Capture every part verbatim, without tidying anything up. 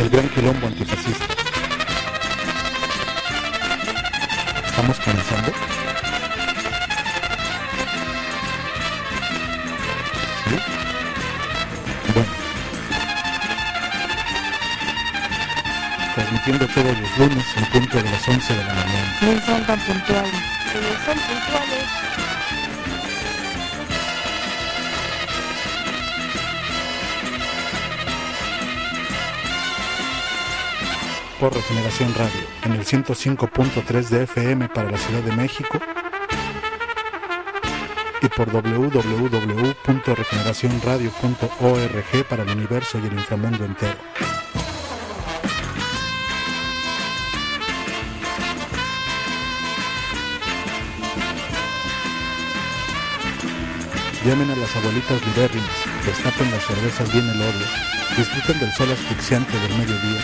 el gran quilombo antifascista. ¿Estamos comenzando? ¿Sí? Bueno. Transmitiendo todos los lunes en punto de las once de la mañana. No son tan puntuales. No son puntuales. Por Regeneración Radio, en el ciento cinco punto tres de F M para la Ciudad de México y por doble u doble u doble u punto regeneración radio punto org para el universo y el inframundo entero. Llamen a las abuelitas libérrimas, destapen las cervezas bien elogias, disfruten del sol asfixiante del mediodía.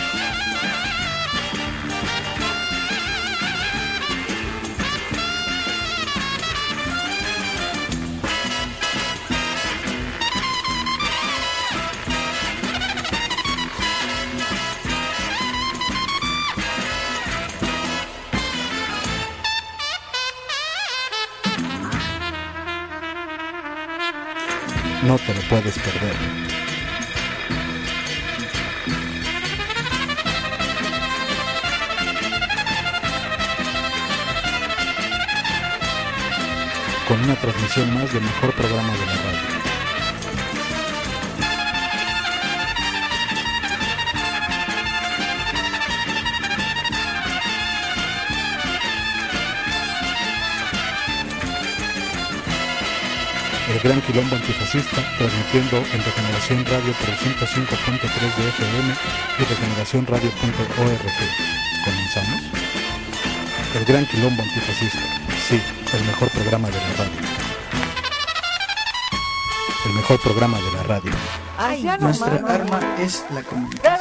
No te lo puedes perder. Con una transmisión más del mejor programa de la radio. El gran quilombo antifascista, transmitiendo en Regeneración Radio por el ciento cinco punto tres de F M y regeneración radio punto org. ¿Comenzamos? El gran quilombo antifascista, sí, el mejor programa de la radio. El mejor programa de la radio. Ay, nuestra no, arma no. es la comunicación.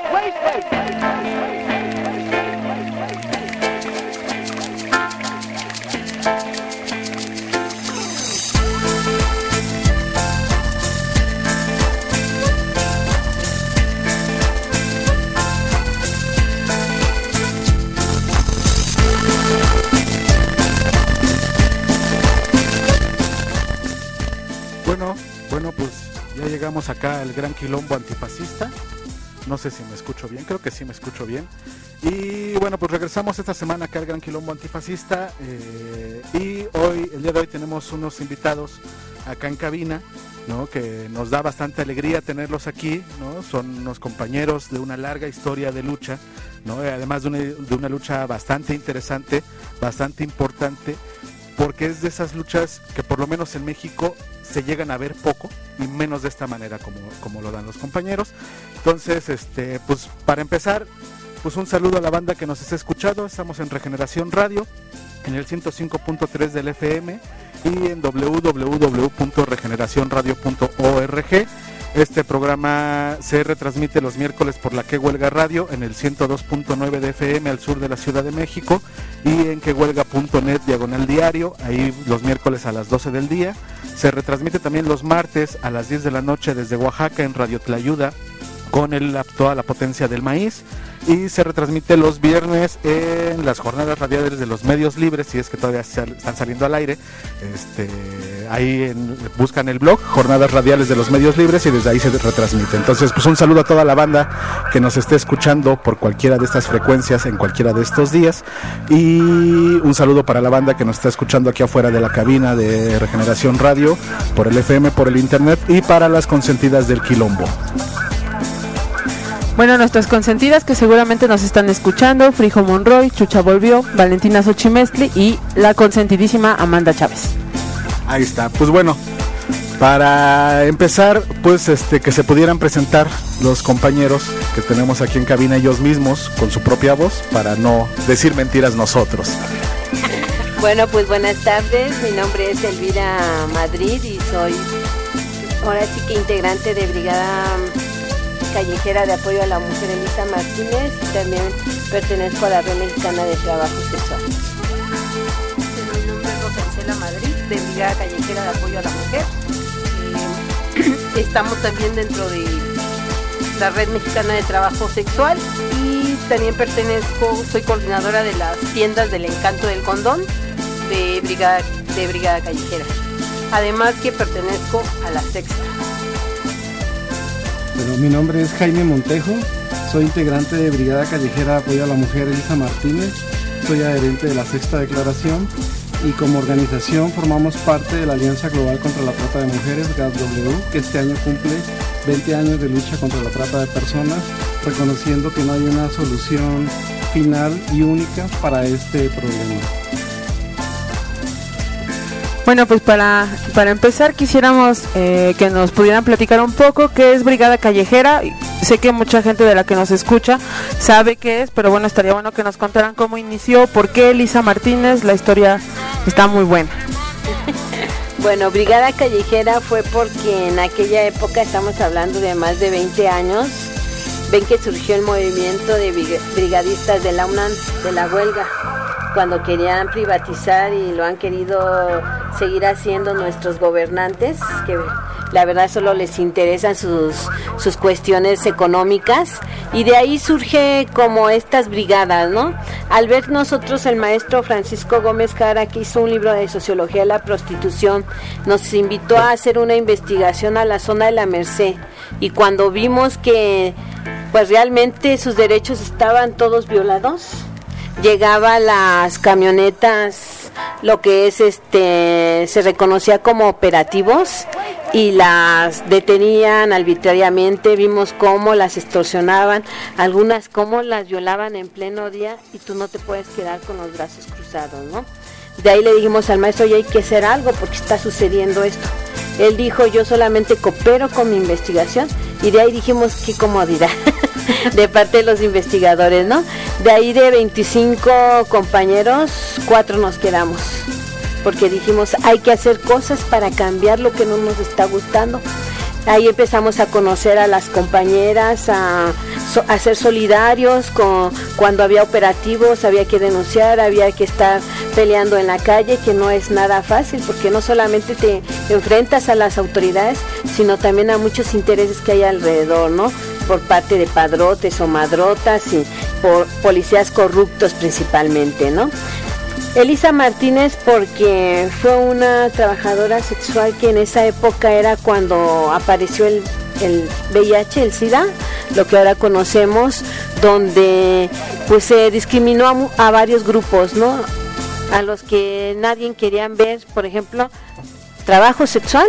Bueno, pues ya llegamos acá al gran quilombo antifascista. No sé si me escucho bien, creo que sí me escucho bien. Y bueno, pues regresamos esta semana acá al gran quilombo antifascista. Eh, y hoy, el día de hoy tenemos unos invitados acá en cabina, ¿no? Que nos da bastante alegría tenerlos aquí, ¿no? Son unos compañeros de una larga historia de lucha, ¿no? Además de una, de una lucha bastante interesante, bastante importante, porque es de esas luchas que por lo menos en México se llegan a ver poco y menos de esta manera como, como lo dan los compañeros. Entonces, este, pues para empezar, pues un saludo a la banda que nos está escuchando. Estamos en Regeneración Radio, en el ciento cinco punto tres del F M y en doble u doble u doble u punto regeneración radio punto org. Este programa se retransmite los miércoles por la Que Huelga Radio en el ciento dos punto nueve de F M al sur de la Ciudad de México y en quehuelga punto net diagonal diario, ahí los miércoles a las doce del día. Se retransmite también los martes a las diez de la noche desde Oaxaca en Radio Tlayuda con el, toda la potencia del maíz, y se retransmite los viernes en las jornadas radiales de los medios libres, si es que todavía están saliendo al aire. Este, ahí en, buscan el blog Jornadas Radiales de los Medios Libres y desde ahí se retransmite. Entonces, pues un saludo a toda la banda que nos esté escuchando por cualquiera de estas frecuencias en cualquiera de estos días, y un saludo para la banda que nos está escuchando aquí afuera de la cabina de Regeneración Radio, por el F M, por el internet, y para las consentidas del quilombo. Bueno, nuestras consentidas que seguramente nos están escuchando: Frijo Monroy, Chucha Volvió, Valentina Xochimestli y la consentidísima Amanda Chávez. Ahí está. Pues bueno, para empezar, pues este que se pudieran presentar los compañeros que tenemos aquí en cabina ellos mismos con su propia voz, para no decir mentiras nosotros. Bueno, pues buenas tardes, mi nombre es Elvira Madrid y soy ahora sí que integrante de Brigada Callejera de Apoyo a la Mujer Elisa Martínez, y también pertenezco a la Red Mexicana de Trabajo Sexual. Mi nombre es Rosancela Madrid, de Brigada Callejera de Apoyo a la Mujer. Eh, estamos también dentro de la Red Mexicana de Trabajo Sexual, y también pertenezco, soy coordinadora de las tiendas del Encanto del Condón de Brigada, de Brigada Callejera. Además que pertenezco a la Sexta. Bueno, mi nombre es Jaime Montejo, soy integrante de Brigada Callejera Apoyo a la Mujer Elisa Martínez, soy adherente de la Sexta Declaración y como organización formamos parte de la Alianza Global contra la Trata de Mujeres, G A T W, que este año cumple veinte años de lucha contra la trata de personas, reconociendo que no hay una solución final y única para este problema. Bueno, pues para, para empezar quisiéramos eh, que nos pudieran platicar un poco qué es Brigada Callejera. Sé que mucha gente de la que nos escucha sabe qué es, pero bueno, estaría bueno que nos contaran cómo inició, por qué Elisa Martínez, la historia está muy buena. Bueno, Brigada Callejera fue porque en aquella época, estamos hablando de más de veinte años, ven que surgió el movimiento de brigadistas de la UNAM, de la huelga, cuando querían privatizar y lo han querido seguir haciendo nuestros gobernantes, que la verdad solo les interesan sus, sus cuestiones económicas, y de ahí surge como estas brigadas, ¿no? Al ver nosotros, el maestro Francisco Gómez Jara, que hizo un libro de sociología de la prostitución, nos invitó a hacer una investigación a la zona de la Merced, y cuando vimos que pues realmente sus derechos estaban todos violados, llegaban las camionetas, lo que es este, se reconocía como operativos, y las detenían arbitrariamente. Vimos cómo las extorsionaban, algunas cómo las violaban en pleno día, y tú no te puedes quedar con los brazos cruzados, ¿no? De ahí le dijimos al maestro, oye, hay que hacer algo porque está sucediendo esto. Él dijo, yo solamente coopero con mi investigación, y de ahí dijimos, qué comodidad de parte de los investigadores, ¿no? De ahí de veinticinco compañeros, cuatro nos quedamos, porque dijimos, hay que hacer cosas para cambiar lo que no nos está gustando. Ahí empezamos a conocer a las compañeras, a, a ser solidarios. Con, cuando había operativos había que denunciar, había que estar peleando en la calle, que no es nada fácil, porque no solamente te enfrentas a las autoridades, sino también a muchos intereses que hay alrededor, ¿no? Por parte de padrotes o madrotas y por policías corruptos principalmente, ¿no? Elisa Martínez porque fue una trabajadora sexual que en esa época era cuando apareció el, el V I H, el SIDA, lo que ahora conocemos, donde pues se discriminó a, a varios grupos, ¿no? A los que nadie querían ver, por ejemplo, trabajo sexual,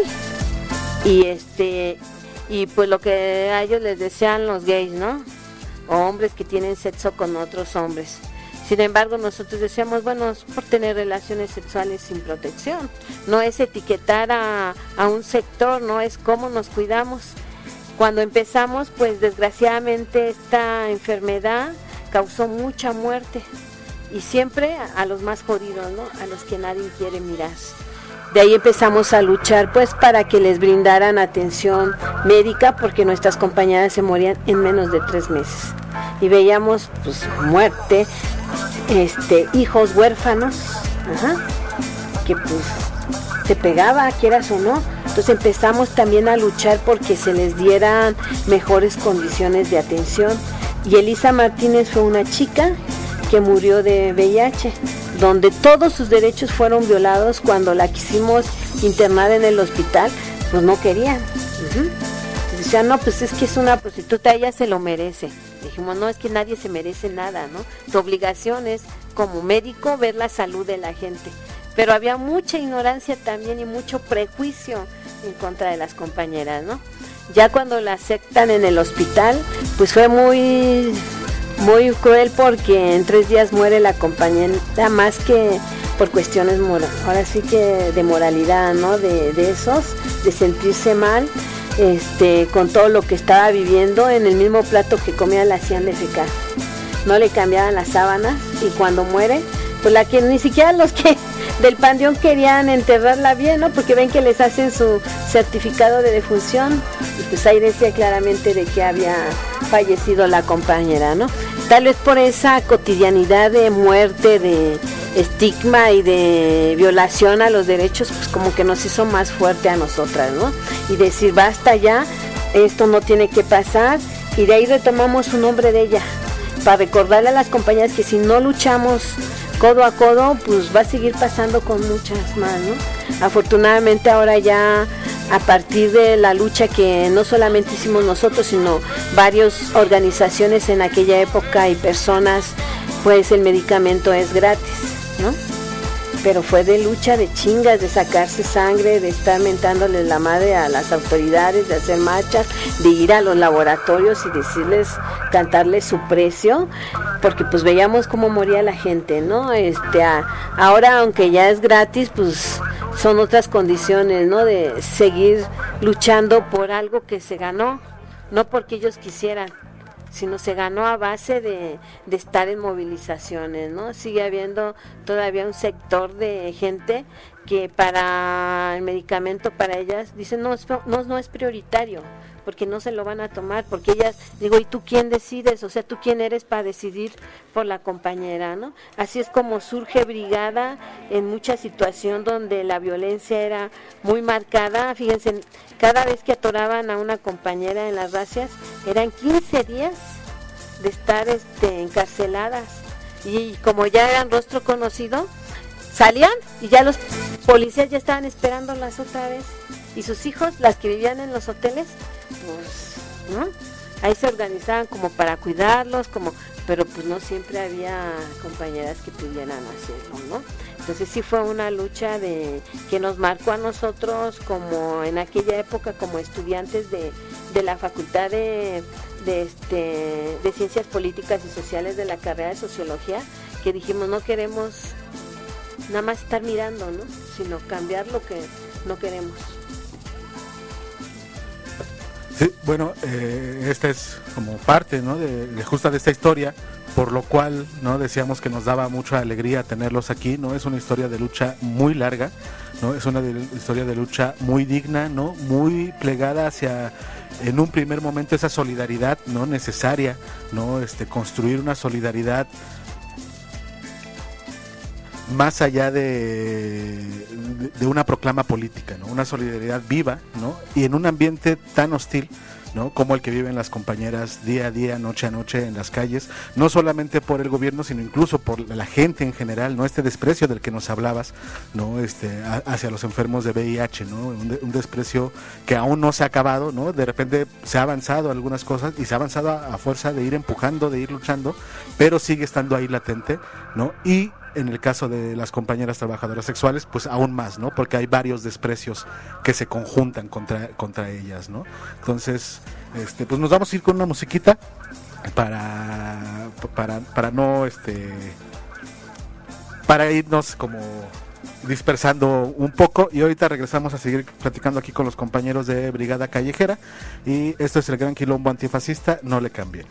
y este y pues lo que a ellos les decían los gays, ¿no? O hombres que tienen sexo con otros hombres. Sin embargo, nosotros decíamos, bueno, es por tener relaciones sexuales sin protección. No es etiquetar a, a un sector, no es cómo nos cuidamos. Cuando empezamos, pues desgraciadamente esta enfermedad causó mucha muerte. Y siempre a, a los más jodidos, ¿no? A los que nadie quiere mirar. De ahí empezamos a luchar, pues, para que les brindaran atención médica, porque nuestras compañeras se morían en menos de tres meses. Y veíamos, pues, muerte, este, hijos huérfanos, ajá, que pues te pegaba, quieras o no. Entonces empezamos también a luchar porque se les dieran mejores condiciones de atención. Y Elisa Martínez fue una chica que murió de V I H, donde todos sus derechos fueron violados. Cuando la quisimos internar en el hospital, pues no querían. Uh-huh. Decían, no, pues es que es una prostituta, ella se lo merece. Dijimos, no, es que nadie se merece nada, ¿no? Tu obligación es, como médico, ver la salud de la gente. Pero había mucha ignorancia también y mucho prejuicio en contra de las compañeras, ¿no? Ya cuando la aceptan en el hospital, pues fue muy, muy cruel, porque en tres días muere la compañera, más que por cuestiones moral, ahora sí que de moralidad, ¿no? De, de esos, de sentirse mal. Este, con todo lo que estaba viviendo, en el mismo plato que comía la hacían defecar, no le cambiaban las sábanas, y cuando muere, pues la que ni siquiera los que del panteón querían enterrarla bien, ¿no? Porque ven que les hacen su certificado de defunción, y pues ahí decía claramente de que había fallecido la compañera, ¿no? Tal vez por esa cotidianidad de muerte, de estigma y de violación a los derechos, pues como que nos hizo más fuerte a nosotras, ¿no? Y decir, basta ya, esto no tiene que pasar. y de ahí retomamos su nombre de ella, para recordarle a las compañeras que si no luchamos codo a codo, pues va a seguir pasando con muchas más, ¿no? Afortunadamente ahora ya, a partir de la lucha que no solamente hicimos nosotros, sino varias organizaciones en aquella época y personas, pues el medicamento es gratis, ¿no? Pero fue de lucha, de chingas, de sacarse sangre, de estar mentándoles la madre a las autoridades, de hacer marchas, de ir a los laboratorios y decirles, cantarles su precio, porque pues veíamos cómo moría la gente, ¿no? Este, a, ahora aunque ya es gratis, pues son otras condiciones, ¿no? De seguir luchando por algo que se ganó, no porque ellos quisieran, sino se ganó a base de, de estar en movilizaciones, ¿no? Sigue habiendo todavía un sector de gente que para el medicamento, para ellas, dicen no, no, no es prioritario, porque no se lo van a tomar, porque ellas, digo, ¿y tú quién decides? O sea, ¿tú quién eres para decidir por la compañera, no? Así es como surge Brigada en mucha situación donde la violencia era muy marcada. Fíjense, cada vez que atoraban a una compañera en las racias, eran quince días de estar este, encarceladas, y como ya eran rostro conocido, salían y ya los policías ya estaban esperándolas otra vez, y sus hijos, las que vivían en los hoteles, pues, ¿no? Ahí se organizaban como para cuidarlos, como, pero pues no siempre había compañeras que pudieran hacerlo, ¿no? Entonces sí fue una lucha de que nos marcó a nosotros como en aquella época como estudiantes de, de la facultad de, de este de Ciencias Políticas y Sociales de la carrera de Sociología, que dijimos no queremos nada más estar mirando, ¿no? Sino cambiar lo que no queremos. Sí, bueno, eh, esta es como parte, ¿no? de, de justa de esta historia, por lo cual, ¿no? Decíamos que nos daba mucha alegría tenerlos aquí, ¿no? Es una historia de lucha muy larga, ¿no? Es una de, historia de lucha muy digna, ¿no? Muy plegada hacia, en un primer momento, esa solidaridad, ¿no? Necesaria, ¿no? Este, construir una solidaridad más allá de, de, de una proclama política, ¿no? Una solidaridad viva, ¿no? Y en un ambiente tan hostil, ¿no? Como el que viven las compañeras día a día, noche a noche en las calles, no solamente por el gobierno, sino incluso por la gente en general, ¿no? Este desprecio del que nos hablabas, ¿no? Este, a, hacia los enfermos de V I H, ¿no? Un, de, un desprecio que aún no se ha acabado, ¿no? De repente se ha avanzado algunas cosas y se ha avanzado a, a fuerza de ir empujando, de ir luchando, pero sigue estando ahí latente, ¿no? Y en el caso de las compañeras trabajadoras sexuales, pues aún más, ¿no? Porque hay varios desprecios que se conjuntan contra, contra ellas, ¿no? Entonces, este, pues nos vamos a ir con una musiquita para, para, para no, este, para irnos como dispersando un poco, y ahorita regresamos a seguir platicando aquí con los compañeros de Brigada Callejera, y esto es el Gran Quilombo Antifascista, no le cambien.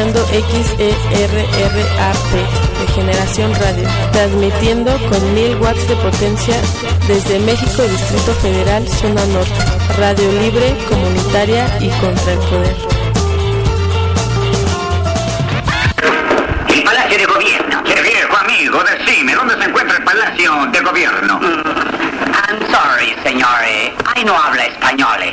escuchando X E R R A P, Regeneración Radio, transmitiendo con mil watts de potencia desde México, Distrito Federal, Zona Norte. Radio libre, comunitaria y contra el poder. El Palacio de Gobierno. Che, viejo amigo, decime, ¿dónde se encuentra el Palacio de Gobierno? I'm sorry, señores. Ay, no habla español.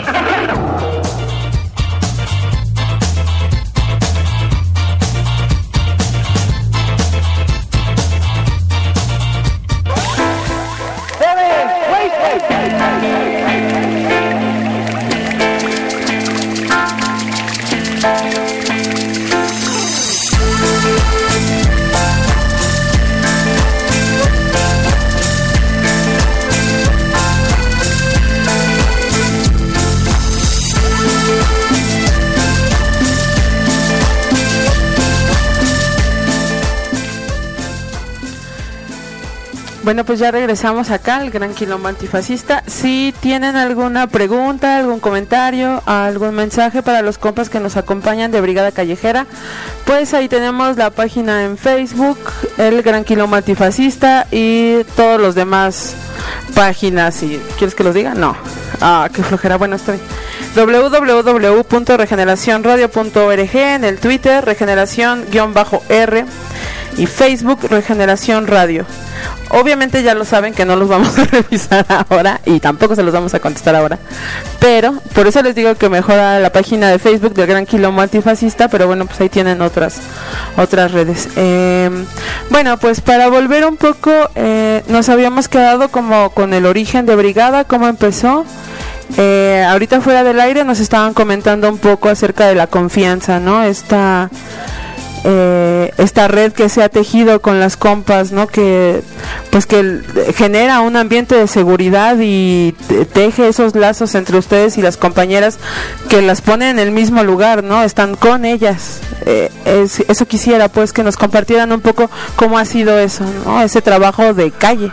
Bueno, pues ya regresamos acá al Gran Quilombo Antifascista. Si tienen alguna pregunta, algún comentario, algún mensaje para los compas que nos acompañan de Brigada Callejera, pues ahí tenemos la página en Facebook, el Gran Quilombo Antifascista, y todos los demás páginas. ¿Y quieres que los diga? No. Ah, qué flojera. Bueno, estoy doble u doble u doble u punto regeneración radio punto org, en el Twitter regeneración-r y Facebook Regeneración Radio. Obviamente ya lo saben que no los vamos a revisar ahora y tampoco se los vamos a contestar ahora, pero por eso les digo que mejora la página de Facebook del Gran Quilombo Antifascista, pero bueno, pues ahí tienen otras otras redes. Eh, bueno, pues para volver un poco, eh, nos habíamos quedado como con el origen de Brigada, cómo empezó. Eh, ahorita fuera del aire nos estaban comentando un poco acerca de la confianza, ¿no? Esta Eh, esta red que se ha tejido con las compas, ¿no? Que pues que genera un ambiente de seguridad y teje esos lazos entre ustedes y las compañeras que las ponen en el mismo lugar, ¿no? Están con ellas. Eh, es, eso quisiera pues que nos compartieran un poco cómo ha sido eso, ¿no? Ese trabajo de calle.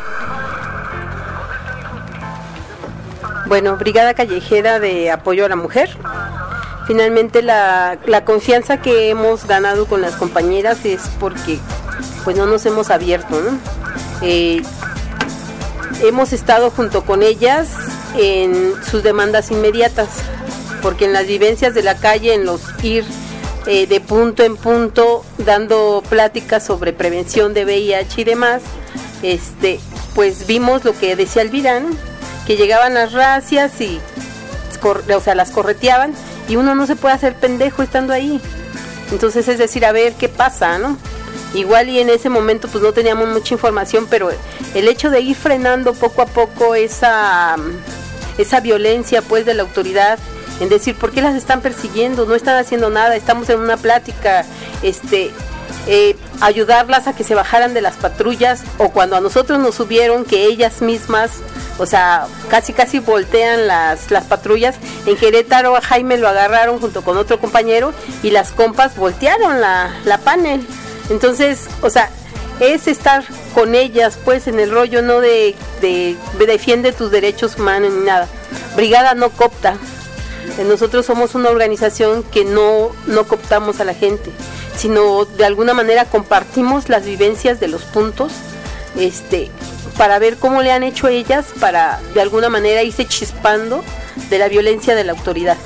Bueno, Brigada Callejera de Apoyo a la Mujer. Finalmente la, la confianza que hemos ganado con las compañeras es porque pues no nos hemos abierto, ¿no? Eh, hemos estado junto con ellas en sus demandas inmediatas, porque en las vivencias de la calle, en los ir eh, de punto en punto dando pláticas sobre prevención de V I H y demás, este, pues vimos lo que decía Elvira, ¿no? Que llegaban las racias y o sea, las correteaban, y uno no se puede hacer pendejo estando ahí. Entonces es decir, a ver qué pasa, ¿no? Igual y en ese momento pues no teníamos mucha información, pero el hecho de ir frenando poco a poco esa esa violencia pues de la autoridad, en decir, ¿por qué las están persiguiendo? No están haciendo nada, estamos en una plática, este eh, ayudarlas a que se bajaran de las patrullas, o cuando a nosotros nos subieron, que ellas mismas, o sea, casi casi voltean las, las patrullas. En Querétaro a Jaime lo agarraron junto con otro compañero y las compas voltearon la, la panel. Entonces, o sea, es estar con ellas pues en el rollo, no de, de, de defiende tus derechos humanos ni nada. Brigada no coopta. Nosotros somos una organización que no, no cooptamos a la gente, sino de alguna manera compartimos las vivencias de los puntos, este, para ver cómo le han hecho ellas para de alguna manera irse chispando de la violencia de la autoridad,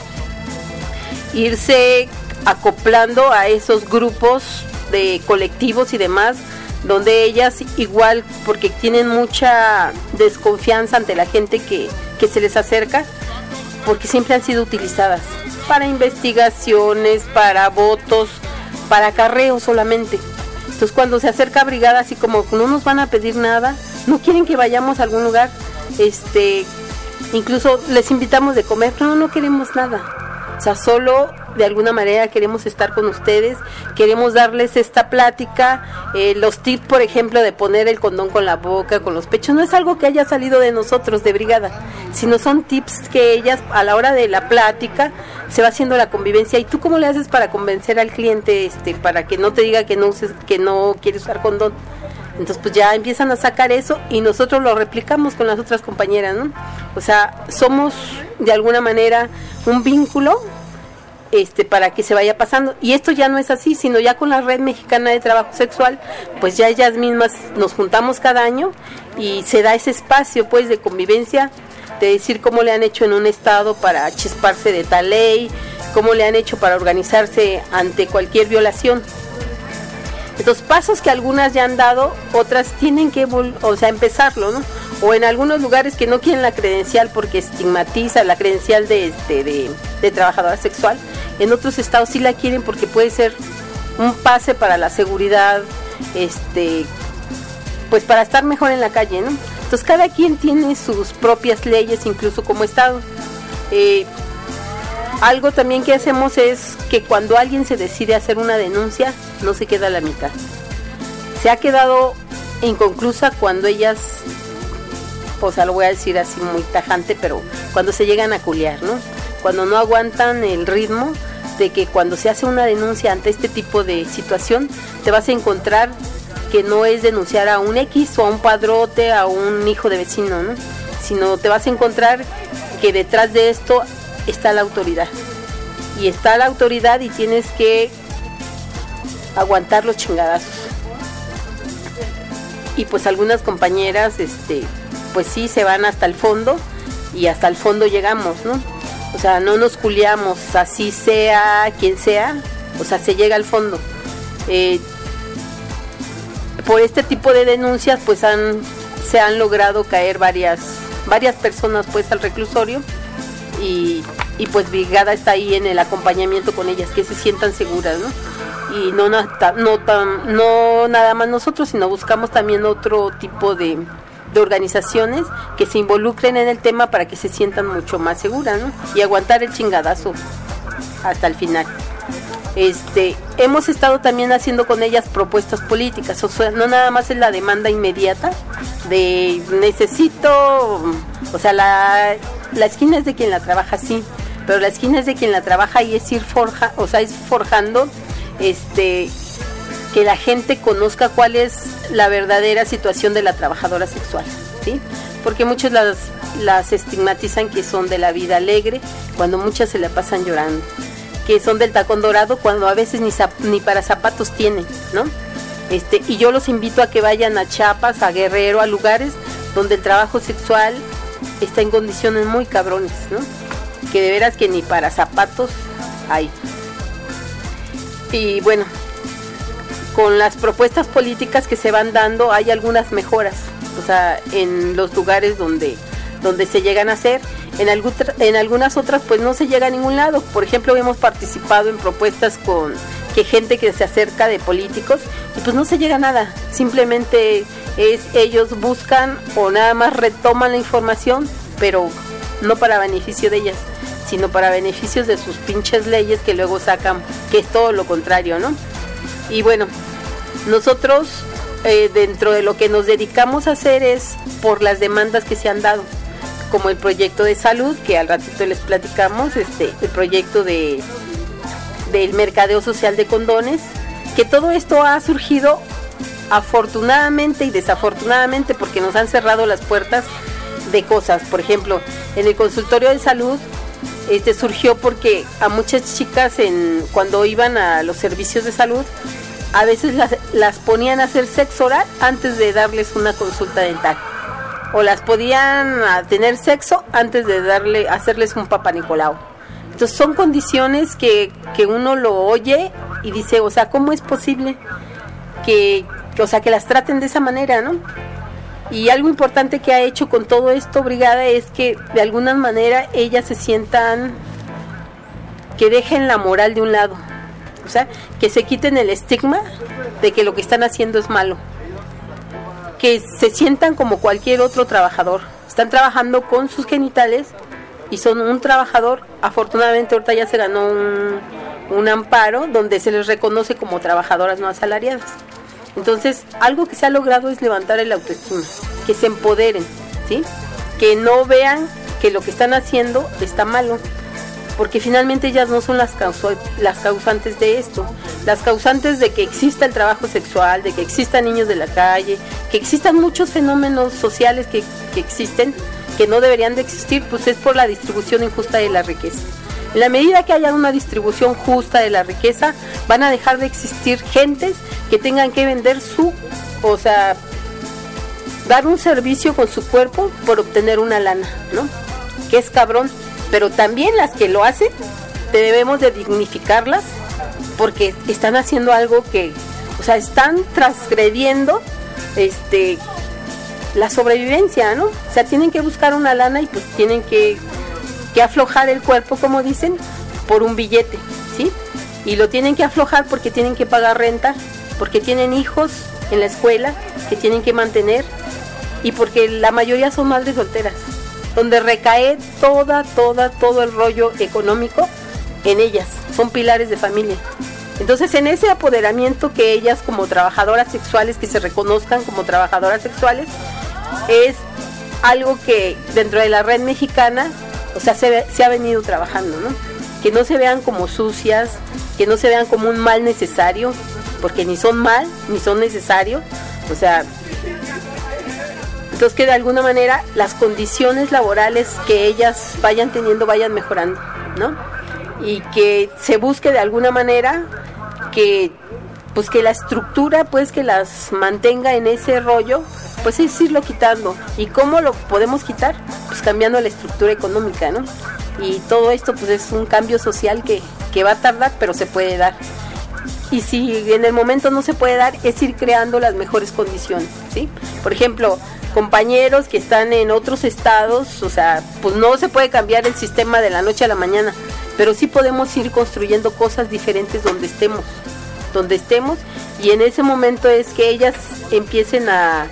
irse acoplando a esos grupos de colectivos y demás, donde ellas igual, porque tienen mucha desconfianza ante la gente que, que se les acerca, porque siempre han sido utilizadas para investigaciones, para votos, para acarreo solamente. Entonces cuando se acerca Brigada, así como no nos van a pedir nada, no quieren que vayamos a algún lugar, este, incluso les invitamos de comer, no, no queremos nada. O sea, solo de alguna manera queremos estar con ustedes, queremos darles esta plática, eh, los tips, por ejemplo, de poner el condón con la boca, con los pechos, no es algo que haya salido de nosotros, de Brigada, sino son tips que ellas, a la hora de la plática, se va haciendo la convivencia. ¿Y tú cómo le haces para convencer al cliente, este, para que no te diga que no uses, que no quiere usar condón? Entonces pues ya empiezan a sacar eso y nosotros lo replicamos con las otras compañeras, ¿no? O sea, somos de alguna manera un vínculo este para que se vaya pasando. Y esto ya no es así, sino ya con la Red Mexicana de Trabajo Sexual, pues ya ellas mismas nos juntamos cada año y se da ese espacio pues de convivencia, de decir cómo le han hecho en un estado para chisparse de tal ley, cómo le han hecho para organizarse ante cualquier violación. Entonces, pasos que algunas ya han dado, otras tienen que, o sea, empezarlo, ¿no? O en algunos lugares que no quieren la credencial porque estigmatiza la credencial de, este, de, de trabajadora sexual, en otros estados sí la quieren porque puede ser un pase para la seguridad, este, pues para estar mejor en la calle, ¿no? Entonces, cada quien tiene sus propias leyes, incluso como estado. Eh, Algo también que hacemos es que cuando alguien se decide hacer una denuncia, no se queda a la mitad. Se ha quedado inconclusa cuando ellas, o sea, lo voy a decir así muy tajante, pero cuando se llegan a culiar, ¿no? Cuando no aguantan el ritmo de que cuando se hace una denuncia ante este tipo de situación, te vas a encontrar que no es denunciar a un X o a un padrote, a un hijo de vecino, ¿no? Sino te vas a encontrar que detrás de esto está la autoridad, y está la autoridad y tienes que aguantar los chingadazos. Y pues algunas compañeras este pues sí se van hasta el fondo, y hasta el fondo llegamos, ¿no? O sea, no nos culiamos, así sea quien sea, o sea, se llega al fondo. Eh, por este tipo de denuncias pues han se han logrado caer varias varias personas pues al reclusorio. Y, y pues Brigada está ahí en el acompañamiento con ellas, que se sientan seguras, ¿no? Y no, no, no, no nada más nosotros, sino buscamos también otro tipo de, de organizaciones que se involucren en el tema para que se sientan mucho más seguras, ¿no? Y aguantar el chingadazo hasta el final. Este, hemos estado también haciendo con ellas propuestas políticas, o sea, no nada más es la demanda inmediata de necesito, o sea, la, la esquina es de quien la trabaja, sí, pero la esquina es de quien la trabaja y es ir forja, o sea, es forjando, este, que la gente conozca cuál es la verdadera situación de la trabajadora sexual, ¿sí? Porque muchos las, las estigmatizan que son de la vida alegre, cuando muchas se la pasan llorando, que son del tacón dorado cuando a veces ni, zap, ni para zapatos tienen, ¿no? Este, y yo los invito a que vayan a Chiapas, a Guerrero, a lugares donde el trabajo sexual está en condiciones muy cabrones, ¿no? Que de veras que ni para zapatos hay. Y bueno, con las propuestas políticas que se van dando hay algunas mejoras, o sea, en los lugares donde, donde se llegan a hacer. En, algún, en algunas otras pues no se llega a ningún lado. Por ejemplo, hemos participado en propuestas con que gente que se acerca de políticos y pues no se llega a nada, simplemente es ellos buscan o nada más retoman la información, pero no para beneficio de ellas, sino para beneficios de sus pinches leyes que luego sacan, que es todo lo contrario, ¿no? Y bueno, nosotros eh, dentro de lo que nos dedicamos a hacer es por las demandas que se han dado, como el proyecto de salud, que al ratito les platicamos, este, el proyecto de del mercadeo social de condones, que todo esto ha surgido afortunadamente y desafortunadamente porque nos han cerrado las puertas de cosas. Por ejemplo, en el consultorio de salud este surgió porque a muchas chicas en cuando iban a los servicios de salud a veces las, las ponían a hacer sexo oral antes de darles una consulta dental, o las podían a tener sexo antes de darle hacerles un Papa Nicolau. Entonces son condiciones que, que uno lo oye y dice, o sea, ¿cómo es posible que, que, o sea, que las traten de esa manera, ¿no? Y algo importante que ha hecho con todo esto Brigada es que de alguna manera ellas se sientan, que dejen la moral de un lado, o sea, que se quiten el estigma de que lo que están haciendo es malo, que se sientan como cualquier otro trabajador, están trabajando con sus genitales y son un trabajador. Afortunadamente ahorita ya se ganó un, un amparo donde se les reconoce como trabajadoras no asalariadas. Entonces, algo que se ha logrado es levantar el autoestima, que se empoderen, ¿sí? Que no vean que lo que están haciendo está malo, porque finalmente ellas no son las, causa- las causantes de esto. Las causantes de que exista el trabajo sexual, de que existan niños de la calle, que existan muchos fenómenos sociales que, que existen, que no deberían de existir, pues es por la distribución injusta de la riqueza. En la medida que haya una distribución justa de la riqueza, van a dejar de existir gentes que tengan que vender su, o sea, dar un servicio con su cuerpo por obtener una lana, ¿no? Que es cabrón, pero también las que lo hacen, debemos de dignificarlas, porque están haciendo algo que, o sea, están transgrediendo este la sobrevivencia, ¿no? O sea, tienen que buscar una lana y pues tienen que, que aflojar el cuerpo, como dicen, por un billete, ¿sí? Y lo tienen que aflojar porque tienen que pagar renta, porque tienen hijos en la escuela que tienen que mantener y porque la mayoría son madres solteras, donde recae toda, toda, todo el rollo económico en ellas, son pilares de familia. Entonces, en ese apoderamiento que ellas como trabajadoras sexuales, que se reconozcan como trabajadoras sexuales, es algo que dentro de la red mexicana, o sea, se, se ha venido trabajando, ¿no? Que no se vean como sucias, que no se vean como un mal necesario, porque ni son mal, ni son necesarios, o sea, entonces que de alguna manera las condiciones laborales que ellas vayan teniendo vayan mejorando, ¿no? Y que se busque de alguna manera que pues que la estructura pues que las mantenga en ese rollo, pues es irlo quitando. ¿Y cómo lo podemos quitar? Pues cambiando la estructura económica, ¿no? Y todo esto pues es un cambio social que, que va a tardar, pero se puede dar. Y si en el momento no se puede dar, es ir creando las mejores condiciones, ¿sí? Por ejemplo, compañeros que están en otros estados, o sea, pues no se puede cambiar el sistema de la noche a la mañana, pero sí podemos ir construyendo cosas diferentes donde estemos, donde estemos, y en ese momento es que ellas empiecen a,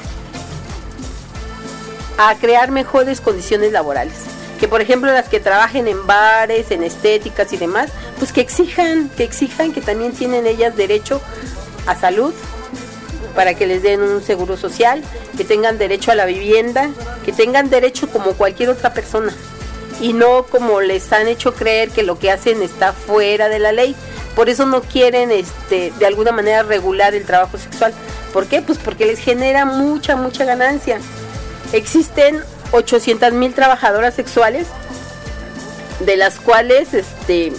a crear mejores condiciones laborales. Que por ejemplo las que trabajen en bares, en estéticas y demás, pues que exijan, que exijan que también tienen ellas derecho a salud, para que les den un seguro social, que tengan derecho a la vivienda, que tengan derecho como cualquier otra persona, y no como les han hecho creer que lo que hacen está fuera de la ley. Por eso no quieren este, de alguna manera regular el trabajo sexual. ¿Por qué? Pues porque les genera mucha, mucha ganancia. Existen ochocientas mil trabajadoras sexuales, de las cuales este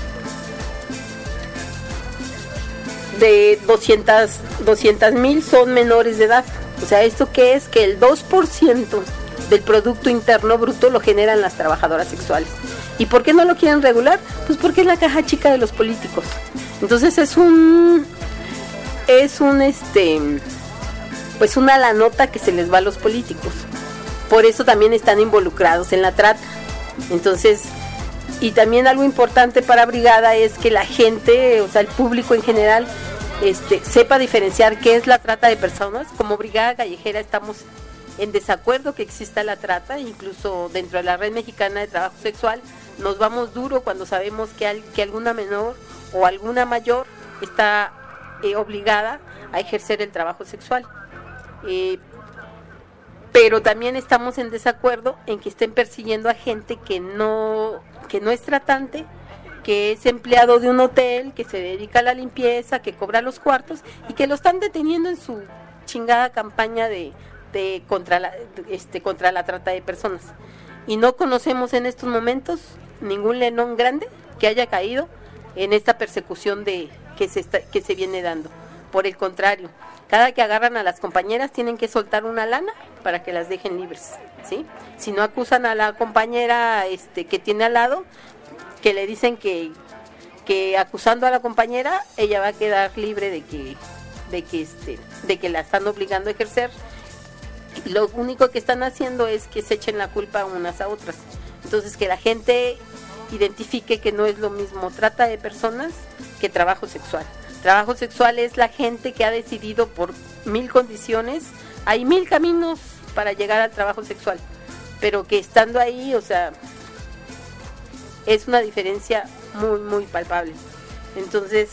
de doscientas mil son menores de edad. O sea, ¿esto qué es? Que el dos por ciento del Producto Interno Bruto lo generan las trabajadoras sexuales. ¿Y por qué no lo quieren regular? Pues porque es la caja chica de los políticos. Entonces es un es un este pues una la nota que se les va a los políticos. Por eso también están involucrados en la trata. Entonces, y también algo importante para Brigada es que la gente, o sea, el público en general, este, sepa diferenciar qué es la trata de personas. Como Brigada Callejera estamos en desacuerdo que exista la trata, incluso dentro de la Red Mexicana de Trabajo Sexual nos vamos duro cuando sabemos que, al, que alguna menor o alguna mayor está eh, obligada a ejercer el trabajo sexual. Eh, pero también estamos en desacuerdo en que estén persiguiendo a gente que no, que no es tratante, que es empleado de un hotel, que se dedica a la limpieza, que cobra los cuartos y que lo están deteniendo en su chingada campaña de, de contra la, este, contra la trata de personas. Y no conocemos en estos momentos ningún lenón grande que haya caído en esta persecución de que se está, que se viene dando. Por el contrario, cada que agarran a las compañeras tienen que soltar una lana para que las dejen libres, ¿sí? Si no acusan a la compañera este que tiene al lado, que le dicen que que acusando a la compañera ella va a quedar libre de que de que este de que la están obligando a ejercer. Y lo único que están haciendo es que se echen la culpa unas a otras. Entonces, que la gente identifique que no es lo mismo trata de personas que trabajo sexual. Trabajo sexual es la gente que ha decidido por mil condiciones, hay mil caminos para llegar al trabajo sexual, pero que estando ahí, o sea, es una diferencia muy, muy palpable. Entonces,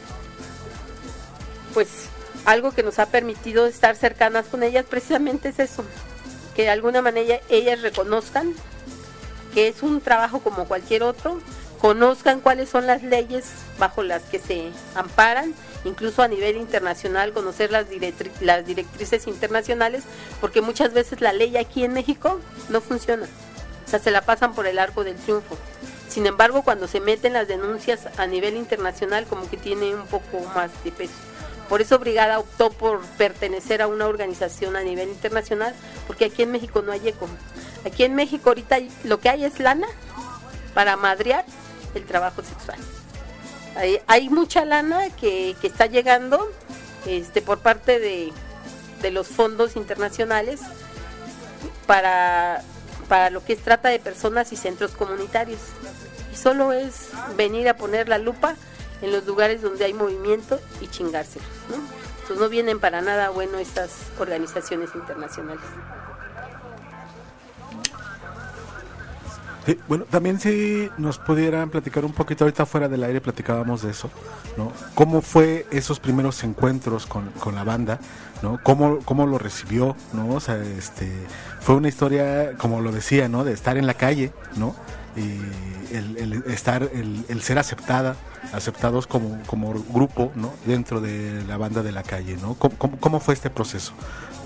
pues, algo que nos ha permitido estar cercanas con ellas precisamente es eso, que de alguna manera ellas reconozcan que es un trabajo como cualquier otro, conozcan cuáles son las leyes bajo las que se amparan, incluso a nivel internacional, conocer las, directri- las directrices internacionales, porque muchas veces la ley aquí en México no funciona. O sea, se la pasan por el arco del triunfo. Sin embargo, cuando se meten las denuncias a nivel internacional, como que tiene un poco más de peso. Por eso Brigada optó por pertenecer a una organización a nivel internacional, porque aquí en México no hay eco. Aquí en México ahorita lo que hay es lana para madrear el trabajo sexual. Hay, hay mucha lana que, que está llegando este, por parte de, de los fondos internacionales para, para lo que es trata de personas y centros comunitarios. Y solo es venir a poner la lupa en los lugares donde hay movimiento y chingárselos, ¿no? Entonces no vienen para nada bueno estas organizaciones internacionales. Sí, bueno, también si nos pudieran platicar un poquito, ahorita fuera del aire platicábamos de eso, ¿no? ¿Cómo fue esos primeros encuentros con, con la banda, ¿no? ¿Cómo, cómo lo recibió, ¿no? O sea, este, fue una historia, como lo decía, ¿no? De estar en la calle, ¿no? Y el, el estar, el, el ser aceptada, aceptados como, como grupo, ¿no? Dentro de la banda de la calle, ¿no? ¿Cómo, cómo, cómo fue este proceso?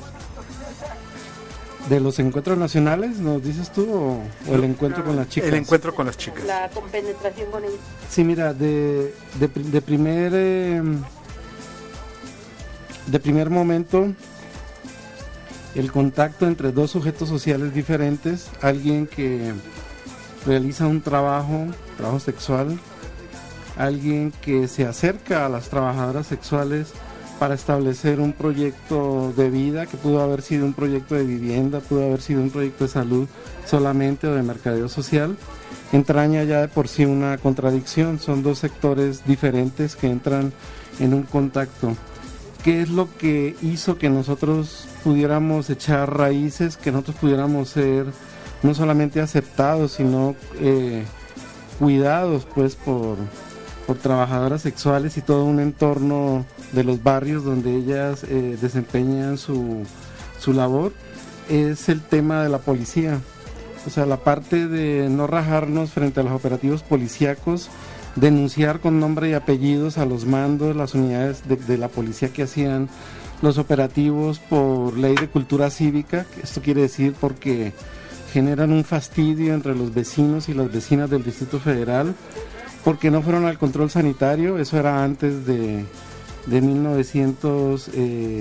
¿De los encuentros nacionales, nos dices tú, o, o el encuentro con las chicas? El encuentro con las chicas. La compenetración con ellos. Sí, mira, de, de, de primer eh, de primer momento, el contacto entre dos sujetos sociales diferentes, alguien que realiza un trabajo, trabajo sexual, alguien que se acerca a las trabajadoras sexuales para establecer un proyecto de vida que pudo haber sido un proyecto de vivienda, pudo haber sido un proyecto de salud solamente o de mercadeo social, entraña ya de por sí una contradicción. Son dos sectores diferentes que entran en un contacto. ¿Qué es lo que hizo que nosotros pudiéramos echar raíces, que nosotros pudiéramos ser no solamente aceptados, sino eh, cuidados pues por... por trabajadoras sexuales y todo un entorno de los barrios donde ellas eh, desempeñan su, su labor? Es el tema de la policía. O sea, la parte de no rajarnos frente a los operativos policíacos, denunciar con nombre y apellidos a los mandos, las unidades de, de la policía que hacían los operativos por ley de cultura cívica. Esto quiere decir porque generan un fastidio entre los vecinos y las vecinas del Distrito Federal, porque no fueron al control sanitario. Eso era antes de, de mil novecientos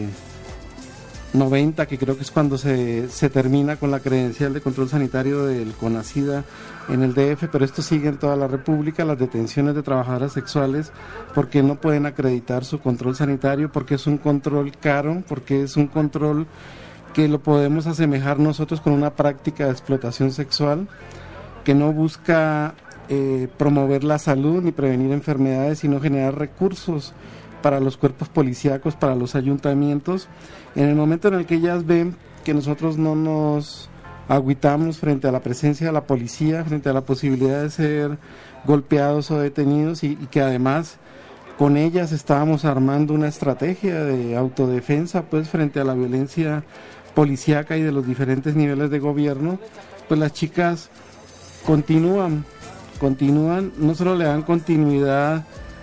noventa, que creo que es cuando se, se termina con la credencial de control sanitario del CONACYDA en el D F, pero esto sigue en toda la República, las detenciones de trabajadoras sexuales, porque no pueden acreditar su control sanitario, porque es un control caro, porque es un control que lo podemos asemejar nosotros con una práctica de explotación sexual que no busca Eh, promover la salud ni prevenir enfermedades, sino generar recursos para los cuerpos policíacos, para los ayuntamientos. En el momento en el que ellas ven que nosotros no nos agüitamos frente a la presencia de la policía, frente a la posibilidad de ser golpeados o detenidos, y, y que además con ellas estábamos armando una estrategia de autodefensa pues frente a la violencia policíaca y de los diferentes niveles de gobierno, pues las chicas continúan continúan, no solo le dan continuidad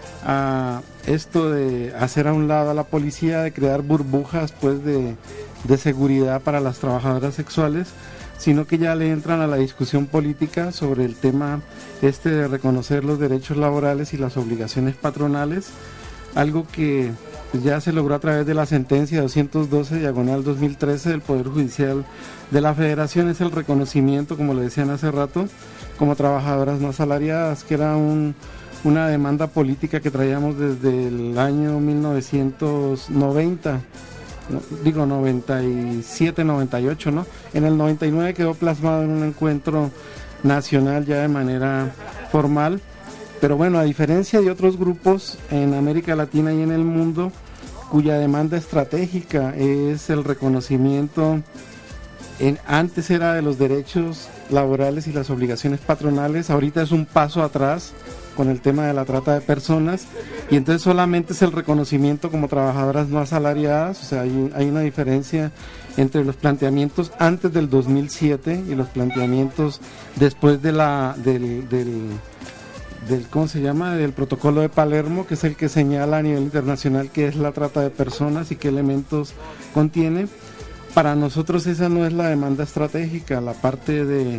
a esto de hacer a un lado a la policía, de crear burbujas pues de, de seguridad para las trabajadoras sexuales, sino que ya le entran a la discusión política sobre el tema este de reconocer los derechos laborales y las obligaciones patronales, algo que ya se logró a través de la sentencia doscientos doce diagonal dos mil trece del Poder Judicial de la Federación. Es el reconocimiento, como le decían hace rato, como trabajadoras no asalariadas, que era un, una demanda política que traíamos desde el año mil novecientos noventa, no, digo noventa y siete, noventa y ocho, ¿no? En el noventa y nueve quedó plasmado en un encuentro nacional ya de manera formal, pero bueno, a diferencia de otros grupos en América Latina y en el mundo, cuya demanda estratégica es el reconocimiento, en, antes era de los derechos laborales y las obligaciones patronales, ahorita es un paso atrás con el tema de la trata de personas, y entonces solamente es el reconocimiento como trabajadoras no asalariadas. O sea, hay, hay una diferencia entre los planteamientos antes del dos mil siete y los planteamientos después de la del, del, del ¿cómo se llama? del protocolo de Palermo, que es el que señala a nivel internacional qué es la trata de personas y qué elementos contiene. Para nosotros esa no es la demanda estratégica. La parte de,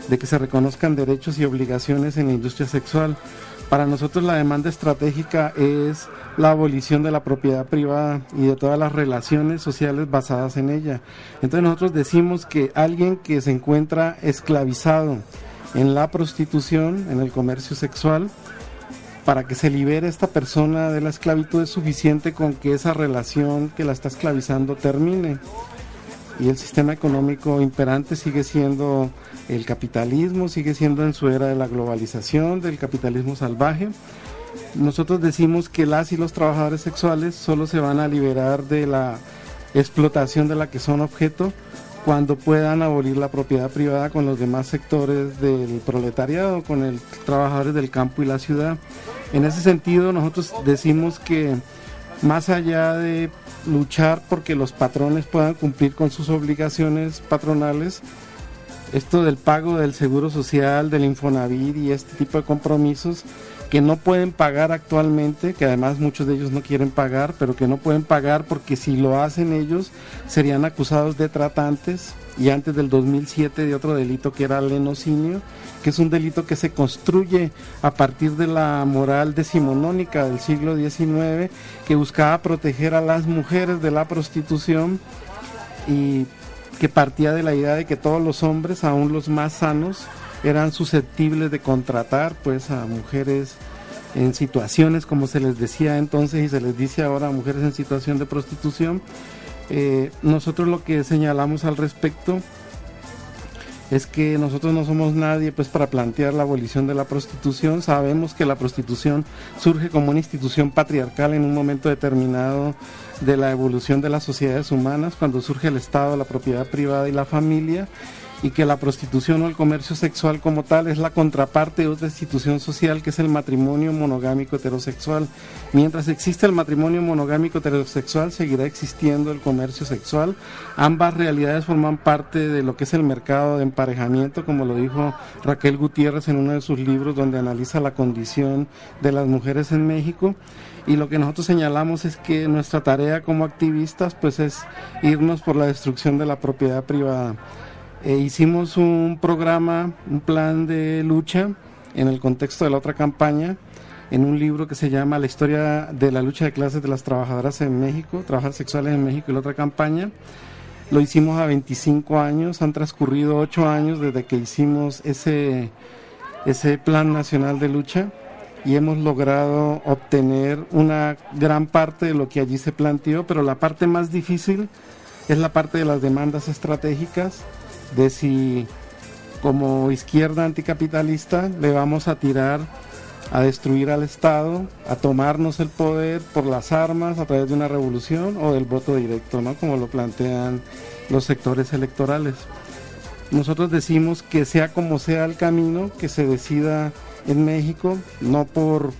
de que se reconozcan derechos y obligaciones en la industria sexual. Para nosotros la demanda estratégica es la abolición de la propiedad privada y de todas las relaciones sociales basadas en ella. Entonces nosotros decimos que alguien que se encuentra esclavizado en la prostitución, en el comercio sexual, para que se libere esta persona de la esclavitud es suficiente con que esa relación que la está esclavizando termine. Y el sistema económico imperante sigue siendo el capitalismo, sigue siendo en su era de la globalización, del capitalismo salvaje. Nosotros decimos que las y los trabajadores sexuales solo se van a liberar de la explotación de la que son objeto cuando puedan abolir la propiedad privada con los demás sectores del proletariado, con los trabajadores del campo y la ciudad. En ese sentido, nosotros decimos que más allá de luchar porque los patrones puedan cumplir con sus obligaciones patronales, esto del pago del seguro social, del Infonavit y este tipo de compromisos que no pueden pagar actualmente, que además muchos de ellos no quieren pagar, pero que no pueden pagar porque si lo hacen ellos serían acusados de tratantes, y antes del dos mil siete de otro delito que era lenocinio, que es un delito que se construye a partir de la moral decimonónica del siglo diecinueve, que buscaba proteger a las mujeres de la prostitución y que partía de la idea de que todos los hombres, aún los más sanos, eran susceptibles de contratar pues a mujeres en situaciones, como se les decía entonces y se les dice ahora, a mujeres en situación de prostitución. Eh, nosotros lo que señalamos al respecto es que nosotros no somos nadie pues para plantear la abolición de la prostitución. Sabemos que la prostitución surge como una institución patriarcal en un momento determinado de la evolución de las sociedades humanas, cuando surge el Estado, la propiedad privada y la familia, y que la prostitución o el comercio sexual como tal es la contraparte de otra institución social que es el matrimonio monogámico heterosexual. Mientras existe el matrimonio monogámico heterosexual, seguirá existiendo el comercio sexual. Ambas realidades forman parte de lo que es el mercado de emparejamiento, como lo dijo Raquel Gutiérrez en uno de sus libros donde analiza la condición de las mujeres en México. Y lo que nosotros señalamos es que nuestra tarea como activistas pues es irnos por la destrucción de la propiedad privada. Eh, hicimos un programa, un plan de lucha en el contexto de la otra campaña, en un libro que se llama La historia de la lucha de clases de las trabajadoras en México, trabajadoras sexuales en México y la otra campaña. Lo hicimos a veinticinco años, han transcurrido ocho años desde que hicimos ese, ese plan nacional de lucha y hemos logrado obtener una gran parte de lo que allí se planteó, pero la parte más difícil es la parte de las demandas estratégicas, de si como izquierda anticapitalista le vamos a tirar a destruir al Estado, a tomarnos el poder por las armas a través de una revolución o del voto directo, ¿no? Como lo plantean los sectores electorales. Nosotros decimos que sea como sea el camino, que se decida en México, no por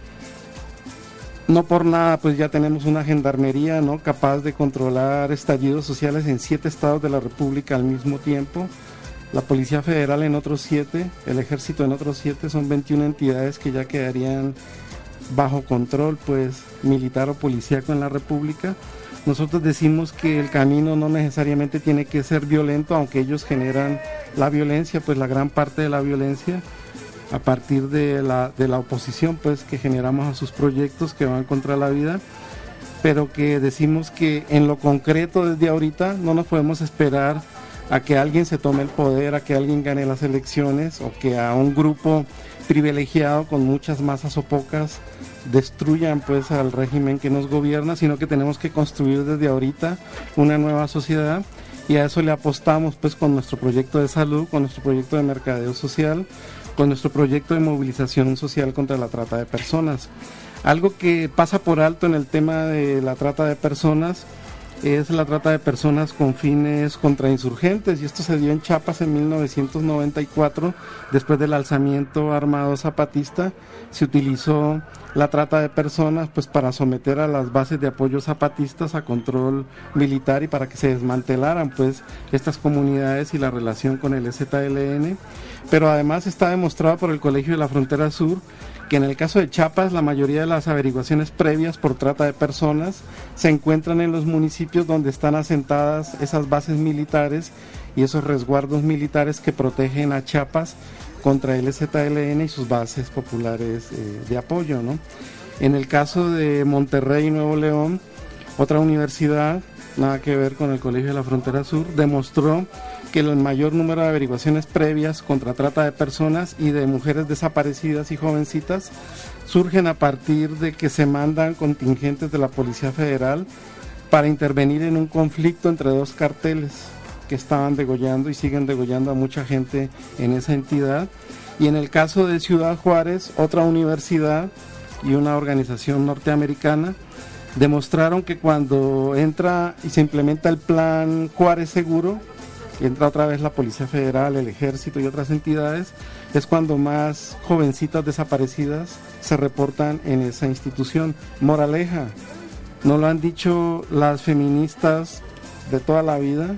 no por nada pues ya tenemos una gendarmería, ¿no?, capaz de controlar estallidos sociales en siete estados de la República al mismo tiempo, la Policía Federal en otros siete, el Ejército en otros siete, son veintiuna entidades que ya quedarían bajo control pues militar o policíaco en la República. Nosotros decimos que el camino no necesariamente tiene que ser violento, aunque ellos generan la violencia, pues la gran parte de la violencia a partir de la, de la oposición pues que generamos a sus proyectos que van contra la vida, pero que decimos que en lo concreto desde ahorita no nos podemos esperar a que alguien se tome el poder, a que alguien gane las elecciones o que a un grupo privilegiado con muchas masas o pocas destruyan pues al régimen que nos gobierna, sino que tenemos que construir desde ahorita una nueva sociedad y a eso le apostamos pues con nuestro proyecto de salud, con nuestro proyecto de mercadeo social, con nuestro proyecto de movilización social contra la trata de personas. Algo que pasa por alto en el tema de la trata de personas es la trata de personas con fines contrainsurgentes, y esto se dio en Chiapas en mil novecientos noventa y cuatro, después del alzamiento armado zapatista. Se utilizó la trata de personas pues para someter a las bases de apoyo zapatistas a control militar y para que se desmantelaran pues estas comunidades y la relación con el E Z L N, pero además está demostrado por el Colegio de la Frontera Sur que en el caso de Chiapas la mayoría de las averiguaciones previas por trata de personas se encuentran en los municipios donde están asentadas esas bases militares y esos resguardos militares que protegen a Chiapas contra el Z L N y sus bases populares eh, de apoyo, ¿no? En el caso de Monterrey y Nuevo León, otra universidad, nada que ver con el Colegio de la Frontera Sur, demostró que el mayor número de averiguaciones previas contra trata de personas y de mujeres desaparecidas y jovencitas surgen a partir de que se mandan contingentes de la Policía Federal para intervenir en un conflicto entre dos carteles que estaban degollando y siguen degollando a mucha gente en esa entidad. Y en el caso de Ciudad Juárez, otra universidad y una organización norteamericana demostraron que cuando entra y se implementa el plan Juárez Seguro, entra otra vez la Policía Federal, el Ejército y otras entidades, es cuando más jovencitas desaparecidas se reportan en esa institución. Moraleja, no lo han dicho las feministas de toda la vida,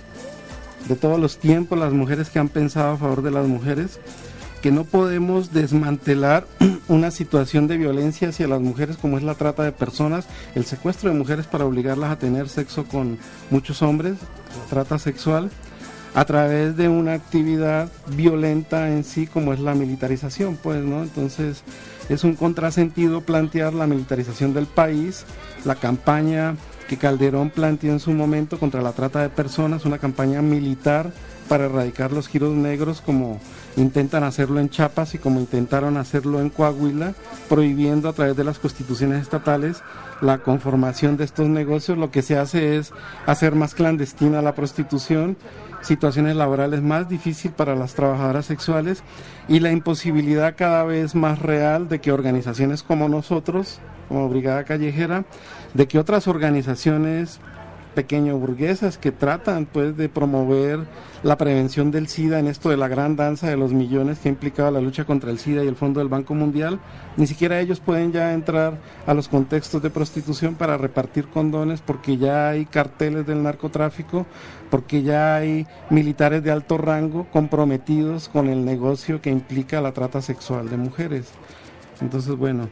de todos los tiempos, las mujeres que han pensado a favor de las mujeres, que no podemos desmantelar una situación de violencia hacia las mujeres como es la trata de personas, el secuestro de mujeres para obligarlas a tener sexo con muchos hombres, trata sexual, a través de una actividad violenta en sí como es la militarización, pues, ¿no? Entonces es un contrasentido plantear la militarización del país, la campaña que Calderón planteó en su momento contra la trata de personas, una campaña militar para erradicar los giros negros como intentan hacerlo en Chiapas y como intentaron hacerlo en Coahuila, prohibiendo a través de las constituciones estatales la conformación de estos negocios. Lo que se hace es hacer más clandestina la prostitución, situaciones laborales más difíciles para las trabajadoras sexuales y la imposibilidad cada vez más real de que organizaciones como nosotros, como Brigada Callejera, de que otras organizaciones pequeño burguesas que tratan pues de promover la prevención del SIDA en esto de la gran danza de los millones que ha implicado la lucha contra el SIDA y el Fondo del Banco Mundial, ni siquiera ellos pueden ya entrar a los contextos de prostitución para repartir condones porque ya hay carteles del narcotráfico, porque ya hay militares de alto rango comprometidos con el negocio que implica la trata sexual de mujeres. Entonces, bueno,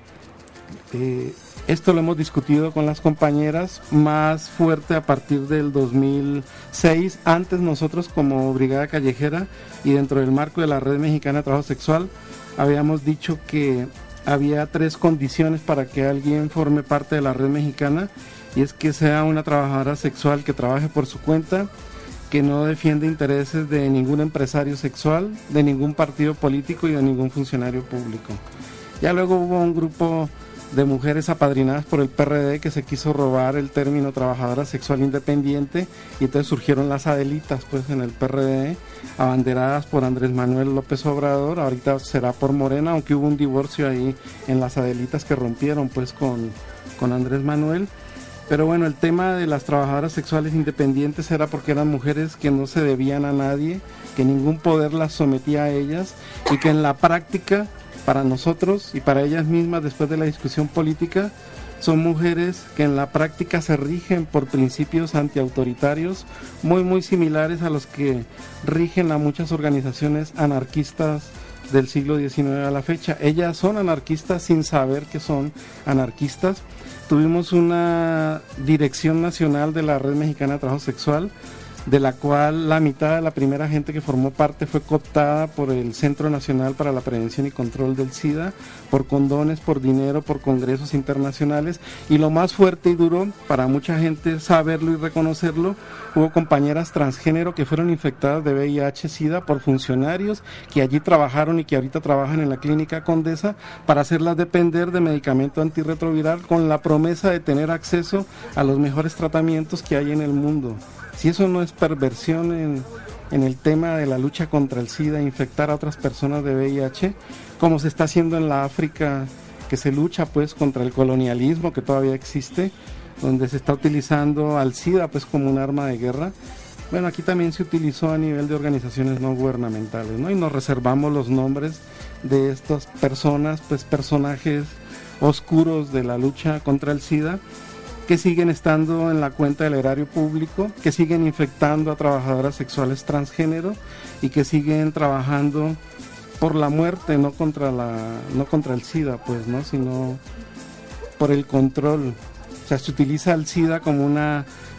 eh, esto lo hemos discutido con las compañeras más fuerte a partir del dos mil seis. Antes nosotros como Brigada Callejera y dentro del marco de la Red Mexicana de Trabajo Sexual habíamos dicho que había tres condiciones para que alguien forme parte de la Red Mexicana, y es que sea una trabajadora sexual que trabaje por su cuenta, que no defiende intereses de ningún empresario sexual, de ningún partido político y de ningún funcionario público. Ya luego hubo un grupo de mujeres apadrinadas por el P R D que se quiso robar el término trabajadora sexual independiente, y entonces surgieron las Adelitas pues en el P R D, abanderadas por Andrés Manuel López Obrador. Ahorita será por Morena, aunque hubo un divorcio ahí en las Adelitas que rompieron pues con, con Andrés Manuel. Pero bueno, el tema de las trabajadoras sexuales independientes era porque eran mujeres que no se debían a nadie, que ningún poder las sometía a ellas, y que en la práctica, para nosotros y para ellas mismas, después de la discusión política, son mujeres que en la práctica se rigen por principios antiautoritarios muy muy similares a los que rigen a muchas organizaciones anarquistas del siglo diecinueve a la fecha. Ellas son anarquistas sin saber que son anarquistas. Tuvimos una dirección nacional de la Red Mexicana de Trabajo Sexual, de la cual la mitad de la primera gente que formó parte fue cooptada por el Centro Nacional para la Prevención y Control del SIDA, por condones, por dinero, por congresos internacionales, y lo más fuerte y duro para mucha gente saberlo y reconocerlo, hubo compañeras transgénero que fueron infectadas de V I H SIDA por funcionarios que allí trabajaron y que ahorita trabajan en la Clínica Condesa para hacerlas depender de medicamento antirretroviral con la promesa de tener acceso a los mejores tratamientos que hay en el mundo. Si eso no es perversión en, en el tema de la lucha contra el SIDA, infectar a otras personas de V I H, como se está haciendo en la África, que se lucha pues contra el colonialismo que todavía existe, donde se está utilizando al SIDA pues como un arma de guerra. Bueno, aquí también se utilizó a nivel de organizaciones no gubernamentales, ¿no? Y nos reservamos los nombres de estas personas, pues personajes oscuros de la lucha contra el SIDA, que siguen estando en la cuenta del erario público, que siguen infectando a trabajadoras sexuales transgénero y que siguen trabajando por la muerte, no contra la, no contra el SIDA, pues, ¿no? Sino por el control. O sea, se utiliza el SIDA como una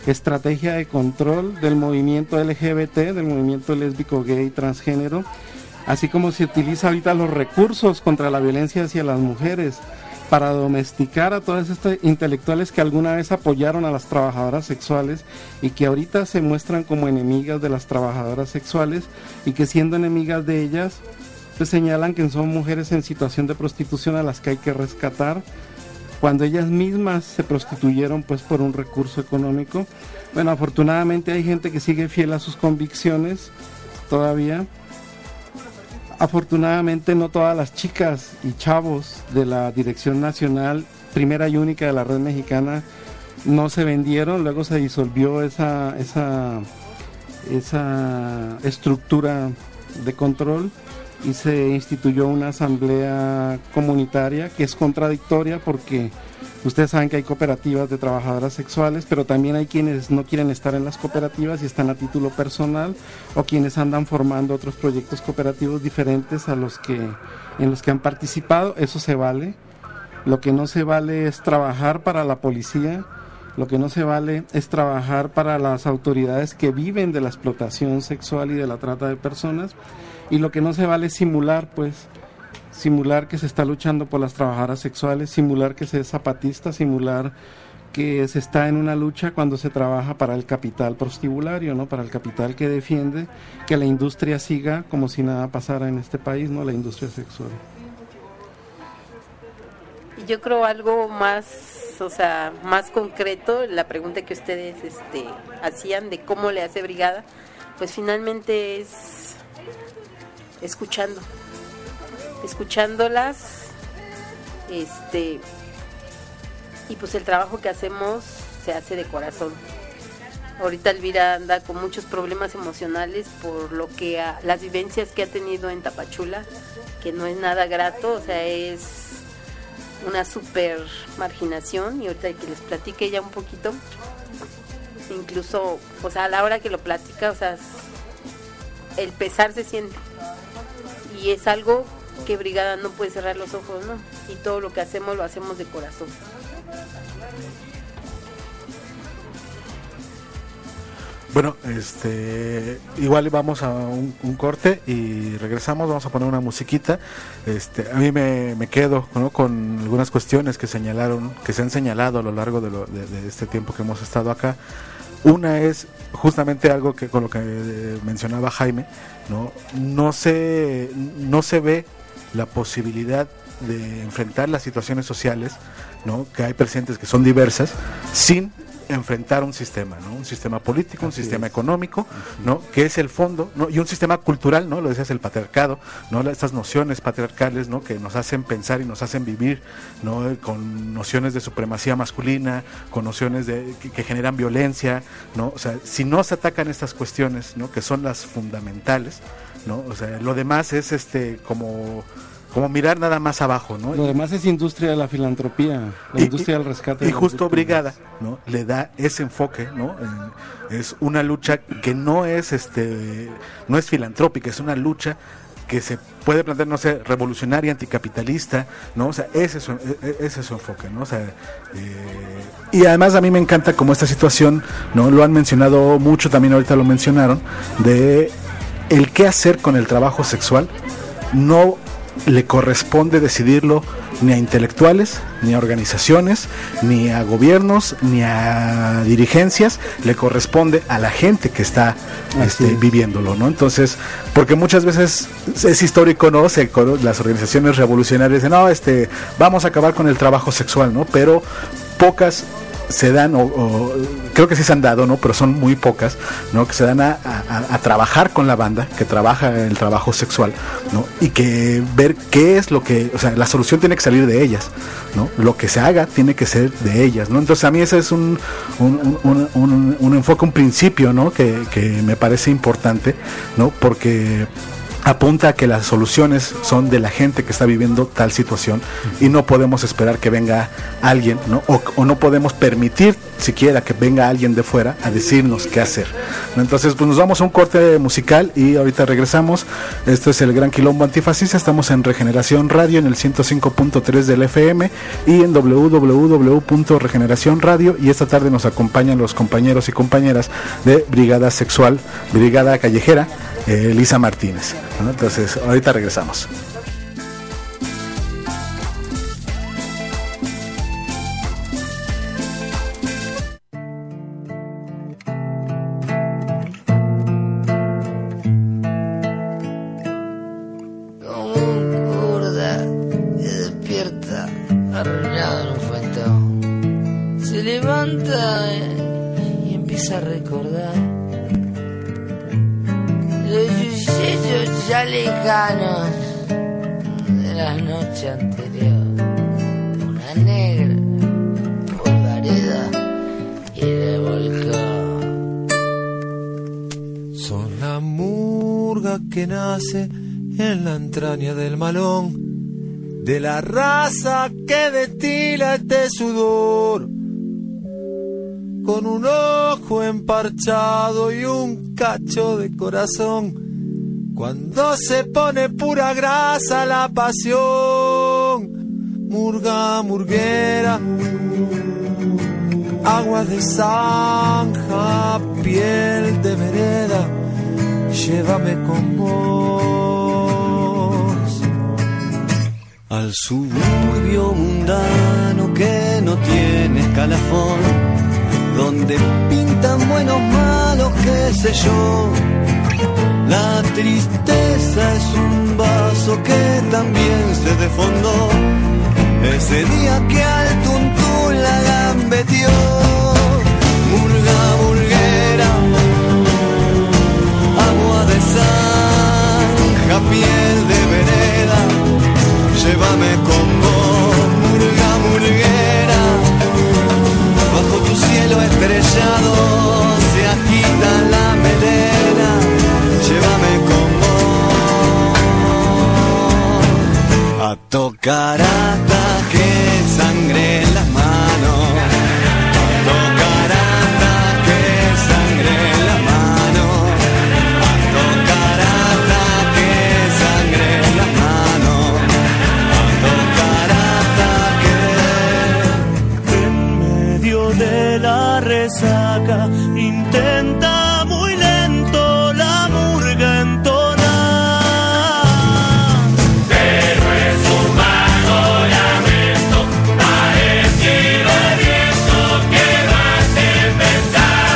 estrategia de control del movimiento L G B T, del movimiento lésbico, gay, transgénero, así como se utiliza ahorita los recursos contra la violencia hacia las mujeres para domesticar a todas estas intelectuales que alguna vez apoyaron a las trabajadoras sexuales y que ahorita se muestran como enemigas de las trabajadoras sexuales y que siendo enemigas de ellas, pues señalan que son mujeres en situación de prostitución a las que hay que rescatar, cuando ellas mismas se prostituyeron pues por un recurso económico. Bueno, afortunadamente hay gente que sigue fiel a sus convicciones todavía. Afortunadamente no todas las chicas y chavos de la Dirección Nacional, primera y única de la Red Mexicana, no se vendieron, luego se disolvió esa, esa, esa estructura de control y se instituyó una asamblea comunitaria que es contradictoria porque ustedes saben que hay cooperativas de trabajadoras sexuales, pero también hay quienes no quieren estar en las cooperativas y están a título personal, o quienes andan formando otros proyectos cooperativos diferentes a los que en los que han participado. Eso se vale. Lo que no se vale es trabajar para la policía, lo que no se vale es trabajar para las autoridades que viven de la explotación sexual y de la trata de personas, y lo que no se vale es simular, pues, simular que se está luchando por las trabajadoras sexuales, simular que se es zapatista, simular que se está en una lucha cuando se trabaja para el capital prostibulario, ¿no? Para el capital que defiende que la industria siga como si nada pasara en este país, ¿no? La industria sexual. Y yo creo algo más, o sea, más concreto, la pregunta que ustedes este, hacían de cómo le hace Brigada, pues finalmente es escuchando, escuchándolas, este, y pues el trabajo que hacemos se hace de corazón. Ahorita Elvira anda con muchos problemas emocionales por lo que ha, las vivencias que ha tenido en Tapachula, que no es nada grato, o sea, es una super marginación, y ahorita que les platique ella un poquito, incluso, o sea, a la hora que lo platica, o sea, el pesar se siente, y es algo que Brigada no puede cerrar los ojos, ¿no? Y todo lo que hacemos lo hacemos de corazón. Bueno, este, igual vamos a un, un corte y regresamos, vamos a poner una musiquita. Este, a mí me, me quedo, ¿no?, con algunas cuestiones que señalaron, que se han señalado a lo largo de, lo, de, de este tiempo que hemos estado acá. Una es justamente algo que con lo que eh, mencionaba Jaime, ¿no? No se, no se ve la posibilidad de enfrentar las situaciones sociales, ¿no?, que hay presentes, que son diversas, sin enfrentar un sistema, ¿no? Un sistema político, un Así sistema es. económico, ¿no?, que es el fondo, ¿no?, y un sistema cultural, ¿no?, lo decías, el patriarcado, ¿no?, estas nociones patriarcales, ¿no?, que nos hacen pensar y nos hacen vivir, ¿no?, con nociones de supremacía masculina, con nociones de que, que generan violencia, ¿no? O sea, si no se atacan estas cuestiones, ¿no?, que son las fundamentales, ¿no? O sea, lo demás es este como como mirar nada más abajo, ¿no? Lo demás es industria de la filantropía, la y, industria del rescate. Y de justo Brigada, ¿no?, le da ese enfoque, ¿no? En, es una lucha que no es este no es filantrópica, es una lucha que se puede plantear, no sé, revolucionaria, anticapitalista, ¿no? O sea, ese es su, ese es su enfoque, ¿no? O sea, eh, y además a mí me encanta como esta situación, ¿no?, lo han mencionado mucho, también ahorita lo mencionaron, de el qué hacer con el trabajo sexual. No le corresponde decidirlo ni a intelectuales, ni a organizaciones, ni a gobiernos, ni a dirigencias, le corresponde a la gente que está este, viviéndolo, ¿no? Entonces, porque muchas veces es histórico, ¿no? Se, las organizaciones revolucionarias dicen, no, este, vamos a acabar con el trabajo sexual, ¿no? Pero pocas se dan, o, o creo que sí se han dado, ¿no?, pero son muy pocas, ¿no?, que se dan a, a, a trabajar con la banda, que trabaja en el trabajo sexual, ¿no?, y que ver qué es lo que, o sea, la solución tiene que salir de ellas, ¿no?, lo que se haga tiene que ser de ellas, ¿no? Entonces a mí ese es un un, un, un, un enfoque, un principio, ¿no?, que, que me parece importante, ¿no?, porque apunta a que las soluciones son de la gente que está viviendo tal situación y no podemos esperar que venga alguien, ¿no? O, o no podemos permitir siquiera que venga alguien de fuera a decirnos qué hacer, ¿no? Entonces pues nos vamos a un corte musical y ahorita regresamos. Esto es el Gran Quilombo Antifascista, estamos en Regeneración Radio en el ciento cinco punto tres del F M y en doble u doble u doble u punto regeneración radio, y esta tarde nos acompañan los compañeros y compañeras de Brigada Sexual, Brigada Callejera, eh, Elisa Martínez, ¿no? Entonces ahorita regresamos. Y empieza a recordar los sucesos ya lejanos de la noche anterior. Una negra polvareda y revolcó. Son la murga que nace en la entraña del malón, de la raza que destila este sudor, con un ojo emparchado y un cacho de corazón. Cuando se pone pura grasa la pasión, murga murguera, agua de zanja, piel de vereda, llévame con vos al suburbio mundano que no tiene escalafón, donde pintan buenos malos, qué sé yo. La tristeza es un vaso que también se desfondó ese día que al tuntún la gambetió. Murga murguera, agua de zanja, piel de vereda, llévame con vos. Murga murguera, bajo tu cielo estrellado se agita la melena, llévame con vos a tocar hasta que sangre en las manos, a tocar hasta que sangre en las manos, a tocar hasta que sangre en las manos, a tocar hasta que en medio de la resaca intenta muy lento la murga entonar, pero es un vago lamento parecido al viento que no hace pensar.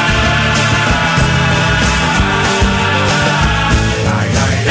Ay, ay, ay,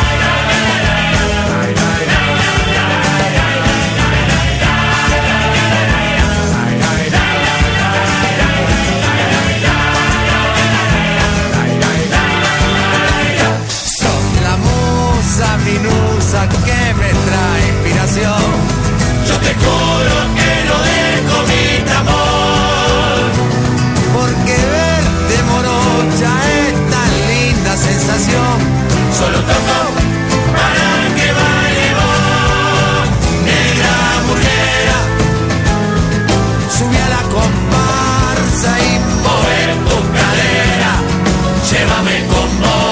minusa que me trae inspiración. Yo te juro que no dejo mi amor, porque verte morocha es tan linda sensación. Solo toco para que baile vos, negra murguera. Subí a la comparsa y mover tu cadera, llévame con vos.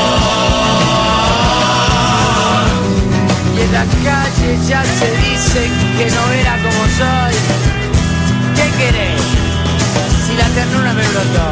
En la calle ya se dice que no era como soy. ¿Qué querés? Si la ternura me brotó.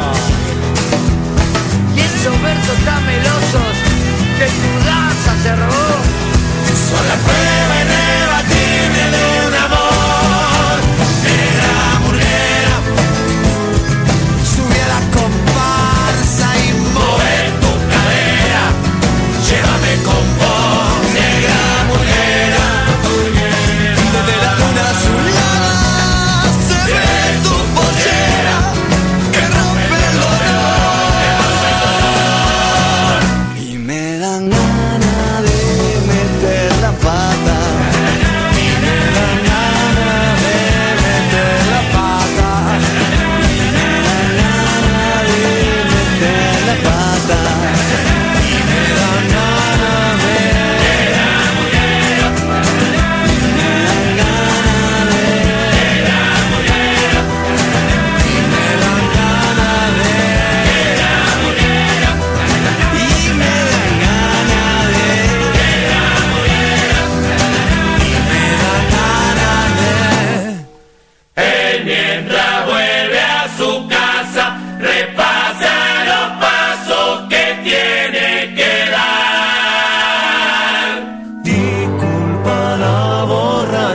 Y esos versos tan melosos que tu danza se robó son la prueba irrebatible de un amor. Negra murguera, subí a la comparsa y mover tu cadera, llévame con vos, negra murguera. Desde la luna azulada se ve tu pollera que rompe el dolor, y me dan ganas de meter la pata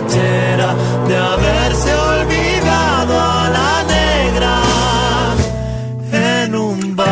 borrachera de haberse olvidado a la negra en un bar.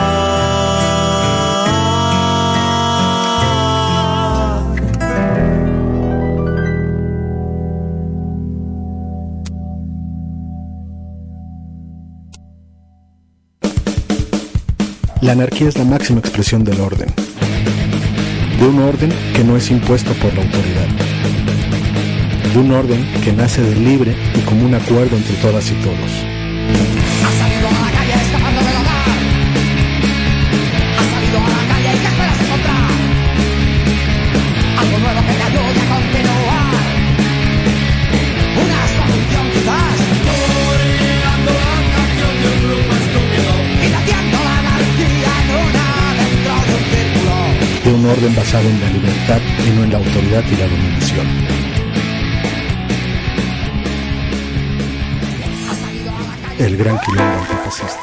La anarquía es la máxima expresión del orden, de un orden que no es impuesto por la autoridad, de un orden que nace del libre y común acuerdo entre todas y todos. Ha salido a la calle escapando del hogar. Ha salido a la calle y ¿qué esperas encontrar? Algo nuevo que le ayude a continuar. Una solución quizás. Coreando la canción de un grupo estúpido y latiendo la anarquía en una dentro de un círculo. De un orden basado en la libertad y no en la autoridad y la dominación. El gran quilombo antifascista.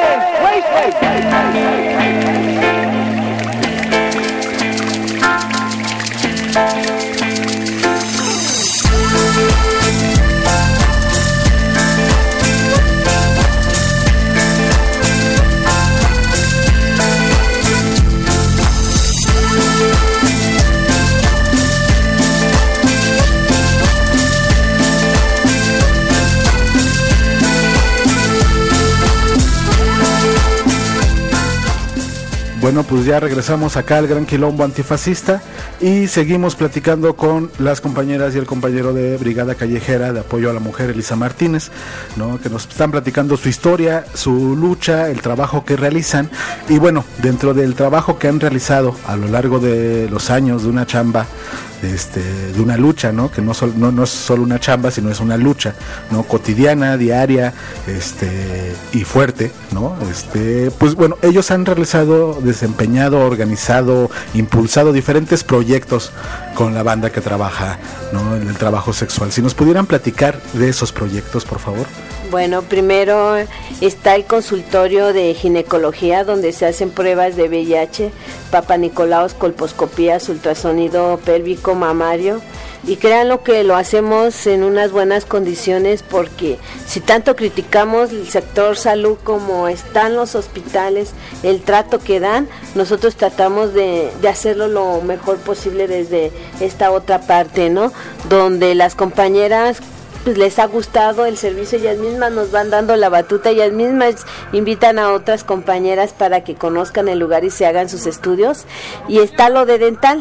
Bueno, pues ya regresamos acá al Gran Quilombo Antifascista y seguimos platicando con las compañeras y el compañero de Brigada Callejera de Apoyo a la Mujer, Elisa Martínez, ¿no? Que nos están platicando su historia, su lucha, el trabajo que realizan. Y bueno, dentro del trabajo que han realizado a lo largo de los años de una chamba, Este, de una lucha, ¿no? Que no, sol, no, no es solo una chamba, sino es una lucha, ¿no? Cotidiana, diaria, este, y fuerte, ¿no? Este, pues bueno, ellos han realizado, desempeñado, organizado, impulsado diferentes proyectos con la banda que trabaja, ¿no? En el trabajo sexual. Si nos pudieran platicar de esos proyectos, por favor. Bueno, primero está el consultorio de ginecología donde se hacen pruebas de V I H, papanicolaos, colposcopías, ultrasonido pélvico, mamario. Y créanlo que lo hacemos en unas buenas condiciones porque si tanto criticamos el sector salud como están los hospitales, el trato que dan, nosotros tratamos de, de hacerlo lo mejor posible desde esta otra parte, ¿no? Donde las compañeras pues les ha gustado el servicio, ellas mismas nos van dando la batuta, ellas mismas invitan a otras compañeras para que conozcan el lugar y se hagan sus estudios. Y está lo de dental,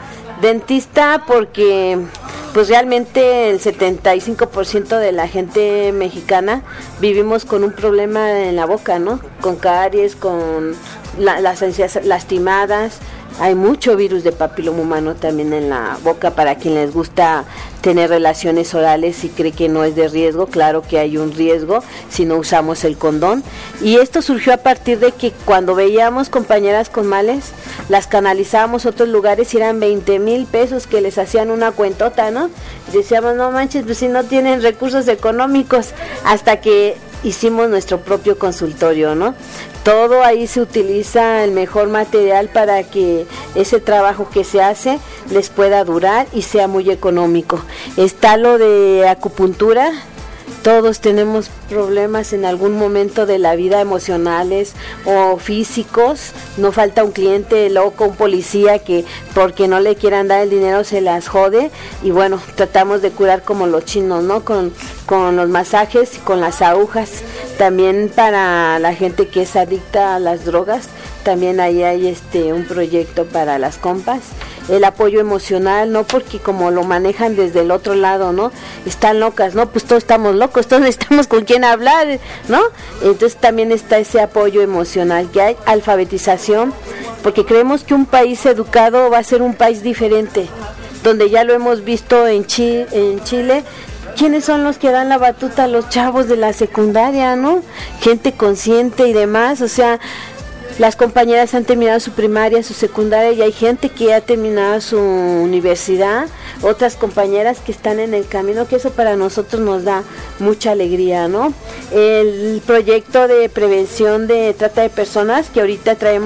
dentista, porque pues realmente el setenta y cinco por ciento de la gente mexicana vivimos con un problema en la boca, ¿no? Con caries, con la, las encías lastimadas. Hay mucho virus de papiloma humano también en la boca para quien les gusta tener relaciones orales y cree que no es de riesgo. Claro que hay un riesgo si no usamos el condón. Y esto surgió a partir de que cuando veíamos compañeras con males, las canalizábamos a otros lugares y eran veinte mil pesos que les hacían una cuentota, ¿no? Y decíamos, no manches, pues si no tienen recursos económicos, hasta que hicimos nuestro propio consultorio, ¿no? Todo ahí se utiliza el mejor material para que ese trabajo que se hace les pueda durar y sea muy económico. Está lo de acupuntura. Todos tenemos problemas en algún momento de la vida, emocionales o físicos. No falta un cliente loco, un policía que porque no le quieran dar el dinero se las jode. Y bueno, tratamos de curar como los chinos, ¿no? Con, con los masajes y con las agujas. También para la gente que es adicta a las drogas, también ahí hay este un proyecto para las compas. El apoyo emocional, ¿no? Porque como lo manejan desde el otro lado, ¿no? Están locas, ¿no? Pues todos estamos locos, todos necesitamos con quién hablar, ¿no? Entonces también está ese apoyo emocional que hay, alfabetización, porque creemos que un país educado va a ser un país diferente, donde ya lo hemos visto en, Chi- en Chile. ¿Quiénes son los que dan la batuta a los chavos de la secundaria, no? Gente consciente y demás, o sea, las compañeras han terminado su primaria, su secundaria y hay gente que ha terminado su universidad, otras compañeras que están en el camino, que eso para nosotros nos da mucha alegría, ¿no? El proyecto de prevención de trata de personas que ahorita traemos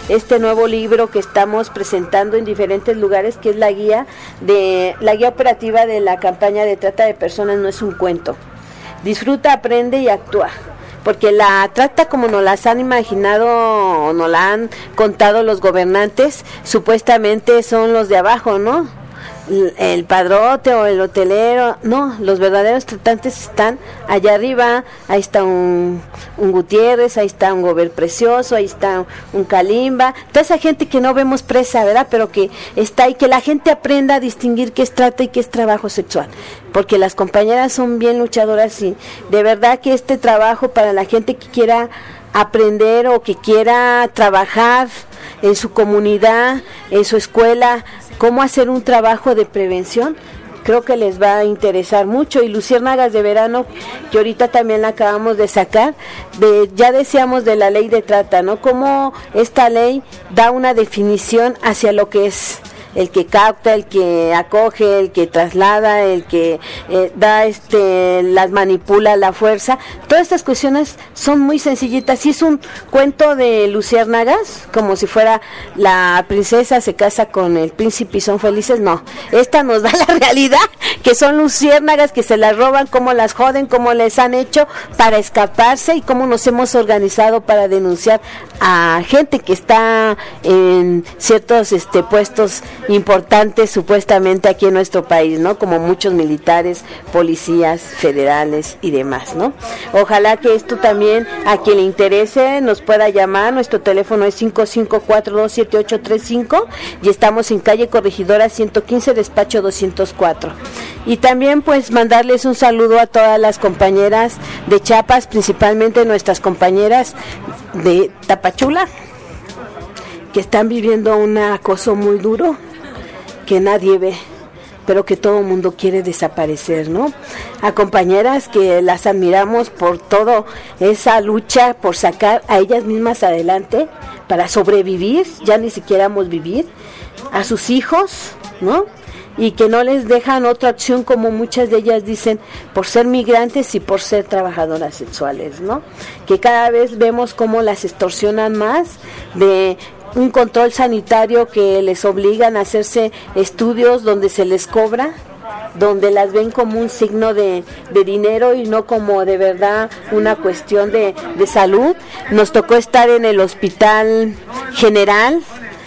este nuevo libro que estamos presentando en diferentes lugares, que es la guía de la guía operativa de la campaña de trata de personas. No es un cuento. Disfruta, aprende y actúa. Porque la trata, como nos las han imaginado o nos la han contado los gobernantes, supuestamente son los de abajo, ¿no? El padrote o el hotelero, no, los verdaderos tratantes están allá arriba. Ahí está un, un Gutiérrez, ahí está un Gober Precioso, ahí está un Kalimba, toda esa gente que no vemos presa, ¿verdad? Pero que está ahí, que la gente aprenda a distinguir qué es trata y qué es trabajo sexual, porque las compañeras son bien luchadoras y de verdad que este trabajo para la gente que quiera aprender o que quiera trabajar en su comunidad, en su escuela, cómo hacer un trabajo de prevención, creo que les va a interesar mucho. Y Luciérnagas de Verano, que ahorita también la acabamos de sacar, de, ya decíamos de la ley de trata, ¿no? Cómo esta ley da una definición hacia lo que es el que capta, el que acoge, el que traslada, el que eh, da, este, las manipula, la fuerza. Todas estas cuestiones son muy sencillitas. Y es un cuento de luciérnagas, como si fuera la princesa se casa con el príncipe y son felices. No, esta nos da la realidad, que son luciérnagas que se las roban, cómo las joden, cómo les han hecho para escaparse y cómo nos hemos organizado para denunciar a gente que está en ciertos este puestos importantes supuestamente aquí en nuestro país, ¿no? Como muchos militares, policías federales y demás, ¿no? Ojalá que esto también a quien le interese nos pueda llamar. Nuestro teléfono es cinco cinco cuatro dos siete ocho tres cinco y estamos en calle Corregidora ciento quince, despacho doscientos cuatro. Y también pues mandarles un saludo a todas las compañeras de Chiapas, principalmente nuestras compañeras de Tapachula, que están viviendo un acoso muy duro que nadie ve, pero que todo el mundo quiere desaparecer, ¿no? A compañeras que las admiramos por toda esa lucha por sacar a ellas mismas adelante para sobrevivir, ya ni siquiera vivir, a sus hijos, ¿no? Y que no les dejan otra opción, como muchas de ellas dicen, por ser migrantes y por ser trabajadoras sexuales, ¿no? Que cada vez vemos cómo las extorsionan más, de un control sanitario que les obligan a hacerse estudios donde se les cobra, donde las ven como un signo de, de dinero y no como de verdad una cuestión de, de salud. Nos tocó estar en el Hospital General,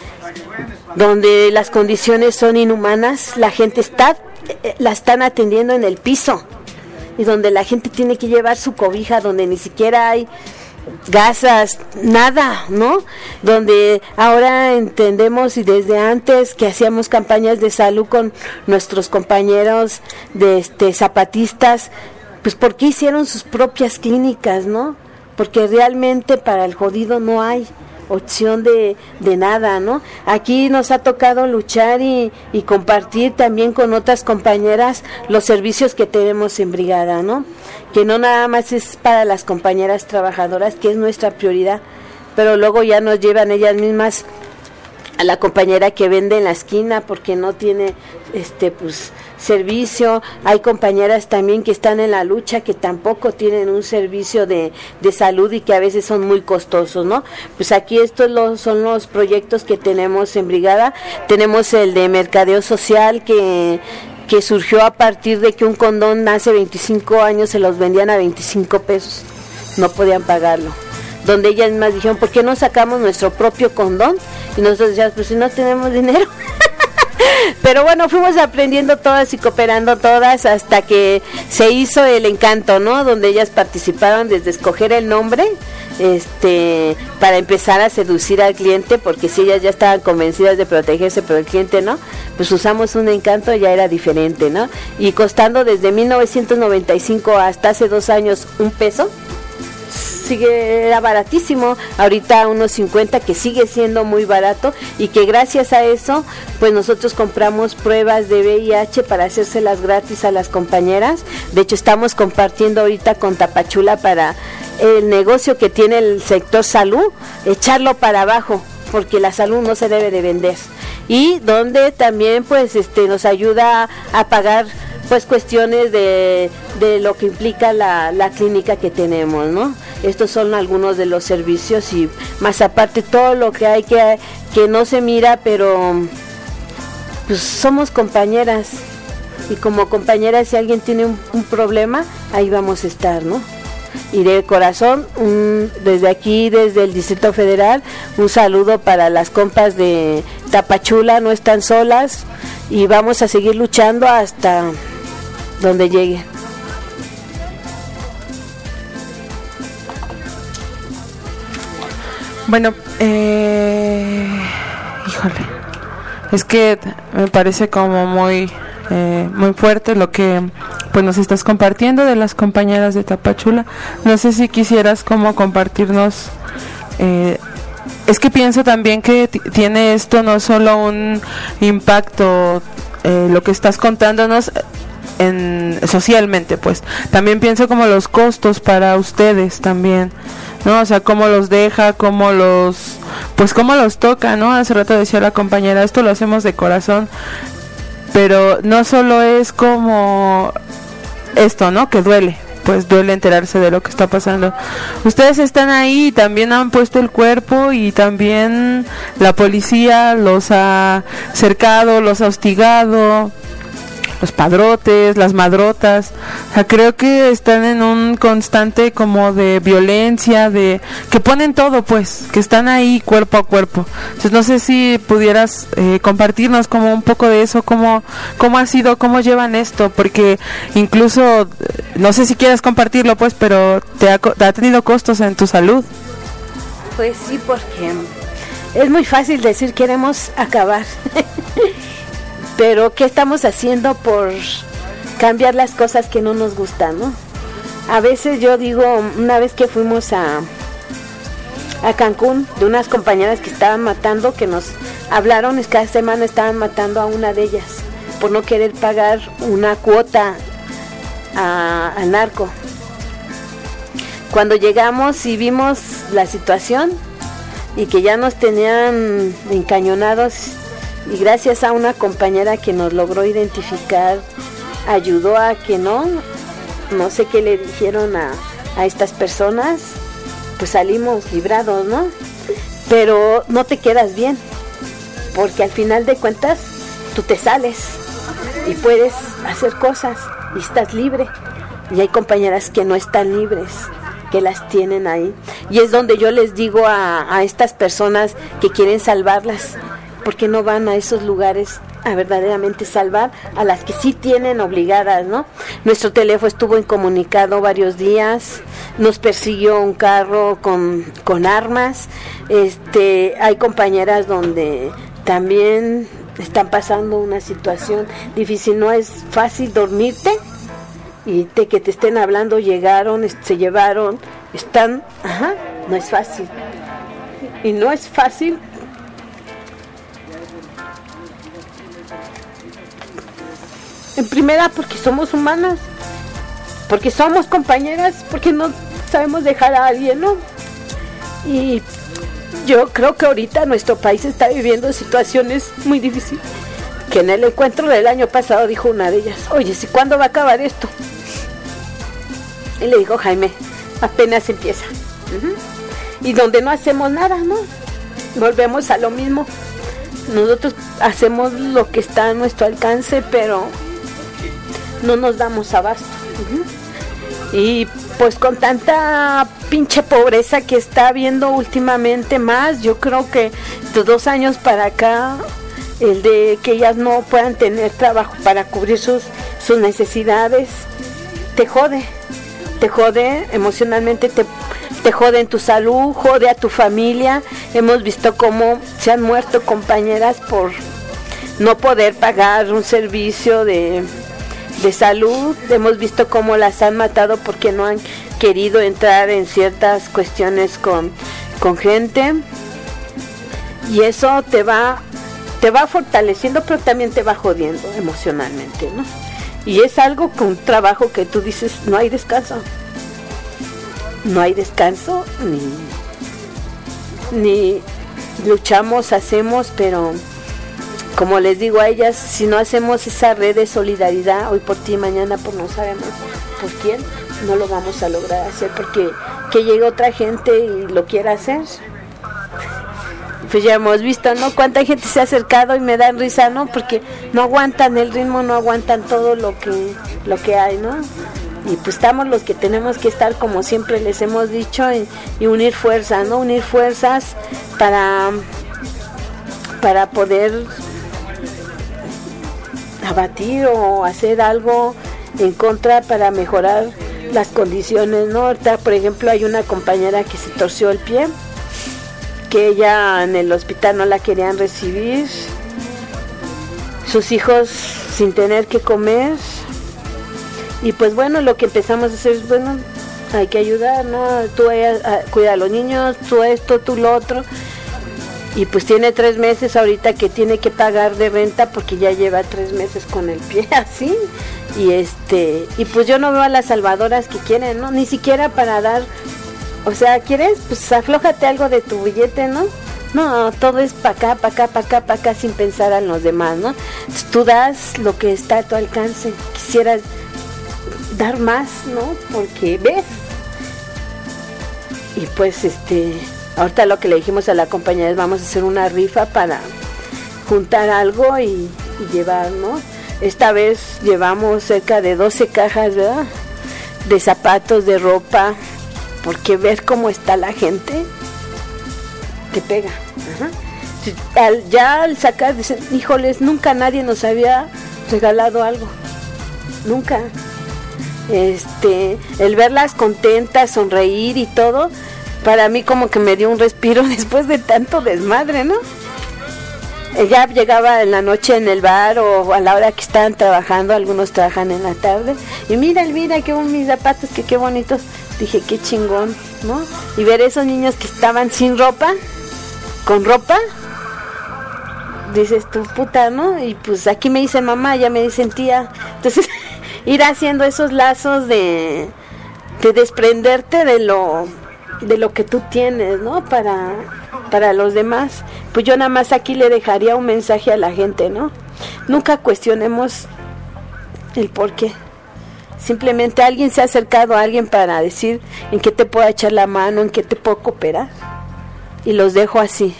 donde las condiciones son inhumanas, la gente está, la están atendiendo en el piso, y donde la gente tiene que llevar su cobija, donde ni siquiera hay gasas, nada, ¿no? Donde ahora entendemos, y desde antes que hacíamos campañas de salud con nuestros compañeros de este zapatistas, pues ¿por qué hicieron sus propias clínicas, no? Porque realmente para el jodido no hay opción de, de nada, ¿no? Aquí nos ha tocado luchar y, y compartir también con otras compañeras los servicios que tenemos en brigada, ¿no? Que no nada más es para las compañeras trabajadoras, que es nuestra prioridad, pero luego ya nos llevan ellas mismas a la compañera que vende en la esquina porque no tiene este pues servicio. Hay compañeras también que están en la lucha que tampoco tienen un servicio de, de salud y que a veces son muy costosos, ¿no? Pues aquí estos los, son los proyectos que tenemos en brigada. Tenemos el de mercadeo social que que surgió a partir de que un condón hace veinticinco años se los vendían a veinticinco pesos, no podían pagarlo, donde ellas mismas dijeron, ¿por qué no sacamos nuestro propio condón? Y nosotros decíamos, pues si no tenemos dinero. Pero bueno, fuimos aprendiendo todas y cooperando todas hasta que se hizo el encanto, ¿no? Donde ellas participaban desde escoger el nombre, este, para empezar a seducir al cliente, porque si ellas ya estaban convencidas de protegerse, pero el cliente no, pues usamos un encanto, ya era diferente, ¿no? Y costando desde mil novecientos noventa y cinco hasta hace dos años un peso, sigue, era baratísimo, ahorita unos cincuenta, que sigue siendo muy barato, y que gracias a eso pues nosotros compramos pruebas de V I H para hacérselas gratis a las compañeras. De hecho estamos compartiendo ahorita con Tapachula para el negocio que tiene el sector salud, echarlo para abajo, porque la salud no se debe de vender, y donde también pues este nos ayuda a, a pagar pues cuestiones de, de lo que implica la, la clínica que tenemos, ¿no? Estos son algunos de los servicios y más aparte todo lo que hay que, que no se mira, pero pues somos compañeras. Y como compañeras, si alguien tiene un, un problema, ahí vamos a estar, ¿no? Y de corazón, un, desde aquí, desde el Distrito Federal, un saludo para las compas de Tapachula, no están solas y vamos a seguir luchando hasta donde llegue. Bueno, eh, híjole, es que me parece como muy, eh, muy fuerte lo que pues nos estás compartiendo de las compañeras de Tapachula. No sé si quisieras como compartirnos, eh, es que pienso también que t- tiene esto no solo un impacto, eh, lo que estás contándonos en socialmente, pues también pienso como los costos para ustedes también, ¿no? O sea, cómo los deja, cómo los, pues cómo los toca, ¿no? Hace rato decía la compañera, esto lo hacemos de corazón, pero no solo es como esto, ¿no? Que duele, pues duele enterarse de lo que está pasando. Ustedes están ahí y también han puesto el cuerpo y también la policía los ha cercado, los ha hostigado, los padrotes, las madrotas. O sea, creo que están en un constante como de violencia, de que ponen todo, pues, que están ahí cuerpo a cuerpo. Entonces no sé si pudieras eh, compartirnos como un poco de eso, cómo, cómo ha sido, cómo llevan esto, porque incluso, no sé si quieras compartirlo, pues, pero te ha, te ha tenido costos en tu salud. Pues sí, porque es muy fácil decir queremos acabar. Pero ¿qué estamos haciendo por cambiar las cosas que no nos gustan, no? A veces yo digo, una vez que fuimos a, a Cancún, de unas compañeras que estaban matando, que nos hablaron, es que cada semana estaban matando a una de ellas, por no querer pagar una cuota a, al narco. Cuando llegamos y vimos la situación, y que ya nos tenían encañonados, y gracias a una compañera que nos logró identificar, ayudó a que no, no sé qué le dijeron a, a estas personas, pues salimos librados, ¿no? Pero no te quedas bien, porque al final de cuentas tú te sales y puedes hacer cosas y estás libre, y hay compañeras que no están libres, que las tienen ahí, y es donde yo les digo a, a estas personas que quieren salvarlas, porque no van a esos lugares a verdaderamente salvar a las que sí tienen obligadas, ¿no? Nuestro teléfono estuvo incomunicado varios días, nos persiguió un carro con, con armas, este, hay compañeras donde también están pasando una situación difícil, no es fácil dormirte y te, que te estén hablando, llegaron, se llevaron, están, ajá, no es fácil, y no es fácil. En primera, porque somos humanas, porque somos compañeras, porque no sabemos dejar a alguien, ¿no? Y yo creo que ahorita nuestro país está viviendo situaciones muy difíciles. Que en el encuentro del año pasado dijo una de ellas, oye, ¿sí cuándo va a acabar esto? Y le dijo, Jaime, apenas empieza. Uh-huh. Y donde no hacemos nada, ¿no? Volvemos a lo mismo. Nosotros hacemos lo que está a nuestro alcance, pero no nos damos abasto. Uh-huh. Y pues con tanta pinche pobreza que está habiendo últimamente más, yo creo que de dos años para acá, el de que ellas no puedan tener trabajo para cubrir sus, sus necesidades, te jode, te jode emocionalmente, te, te jode en tu salud, jode a tu familia. Hemos visto cómo se han muerto compañeras por no poder pagar un servicio de de salud, hemos visto cómo las han matado porque no han querido entrar en ciertas cuestiones con, con gente, y eso te va te va fortaleciendo, pero también te va jodiendo emocionalmente, ¿no? Y es algo con trabajo que tú dices, no hay descanso, no hay descanso, ni, ni luchamos, hacemos, pero como les digo a ellas, si no hacemos esa red de solidaridad, hoy por ti, mañana por no sabemos por quién, no lo vamos a lograr hacer, porque que llegue otra gente y lo quiera hacer. Pues ya hemos visto, ¿no? Cuánta gente se ha acercado y me dan risa, ¿no? Porque no aguantan el ritmo, no aguantan todo lo que, lo que hay, ¿no? Y pues estamos los que tenemos que estar, como siempre les hemos dicho, y, y unir fuerzas, ¿no? Unir fuerzas para, para poder abatir o hacer algo en contra para mejorar las condiciones, ¿no? Ahorita, por ejemplo, hay una compañera que se torció el pie, que ella en el hospital no la querían recibir, sus hijos sin tener que comer, y pues bueno, lo que empezamos a hacer es, bueno, hay que ayudar, ¿no? Tú eh, cuida a los niños, tú esto, tú lo otro, y pues tiene tres meses ahorita que tiene que pagar de renta porque ya lleva tres meses con el pie así, y este, y pues yo no veo a las salvadoras que quieren, ¿no? Ni siquiera para dar. O sea, ¿quieres? Pues aflójate algo de tu billete, ¿no? No, todo es para acá, para acá, para acá, para acá, sin pensar en los demás, ¿no? Entonces, tú das lo que está a tu alcance. Quisieras dar más, ¿no? Porque ves. Y pues, este, ahorita lo que le dijimos a la compañía es vamos a hacer una rifa para juntar algo y, y llevar, ¿no? Esta vez llevamos cerca de doce cajas, ¿verdad? De zapatos, de ropa. Porque ver cómo está la gente te pega. Ajá. Al, ya al sacar, dicen, híjoles, nunca nadie nos había regalado algo. Nunca. Este, el verlas contentas, sonreír y todo, para mí como que me dio un respiro después de tanto desmadre, ¿no? Ella llegaba en la noche en el bar o a la hora que estaban trabajando, algunos trabajan en la tarde, y mira, mira, qué bonitos mis zapatos, que qué bonitos. Dije, qué chingón, ¿no? Y ver esos niños que estaban sin ropa, con ropa, dices tú, puta, ¿no? Y pues aquí me dicen mamá, ya me dicen tía. Entonces, ir haciendo esos lazos de, de desprenderte de lo, de lo que tú tienes, ¿no? Para, para los demás. Pues yo nada más aquí le dejaría un mensaje a la gente, ¿no? Nunca cuestionemos el por qué. Simplemente alguien se ha acercado a alguien para decir en qué te puedo echar la mano, en qué te puedo cooperar. Y los dejo así.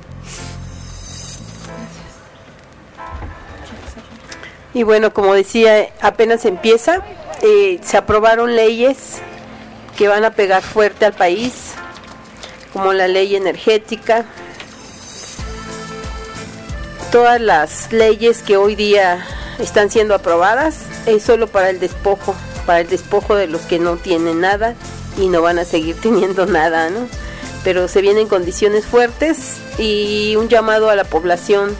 Y bueno, como decía, apenas empieza, eh, se aprobaron leyes que van a pegar fuerte al país, como la ley energética, todas las leyes que hoy día están siendo aprobadas es solo para el despojo, para el despojo de los que no tienen nada y no van a seguir teniendo nada, ¿no? Pero se vienen condiciones fuertes y un llamado a la población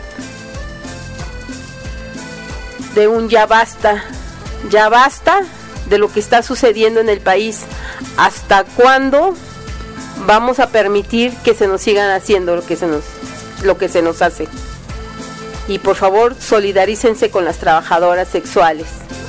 de un ya basta, ya basta de lo que está sucediendo en el país. ¿Hasta cuándo vamos a permitir que se nos sigan haciendo lo que se nos, lo que se nos hace? Y por favor, solidarícense con las trabajadoras sexuales.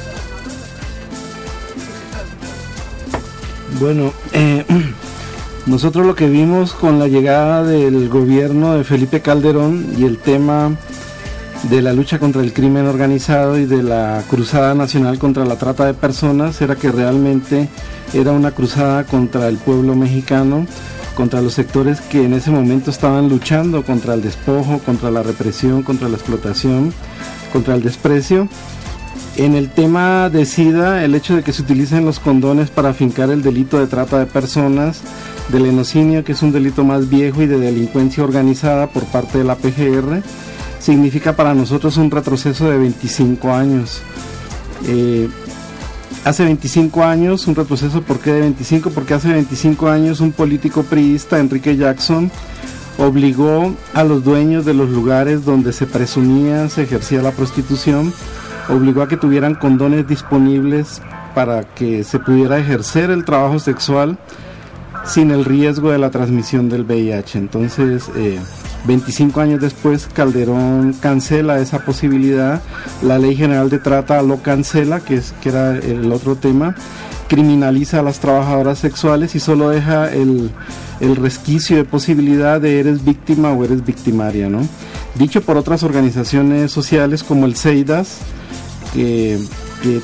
Bueno, eh, nosotros lo que vimos con la llegada del gobierno de Felipe Calderón y el tema de la lucha contra el crimen organizado y de la cruzada nacional contra la trata de personas era que realmente era una cruzada contra el pueblo mexicano, contra los sectores que en ese momento estaban luchando contra el despojo, contra la represión, contra la explotación, contra el desprecio. En el tema de SIDA, el hecho de que se utilicen los condones para afincar el delito de trata de personas, del lenocinio, que es un delito más viejo, y de delincuencia organizada por parte de la P G R, significa para nosotros un retroceso de veinticinco años. Eh, hace veinticinco años, un retroceso, ¿por qué de veinticinco? Porque hace veinticinco años un político priista, Enrique Jackson, obligó a los dueños de los lugares donde se presumía se ejercía la prostitución, obligó a que tuvieran condones disponibles para que se pudiera ejercer el trabajo sexual sin el riesgo de la transmisión del V I H. Entonces, eh, veinticinco años después, Calderón cancela esa posibilidad, la Ley General de Trata lo cancela, que, es, que era el otro tema, criminaliza a las trabajadoras sexuales y solo deja el, el resquicio de posibilidad de eres víctima o eres victimaria, ¿no? Dicho por otras organizaciones sociales como el CEIDAS, que, que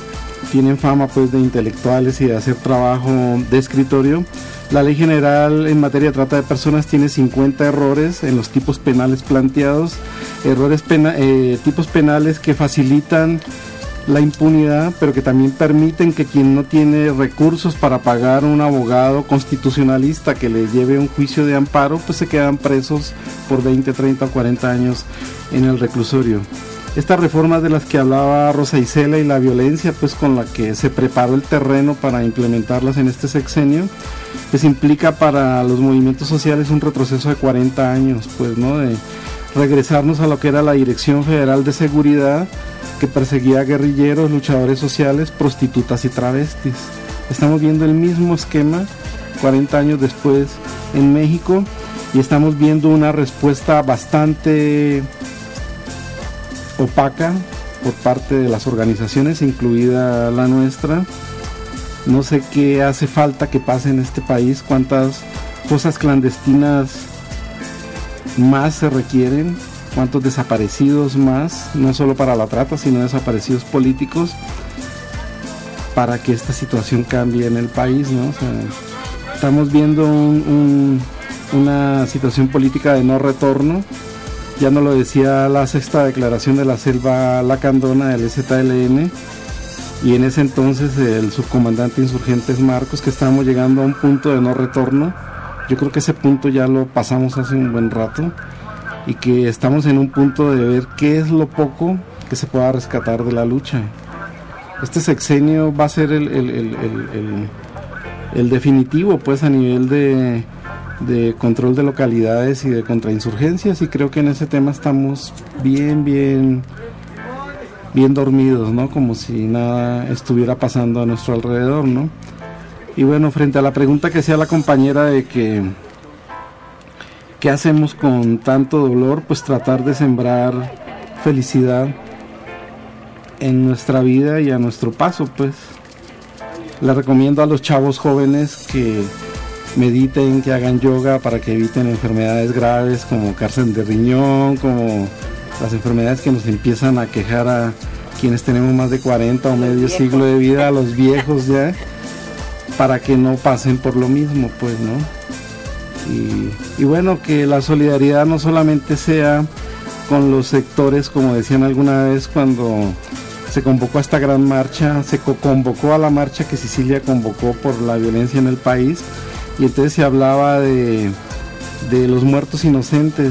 tienen fama pues de intelectuales y de hacer trabajo de escritorio. La Ley General en materia de trata de personas tiene cincuenta errores en los tipos penales planteados, errores pena, eh, tipos penales que facilitan la impunidad, pero que también permiten que quien no tiene recursos para pagar un abogado constitucionalista que le lleve un juicio de amparo, pues se quedan presos por veinte, treinta o cuarenta años en el reclusorio. Estas reformas de las que hablaba Rosa Isela y la violencia pues con la que se preparó el terreno para implementarlas en este sexenio, pues implica para los movimientos sociales un retroceso de cuarenta años, pues, ¿no? De regresarnos a lo que era la Dirección Federal de Seguridad, que perseguía a guerrilleros, luchadores sociales, prostitutas y travestis. Estamos viendo el mismo esquema cuarenta años después en México y estamos viendo una respuesta bastante opaca por parte de las organizaciones, incluida la nuestra. No sé qué hace falta que pase en este país, cuántas fosas clandestinas más se requieren, cuántos desaparecidos más, no solo para la trata, sino desaparecidos políticos, para que esta situación cambie en el país, ¿no? O sea, estamos viendo un, un, una situación política de no retorno. Ya nos lo decía la sexta declaración de la Selva Lacandona del E Z L N, y en ese entonces el subcomandante insurgentes Marcos, que estábamos llegando a un punto de no retorno. Yo creo que ese punto ya lo pasamos hace un buen rato, y que estamos en un punto de ver qué es lo poco que se pueda rescatar de la lucha. Este sexenio va a ser el, el, el, el, el, el definitivo, pues, a nivel de, de control de localidades y de contrainsurgencias, y creo que en ese tema estamos bien, bien, bien dormidos, ¿no? Como si nada estuviera pasando a nuestro alrededor, ¿no? Y bueno, frente a la pregunta que hacía la compañera de que ¿qué hacemos con tanto dolor? Pues tratar de sembrar felicidad en nuestra vida y a nuestro paso, pues. Le recomiendo a los chavos jóvenes que mediten, que hagan yoga para que eviten enfermedades graves como cáncer de riñón, como las enfermedades que nos empiezan a quejar a quienes tenemos más de cuarenta o medio siglo de vida, a los viejos ya, para que no pasen por lo mismo, pues, ¿no? Y, y bueno, que la solidaridad no solamente sea con los sectores, como decían alguna vez cuando se convocó a esta gran marcha, se co- convocó a la marcha que Sicilia convocó por la violencia en el país, y entonces se hablaba de, de los muertos inocentes.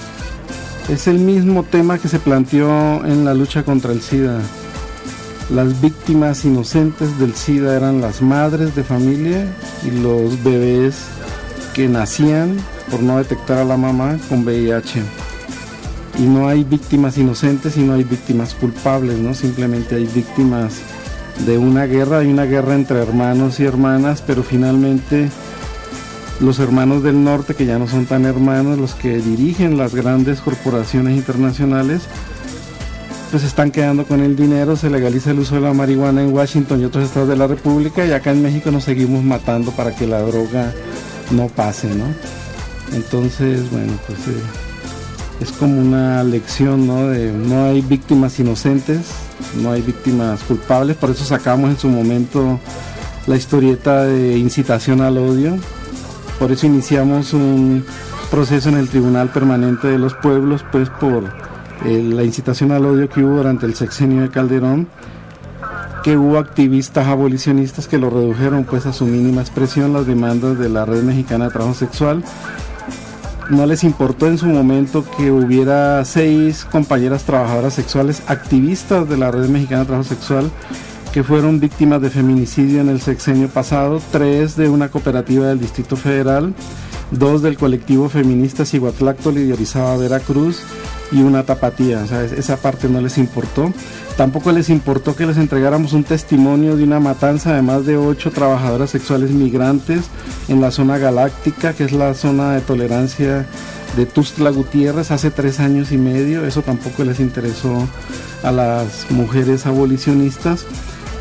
Es el mismo tema que se planteó en la lucha contra el SIDA. Las víctimas inocentes del SIDA eran las madres de familia y los bebés que nacían por no detectar a la mamá con V I H. Y no hay víctimas inocentes y no hay víctimas culpables, ¿no? Simplemente hay víctimas de una guerra, hay una guerra entre hermanos y hermanas, pero finalmente los hermanos del norte, que ya no son tan hermanos, los que dirigen las grandes corporaciones internacionales, pues están quedando con el dinero. Se legaliza el uso de la marihuana en Washington y otros estados de la República, y acá en México nos seguimos matando para que la droga no pase, ¿no? Entonces, bueno, pues eh, es como una lección, ¿no? De no hay víctimas inocentes, no hay víctimas culpables. Por eso sacamos en su momento la historieta de incitación al odio. Por eso iniciamos un proceso en el Tribunal Permanente de los Pueblos, pues por eh, la incitación al odio que hubo durante el sexenio de Calderón, que hubo activistas abolicionistas que lo redujeron pues a su mínima expresión, las demandas de la Red Mexicana de Trabajo Sexual. No les importó en su momento que hubiera seis compañeras trabajadoras sexuales activistas de la Red Mexicana de Trabajo Sexual que fueron víctimas de feminicidio en el sexenio pasado, tres de una cooperativa del Distrito Federal, dos del colectivo feminista Cihuatlactoli de Orizaba, Veracruz, y una tapatía. O sea, esa parte no les importó. Tampoco les importó que les entregáramos un testimonio de una matanza de más de ocho trabajadoras sexuales migrantes en la zona galáctica, que es la zona de tolerancia de Tuxtla Gutiérrez, hace tres años y medio. Eso tampoco les interesó a las mujeres abolicionistas.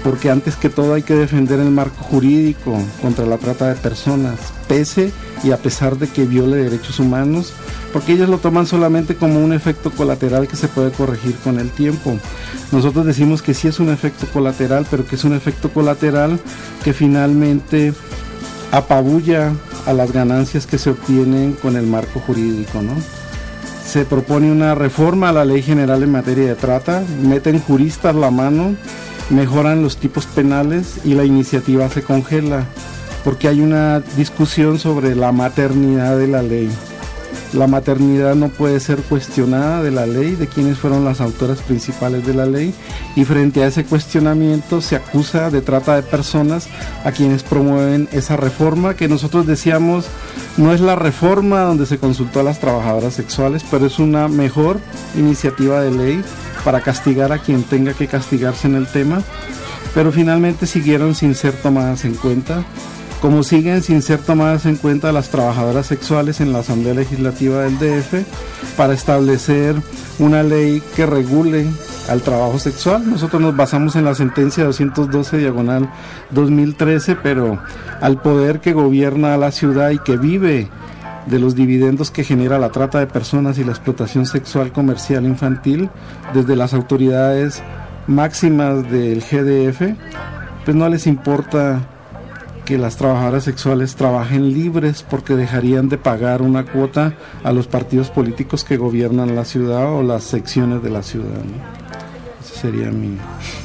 porque antes que todo hay que defender el marco jurídico contra la trata de personas, pese y a pesar de que viole derechos humanos, porque ellos lo toman solamente como un efecto colateral que se puede corregir con el tiempo. Nosotros decimos que sí es un efecto colateral, pero que es un efecto colateral que finalmente apabulla a las ganancias que se obtienen con el marco jurídico, ¿no? Se propone una reforma a la Ley General en materia de trata, meten juristas la mano, mejoran los tipos penales y la iniciativa se congela, porque hay una discusión sobre la maternidad de la ley. La maternidad no puede ser cuestionada de la ley, de quiénes fueron las autoras principales de la ley, y frente a ese cuestionamiento se acusa de trata de personas a quienes promueven esa reforma, que nosotros decíamos no es la reforma donde se consultó a las trabajadoras sexuales, pero es una mejor iniciativa de ley para castigar a quien tenga que castigarse en el tema, pero finalmente siguieron sin ser tomadas en cuenta, como siguen sin ser tomadas en cuenta las trabajadoras sexuales en la Asamblea Legislativa del D F para establecer una ley que regule al trabajo sexual. Nosotros nos basamos en la sentencia doscientos doce diagonal dos mil trece, pero al poder que gobierna a la ciudad y que vive de los dividendos que genera la trata de personas y la explotación sexual comercial infantil, desde las autoridades máximas del G D F, pues no les importa que las trabajadoras sexuales trabajen libres, porque dejarían de pagar una cuota a los partidos políticos que gobiernan la ciudad o las secciones de la ciudad, ¿no? Ese sería mi...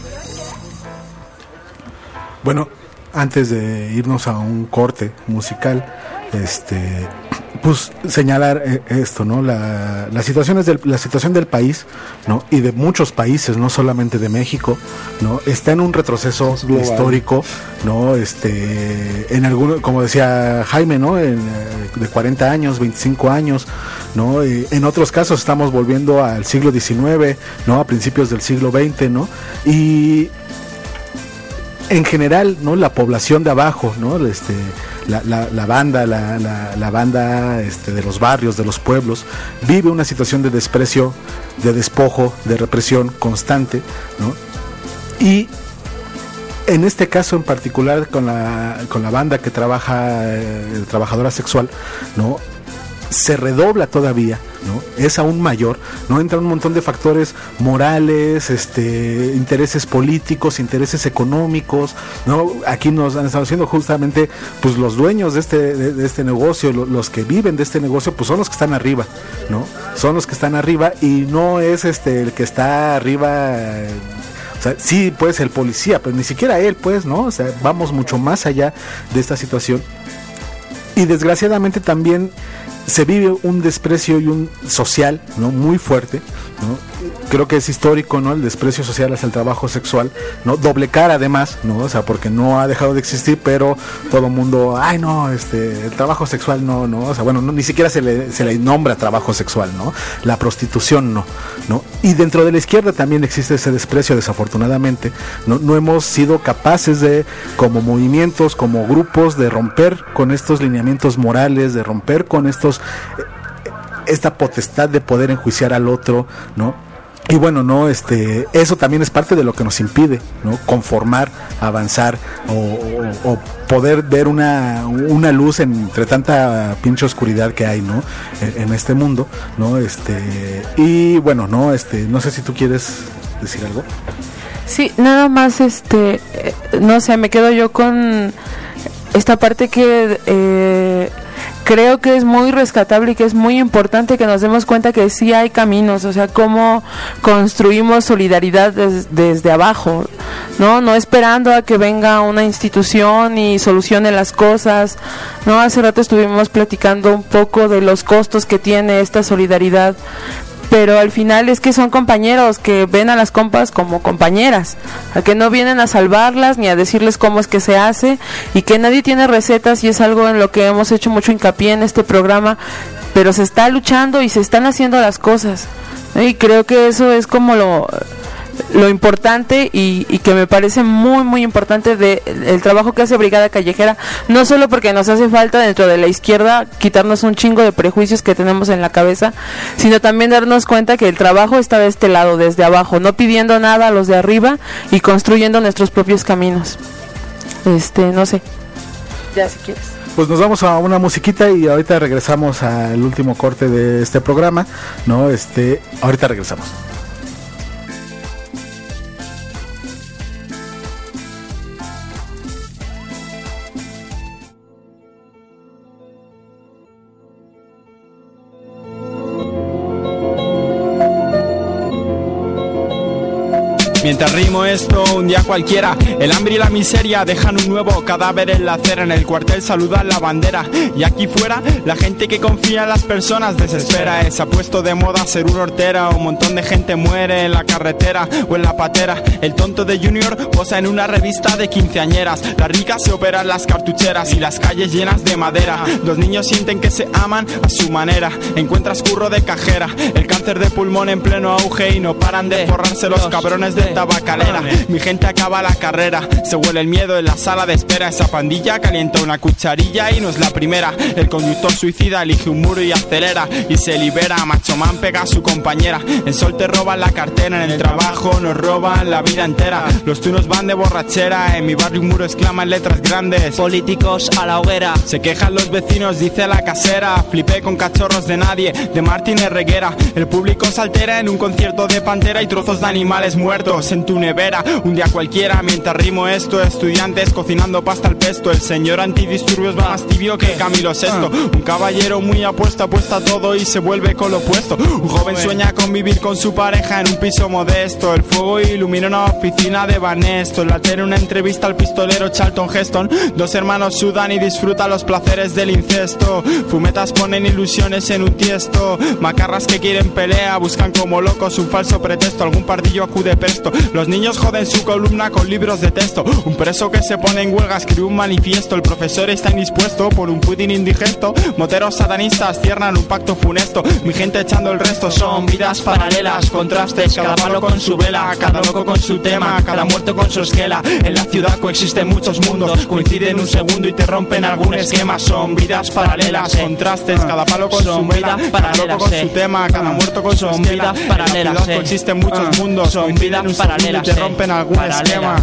Bueno, antes de irnos a un corte musical, este pues señalar eh, esto, ¿no? La, la, situación es del, la situación del país, ¿no? Y de muchos países, no solamente de México, ¿no? Está en un retroceso histórico, ¿no? Este, en alguno, como decía Jaime, ¿no? En, de cuarenta años, veinticinco años, ¿no? Eh, en otros casos estamos volviendo al siglo diecinueve, ¿no? A principios del siglo veinte, ¿no? Y en general, ¿no? La población de abajo, ¿no? Este, la, la, la banda, la, la, la banda este, de los barrios, de los pueblos, vive una situación de desprecio, de despojo, de represión constante, ¿no? Y en este caso en particular con la, con la banda que trabaja, eh, trabajadora sexual, ¿no? Se redobla todavía, ¿no? Es aún mayor, ¿no? Entran un montón de factores morales, este, intereses políticos, intereses económicos, ¿no? Aquí nos han estado haciendo justamente, pues los dueños de este, de, de este negocio, lo, los que viven de este negocio, pues son los que están arriba, ¿no? Son los que están arriba y no es este el que está arriba. Eh, O sea, sí, pues el policía, pero ni siquiera él, pues, ¿no? O sea, vamos mucho más allá de esta situación. Y desgraciadamente también se vive un desprecio y un social, ¿no? Muy fuerte, ¿no? Creo que es histórico, ¿no? El desprecio social hacia el trabajo sexual, ¿no? Doble cara además, ¿no? O sea, porque no ha dejado de existir, pero todo el mundo, ay no, este, el trabajo sexual no, no, o sea, bueno, no, ni siquiera se le, se le nombra trabajo sexual, ¿no? La prostitución no, ¿no? Y dentro de la izquierda también existe ese desprecio, desafortunadamente, ¿no? No hemos sido capaces de, como movimientos, como grupos, de romper con estos lineamientos morales, de romper con estos, esta potestad de poder enjuiciar al otro, ¿no? Y bueno, no, este, eso también es parte de lo que nos impide, ¿no? Conformar, avanzar o, o, o poder ver una, una luz entre tanta pinche oscuridad que hay, ¿no? En, en este mundo, ¿no? Este, y bueno, no, este, no sé si tú quieres decir algo. Sí, nada más, este, no sé, me quedo yo con esta parte que eh, creo que es muy rescatable y que es muy importante que nos demos cuenta que sí hay caminos, o sea, cómo construimos solidaridad des, desde abajo, no no esperando a que venga una institución y solucione las cosas, no hace rato estuvimos platicando un poco de los costos que tiene esta solidaridad, pero al final es que son compañeros que ven a las compas como compañeras, a que no vienen a salvarlas ni a decirles cómo es que se hace, y que nadie tiene recetas, y es algo en lo que hemos hecho mucho hincapié en este programa, pero se está luchando y se están haciendo las cosas, ¿no? Y creo que eso es como lo lo importante y, y que me parece muy muy importante de el trabajo que hace Brigada Callejera, no solo porque nos hace falta dentro de la izquierda quitarnos un chingo de prejuicios que tenemos en la cabeza, sino también darnos cuenta que el trabajo está de este lado, desde abajo, no pidiendo nada a los de arriba y construyendo nuestros propios caminos. Este, no sé, ya si quieres. Pues nos vamos a una musiquita y ahorita regresamos al último corte de este programa, ¿no? Este, ahorita regresamos. Mientras rimo esto, un día cualquiera, el hambre y la miseria dejan un nuevo cadáver en la acera. En el cuartel saludan la bandera y aquí fuera la gente que confía en las personas desespera. Se ha puesto de moda ser un hortera, un montón de gente muere en la carretera o en la patera. El tonto de Junior posa en una revista de quinceañeras, las ricas se operan las cartucheras y las calles llenas de madera. Los niños sienten que se aman a su manera, encuentras curro de cajera, el cáncer de pulmón en pleno auge y no paran de forrarse los cabrones de tabacalera. Mi gente acaba la carrera, se huele el miedo en la sala de espera. Esa pandilla calienta una cucharilla y no es la primera. El conductor suicida elige un muro y acelera y se libera. Macho man pega a su compañera. En sol te roban la cartera, en el trabajo nos roban la vida entera. Los tunos van de borrachera, en mi barrio un muro exclama en letras grandes: políticos a la hoguera. Se quejan los vecinos, dice la casera. Flipé con cachorros de nadie, de Martínez Reguera. El público se altera en un concierto de Pantera y trozos de animales muertos en tu nevera. Un día cualquiera, mientras rimo esto, estudiantes cocinando pasta al pesto. El señor antidisturbios va más tibio que Camilo sexto. Un caballero muy apuesto apuesta a todo y se vuelve con lo opuesto. Un joven sueña con vivir con su pareja en un piso modesto. El fuego ilumina una oficina de Banesto. La tele una entrevista al pistolero Charlton Heston. Dos hermanos sudan y disfrutan los placeres del incesto. Fumetas ponen ilusiones en un tiesto. Macarras que quieren pelea buscan como locos un falso pretexto. Algún pardillo acude presto. Los niños joden su columna con libros de texto. Un preso que se pone en huelga escribe un manifiesto. El profesor está indispuesto por un pudding indigesto. Moteros satanistas cierran un pacto funesto. Mi gente echando el resto. Son vidas paralelas, contrastes, cada palo con su vela, cada loco con su tema, cada muerto con su esquela. En la ciudad coexisten muchos mundos, coinciden un segundo y te rompen algún esquema. Son vidas paralelas, contrastes, cada palo con su vela, cada loco con su tema, cada muerto con su esquela. En la ciudad coexisten muchos mundos, coinciden un segundo y te rompen algún esquema.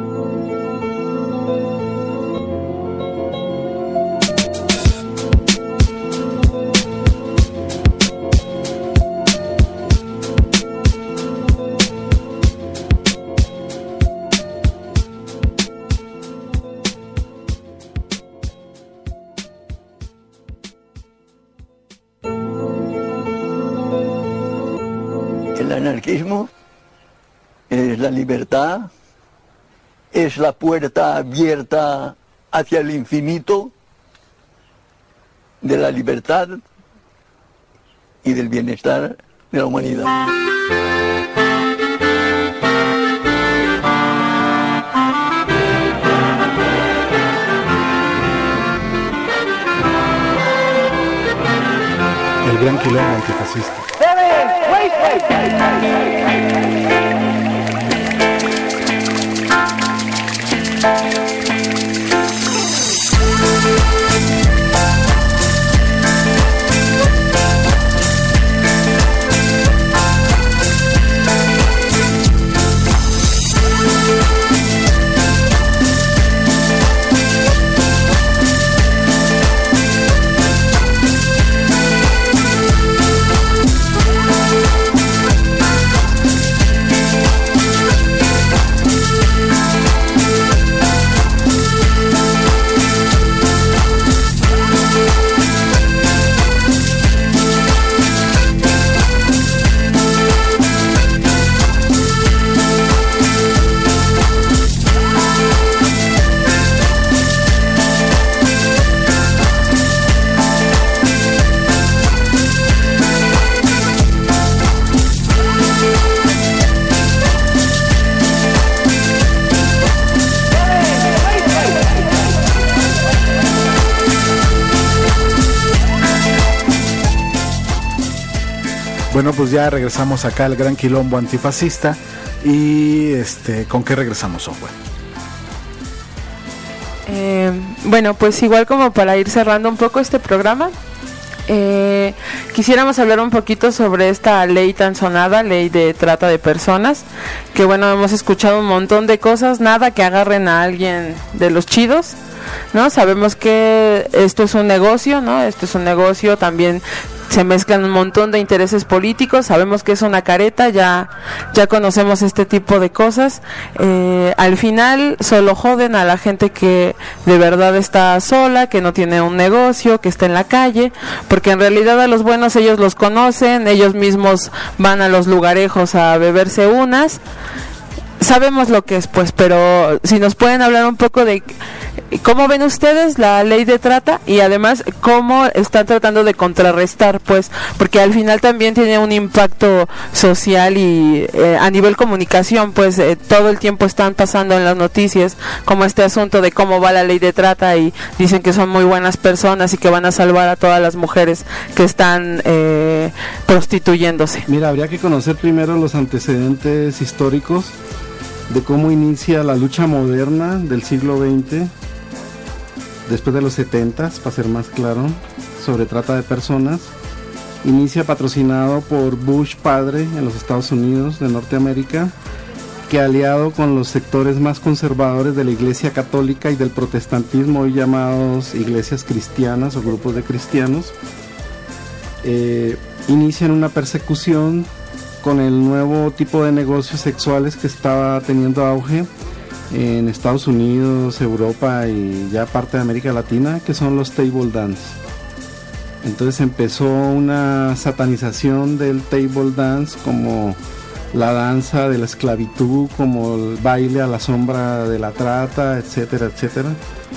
El anarquismo es la libertad, es la puerta abierta hacia el infinito de la libertad y del bienestar de la humanidad. El gran quilombo antifascista. Bueno, pues ya regresamos acá al gran quilombo antifascista. y este, ¿con qué regresamos, Software? Eh, bueno, pues igual como para ir cerrando un poco este programa, eh, quisiéramos hablar un poquito sobre esta ley tan sonada, ley de trata de personas, que bueno, hemos escuchado un montón de cosas, nada que agarren a alguien de los chidos, ¿no? Sabemos que esto es un negocio, ¿no? Esto es un negocio, también se mezclan un montón de intereses políticos, sabemos que es una careta, ya ya conocemos este tipo de cosas. Eh, al final solo joden a la gente que de verdad está sola, que no tiene un negocio, que está en la calle, porque en realidad a los buenos ellos los conocen, ellos mismos van a los lugarejos a beberse unas. Sabemos lo que es, pues, pero si nos pueden hablar un poco de cómo ven ustedes la ley de trata y además cómo están tratando de contrarrestar, pues, porque al final también tiene un impacto social y eh, a nivel comunicación, pues, eh, todo el tiempo están pasando en las noticias como este asunto de cómo va la ley de trata y dicen que son muy buenas personas y que van a salvar a todas las mujeres que están eh, prostituyéndose. Mira, habría que conocer primero los antecedentes históricos de cómo inicia la lucha moderna del siglo veinte, después de los setentas, para ser más claro, sobre trata de personas. Inicia patrocinado por Bush padre en los Estados Unidos de Norteamérica, que aliado con los sectores más conservadores de la Iglesia Católica y del protestantismo, hoy llamados iglesias cristianas o grupos de cristianos, eh, inician una persecución con el nuevo tipo de negocios sexuales que estaba teniendo auge en Estados Unidos, Europa y ya parte de América Latina, que son los table dance. Entonces empezó una satanización del table dance como la danza de la esclavitud, como el baile a la sombra de la trata, etcétera, etcétera.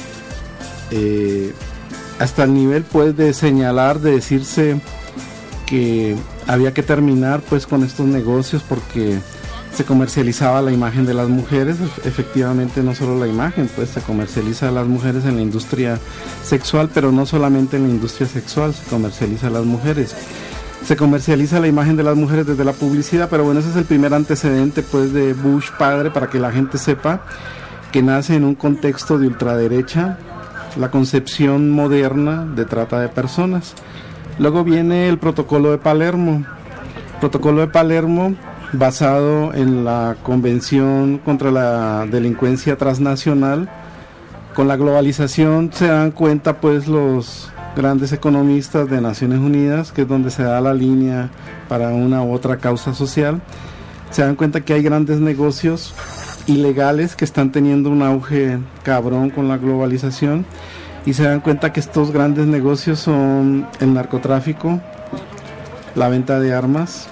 Eh, hasta el nivel, pues, de señalar, de decirse que había que terminar, pues, con estos negocios porque se comercializaba la imagen de las mujeres. Efectivamente, no solo la imagen, pues se comercializa a las mujeres en la industria sexual, pero no solamente en la industria sexual se comercializa a las mujeres. Se comercializa la imagen de las mujeres desde la publicidad, pero bueno, ese es el primer antecedente, pues, de Bush padre, para que la gente sepa que nace en un contexto de ultraderecha la concepción moderna de trata de personas. Luego viene el Protocolo de Palermo. Protocolo de Palermo, basado en la Convención contra la Delincuencia Transnacional. Con la globalización se dan cuenta, pues, los grandes economistas de Naciones Unidas, que es donde se da la línea para una u otra causa social. Se dan cuenta que hay grandes negocios ilegales que están teniendo un auge cabrón con la globalización. Y se dan cuenta que estos grandes negocios son el narcotráfico, la venta de armas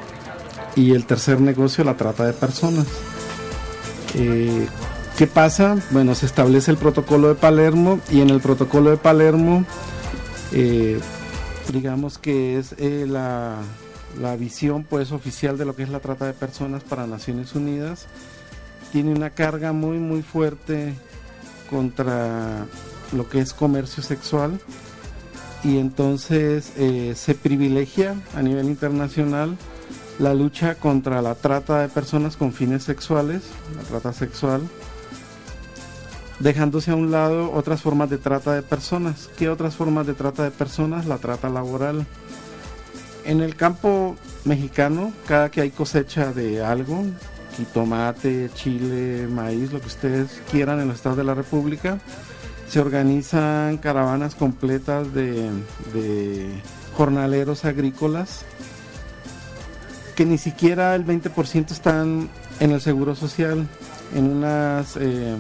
y el tercer negocio, la trata de personas. Eh, ¿Qué pasa? Bueno, se establece el Protocolo de Palermo y en el Protocolo de Palermo, eh, digamos que es eh, la, la visión, pues, oficial de lo que es la trata de personas para Naciones Unidas. Tiene una carga muy muy fuerte contra lo que es comercio sexual y entonces eh, se privilegia a nivel internacional la lucha contra la trata de personas con fines sexuales, la trata sexual, dejándose a un lado otras formas de trata de personas. ¿Qué otras formas de trata de personas? La trata laboral. En el campo mexicano, cada que hay cosecha de algo, jitomate, chile, maíz, lo que ustedes quieran en los estados de la República, se organizan caravanas completas de, de jornaleros agrícolas que ni siquiera el veinte por ciento están en el seguro social, en unas eh,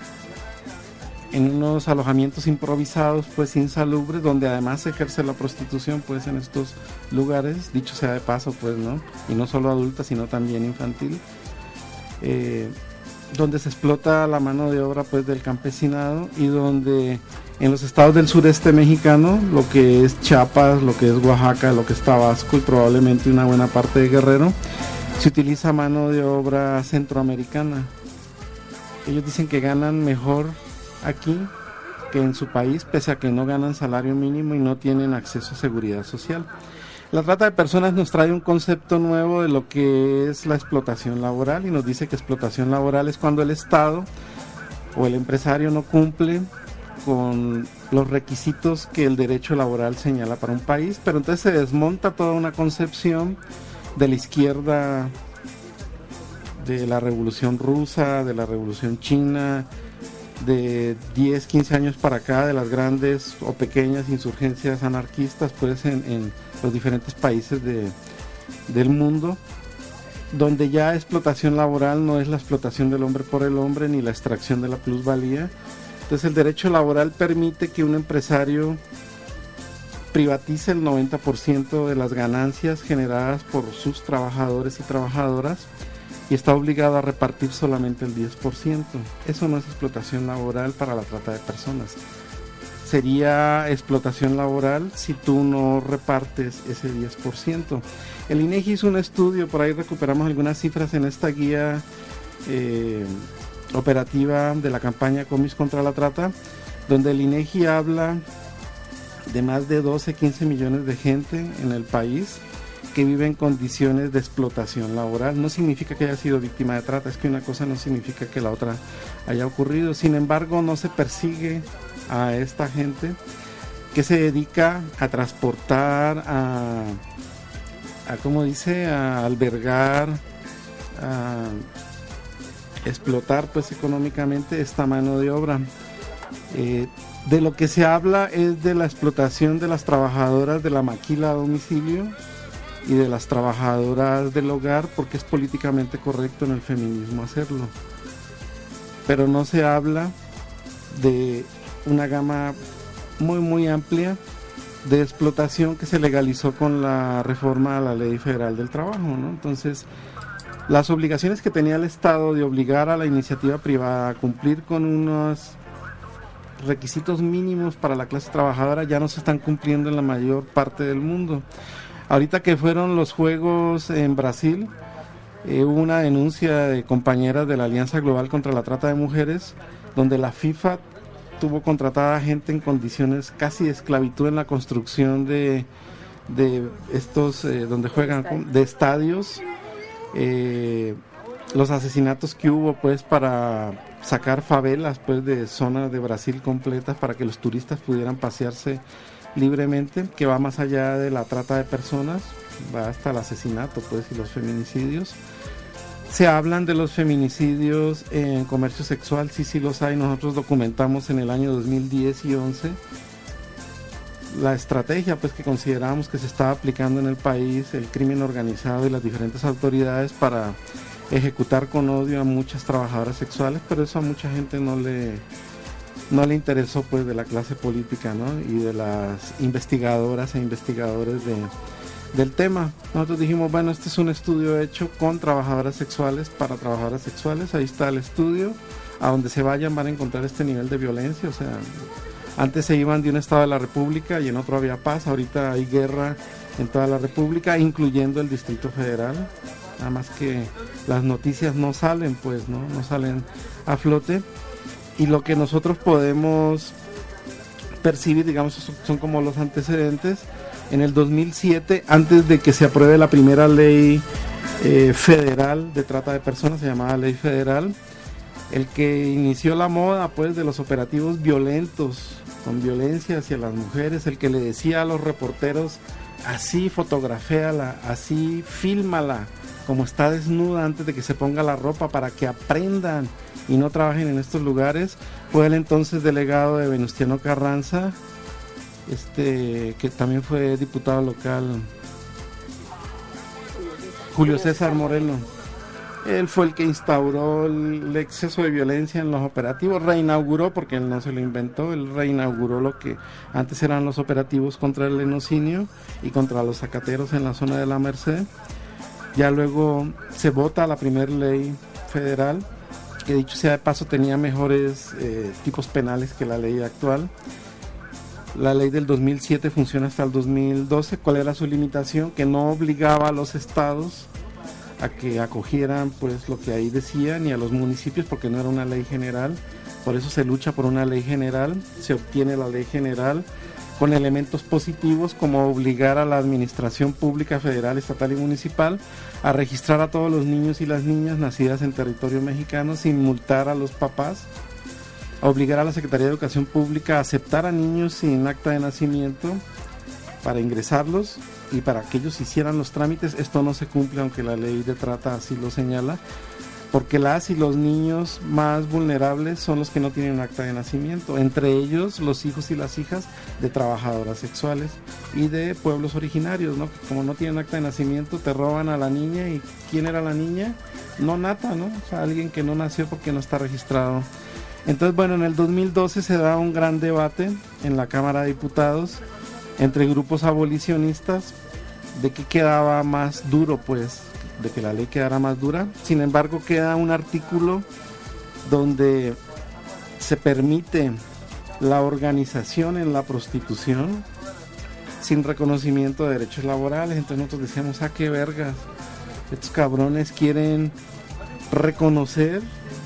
en unos alojamientos improvisados, pues, insalubres, donde además se ejerce la prostitución, pues, en estos lugares, dicho sea de paso, pues, ¿no? Y no solo adulta, sino también infantil. Eh, donde se explota la mano de obra, pues, del campesinado, y donde en los estados del sureste mexicano, lo que es Chiapas, lo que es Oaxaca, lo que es Tabasco y probablemente una buena parte de Guerrero, se utiliza mano de obra centroamericana. Ellos dicen que ganan mejor aquí que en su país, pese a que no ganan salario mínimo y no tienen acceso a seguridad social. La trata de personas nos trae un concepto nuevo de lo que es la explotación laboral y nos dice que explotación laboral es cuando el Estado o el empresario no cumple con los requisitos que el derecho laboral señala para un país, pero entonces se desmonta toda una concepción de la izquierda, de la revolución rusa, de la revolución china, de diez, quince años para acá, de las grandes o pequeñas insurgencias anarquistas pues en, en los diferentes países de, del mundo, donde ya explotación laboral no es la explotación del hombre por el hombre ni la extracción de la plusvalía. Entonces el derecho laboral permite que un empresario privatice el noventa por ciento de las ganancias generadas por sus trabajadores y trabajadoras y está obligado a repartir solamente el diez por ciento. Eso no es explotación laboral para la trata de personas. Sería explotación laboral si tú no repartes ese diez por ciento. El INEGI hizo un estudio, por ahí recuperamos algunas cifras en esta guía eh, operativa de la campaña Comis contra la Trata, donde el INEGI habla de más de doce, quince millones de gente en el país que vive en condiciones de explotación laboral. No significa que haya sido víctima de trata, es que una cosa no significa que la otra haya ocurrido. Sin embargo, no se persigue a esta gente que se dedica a transportar, a, a ¿cómo dice?, a albergar, a explotar pues económicamente esta mano de obra. Eh, de lo que se habla es de la explotación de las trabajadoras de la maquila a domicilio y de las trabajadoras del hogar, porque es políticamente correcto en el feminismo hacerlo, pero no se habla de una gama muy muy amplia de explotación que se legalizó con la reforma a la Ley Federal del Trabajo, ¿no? Entonces, las obligaciones que tenía el Estado de obligar a la iniciativa privada a cumplir con unos requisitos mínimos para la clase trabajadora ya no se están cumpliendo en la mayor parte del mundo. Ahorita que fueron los Juegos en Brasil, eh, hubo una denuncia de compañeras de la Alianza Global contra la Trata de Mujeres, donde la FIFA tuvo contratada gente en condiciones casi de esclavitud en la construcción de, de estos, eh, donde juegan, de estadios, eh, los asesinatos que hubo pues para sacar favelas pues de zonas de Brasil completas para que los turistas pudieran pasearse libremente, que va más allá de la trata de personas, va hasta el asesinato pues y los feminicidios. Se hablan de los feminicidios en comercio sexual, sí, sí los hay. Nosotros documentamos en el año dos mil diez y once la estrategia pues que considerábamos que se estaba aplicando en el país, el crimen organizado y las diferentes autoridades para ejecutar con odio a muchas trabajadoras sexuales, pero eso a mucha gente no le no le interesó pues de la clase política, ¿no? Y de las investigadoras e investigadores de, del tema. Nosotros dijimos, bueno, este es un estudio hecho con trabajadoras sexuales para trabajadoras sexuales, ahí está el estudio, a donde se vayan van a encontrar este nivel de violencia. O sea, antes se iban de un estado de la república y en otro había paz, ahorita hay guerra en toda la república, incluyendo el Distrito Federal, nada más que las noticias no salen pues, no, no salen a flote. Y lo que nosotros podemos percibir, digamos, son como los antecedentes. En el dos mil siete, antes de que se apruebe la primera ley eh, federal de trata de personas, se llamaba Ley Federal, el que inició la moda pues de los operativos violentos, con violencia hacia las mujeres, el que le decía a los reporteros, así fotograféala, así fílmala, como está desnuda antes de que se ponga la ropa para que aprendan y no trabajen en estos lugares, fue el entonces delegado de Venustiano Carranza, este que también fue diputado local, Julio César Moreno. Él fue el que instauró el exceso de violencia en los operativos, reinauguró, porque él no se lo inventó, él reinauguró lo que antes eran los operativos contra el lenocinio y contra los zacateros en la zona de la Merced. Ya luego se vota la primera ley federal, que dicho sea de paso tenía mejores eh, tipos penales que la ley actual. La ley del dos mil siete funciona hasta el dos mil doce. ¿Cuál era su limitación? Que no obligaba a los estados a que acogieran pues lo que ahí decía, ni a los municipios, porque no era una ley general. Por eso se lucha por una ley general, se obtiene la ley general, con elementos positivos como obligar a la administración pública federal, estatal y municipal a registrar a todos los niños y las niñas nacidas en territorio mexicano sin multar a los papás, a obligar a la Secretaría de Educación Pública a aceptar a niños sin acta de nacimiento para ingresarlos y para que ellos hicieran los trámites. Esto no se cumple, aunque la ley de trata así lo señala, porque las y los niños más vulnerables son los que no tienen acta de nacimiento, entre ellos los hijos y las hijas de trabajadoras sexuales y de pueblos originarios, ¿no? Como no tienen acta de nacimiento, te roban a la niña. ¿Y quién era la niña? No nata, ¿no? O sea, alguien que no nació porque no está registrado. Entonces, bueno, en el dos mil doce se da un gran debate en la Cámara de Diputados entre grupos abolicionistas de qué quedaba más duro, pues, de que la ley quedara más dura. Sin embargo, queda un artículo donde se permite la organización en la prostitución sin reconocimiento de derechos laborales. Entonces nosotros decíamos, ah, qué vergas, estos cabrones quieren reconocer,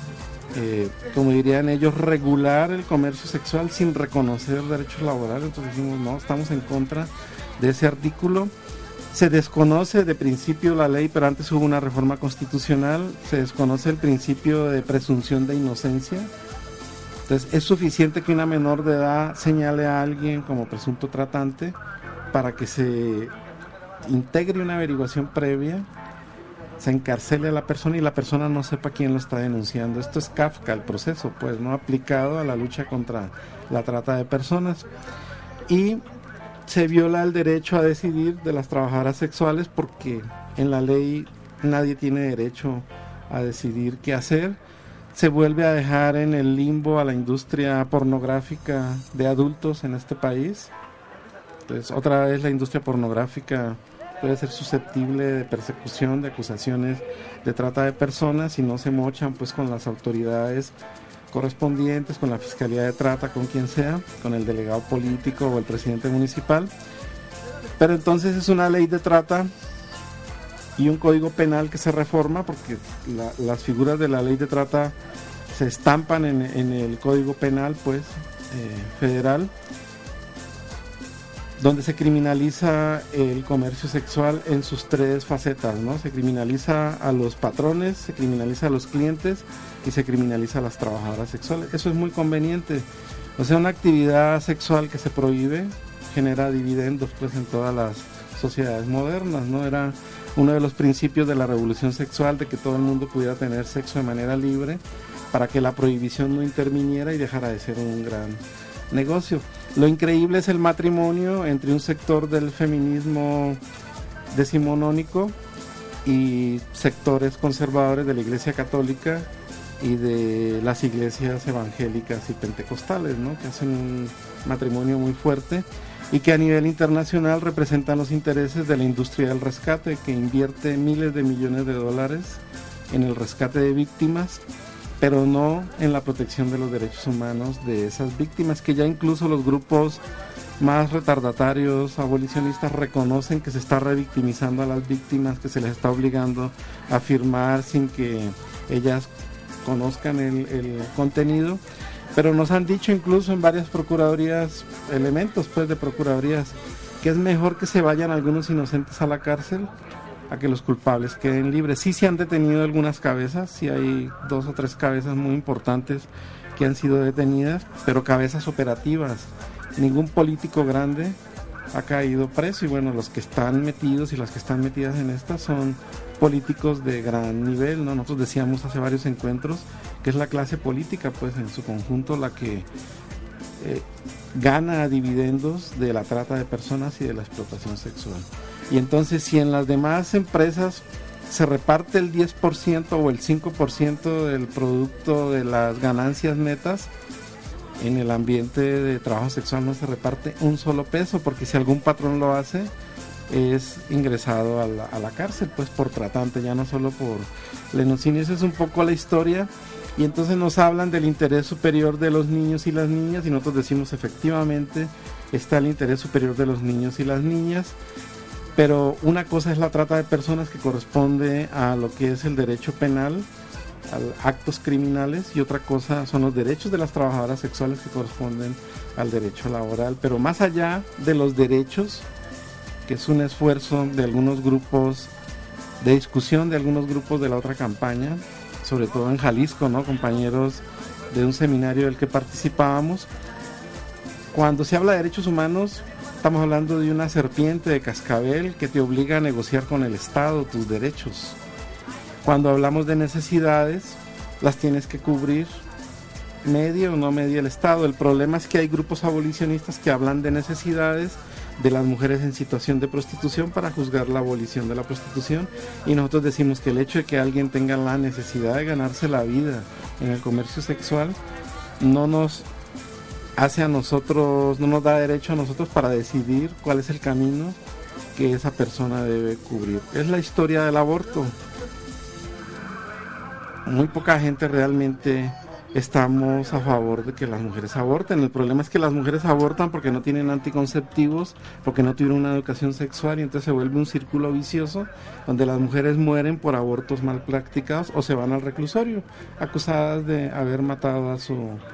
eh, como dirían ellos, regular el comercio sexual sin reconocer derechos laborales. Entonces dijimos, no, estamos en contra de ese artículo. Se desconoce de principio la ley, pero antes hubo una reforma constitucional, se desconoce el principio de presunción de inocencia. Entonces es suficiente que una menor de edad señale a alguien como presunto tratante para que se integre una averiguación previa, se encarcele a la persona y la persona no sepa quién lo está denunciando. Esto es Kafka, el proceso, pues, no aplicado a la lucha contra la trata de personas. Y se viola el derecho a decidir de las trabajadoras sexuales porque en la ley nadie tiene derecho a decidir qué hacer. Se vuelve a dejar en el limbo a la industria pornográfica de adultos en este país. Entonces, otra vez la industria pornográfica puede ser susceptible de persecución, de acusaciones de trata de personas si no se mochan, pues, con las autoridades correspondientes, con la Fiscalía de Trata, con quien sea, con el delegado político o el presidente municipal. Pero entonces es una ley de trata y un código penal que se reforma, porque la, las figuras de la ley de trata se estampan en, en el código penal, pues, eh, federal, donde se criminaliza el comercio sexual en sus tres facetas, ¿no? Se criminaliza a los patrones, se criminaliza a los clientes y se criminaliza a las trabajadoras sexuales. Eso es muy conveniente. O sea, una actividad sexual que se prohíbe genera dividendos, pues, en todas las sociedades modernas, ¿no? Era uno de los principios de la revolución sexual, de que todo el mundo pudiera tener sexo de manera libre para que la prohibición no interviniera y dejara de ser un gran negocio. Lo increíble es el matrimonio entre un sector del feminismo decimonónico y sectores conservadores de la Iglesia Católica y de las iglesias evangélicas y pentecostales, ¿no? Que hacen un matrimonio muy fuerte y que a nivel internacional representan los intereses de la industria del rescate, que invierte miles de millones de dólares en el rescate de víctimas, pero no en la protección de los derechos humanos de esas víctimas, que ya incluso los grupos más retardatarios, abolicionistas, reconocen que se está revictimizando a las víctimas, que se les está obligando a firmar sin que ellas conozcan el, el contenido. Pero nos han dicho incluso en varias procuradurías, elementos, pues, de procuradurías, que es mejor que se vayan algunos inocentes a la cárcel a que los culpables queden libres. Sí se han detenido algunas cabezas, sí hay dos o tres cabezas muy importantes que han sido detenidas, pero cabezas operativas. Ningún político grande ha caído preso, y bueno, los que están metidos y las que están metidas en esta son políticos de gran nivel, ¿no? Nosotros decíamos hace varios encuentros que es la clase política, pues, en su conjunto la que eh, gana dividendos de la trata de personas y de la explotación sexual. Y entonces, si en las demás empresas se reparte el diez por ciento o el cinco por ciento del producto de las ganancias netas, en el ambiente de trabajo sexual no se reparte un solo peso, porque si algún patrón lo hace, es ingresado a la, a la cárcel, pues, por tratante, ya no solo por lenocinio. Esa es un poco la historia. Y entonces nos hablan del interés superior de los niños y las niñas, y nosotros decimos, efectivamente está el interés superior de los niños y las niñas, pero una cosa es la trata de personas, que corresponde a lo que es el derecho penal, a actos criminales, y otra cosa son los derechos de las trabajadoras sexuales que corresponden al derecho laboral. Pero más allá de los derechos, que es un esfuerzo de algunos grupos, de discusión de algunos grupos de la otra campaña, sobre todo en Jalisco, ¿no? Compañeros de un seminario del que participábamos. Cuando se habla de derechos humanos, estamos hablando de una serpiente de cascabel que te obliga a negociar con el Estado tus derechos. Cuando hablamos de necesidades, las tienes que cubrir media o no media el Estado. El problema es que hay grupos abolicionistas que hablan de necesidades de las mujeres en situación de prostitución para juzgar la abolición de la prostitución, y nosotros decimos que el hecho de que alguien tenga la necesidad de ganarse la vida en el comercio sexual no nos hace a nosotros, no nos da derecho a nosotros para decidir cuál es el camino que esa persona debe cubrir. Es la historia del aborto. Muy poca gente realmente estamos a favor de que las mujeres aborten. El problema es que las mujeres abortan porque no tienen anticonceptivos, porque no tuvieron una educación sexual, y entonces se vuelve un círculo vicioso donde las mujeres mueren por abortos mal practicados o se van al reclusorio acusadas de haber matado a su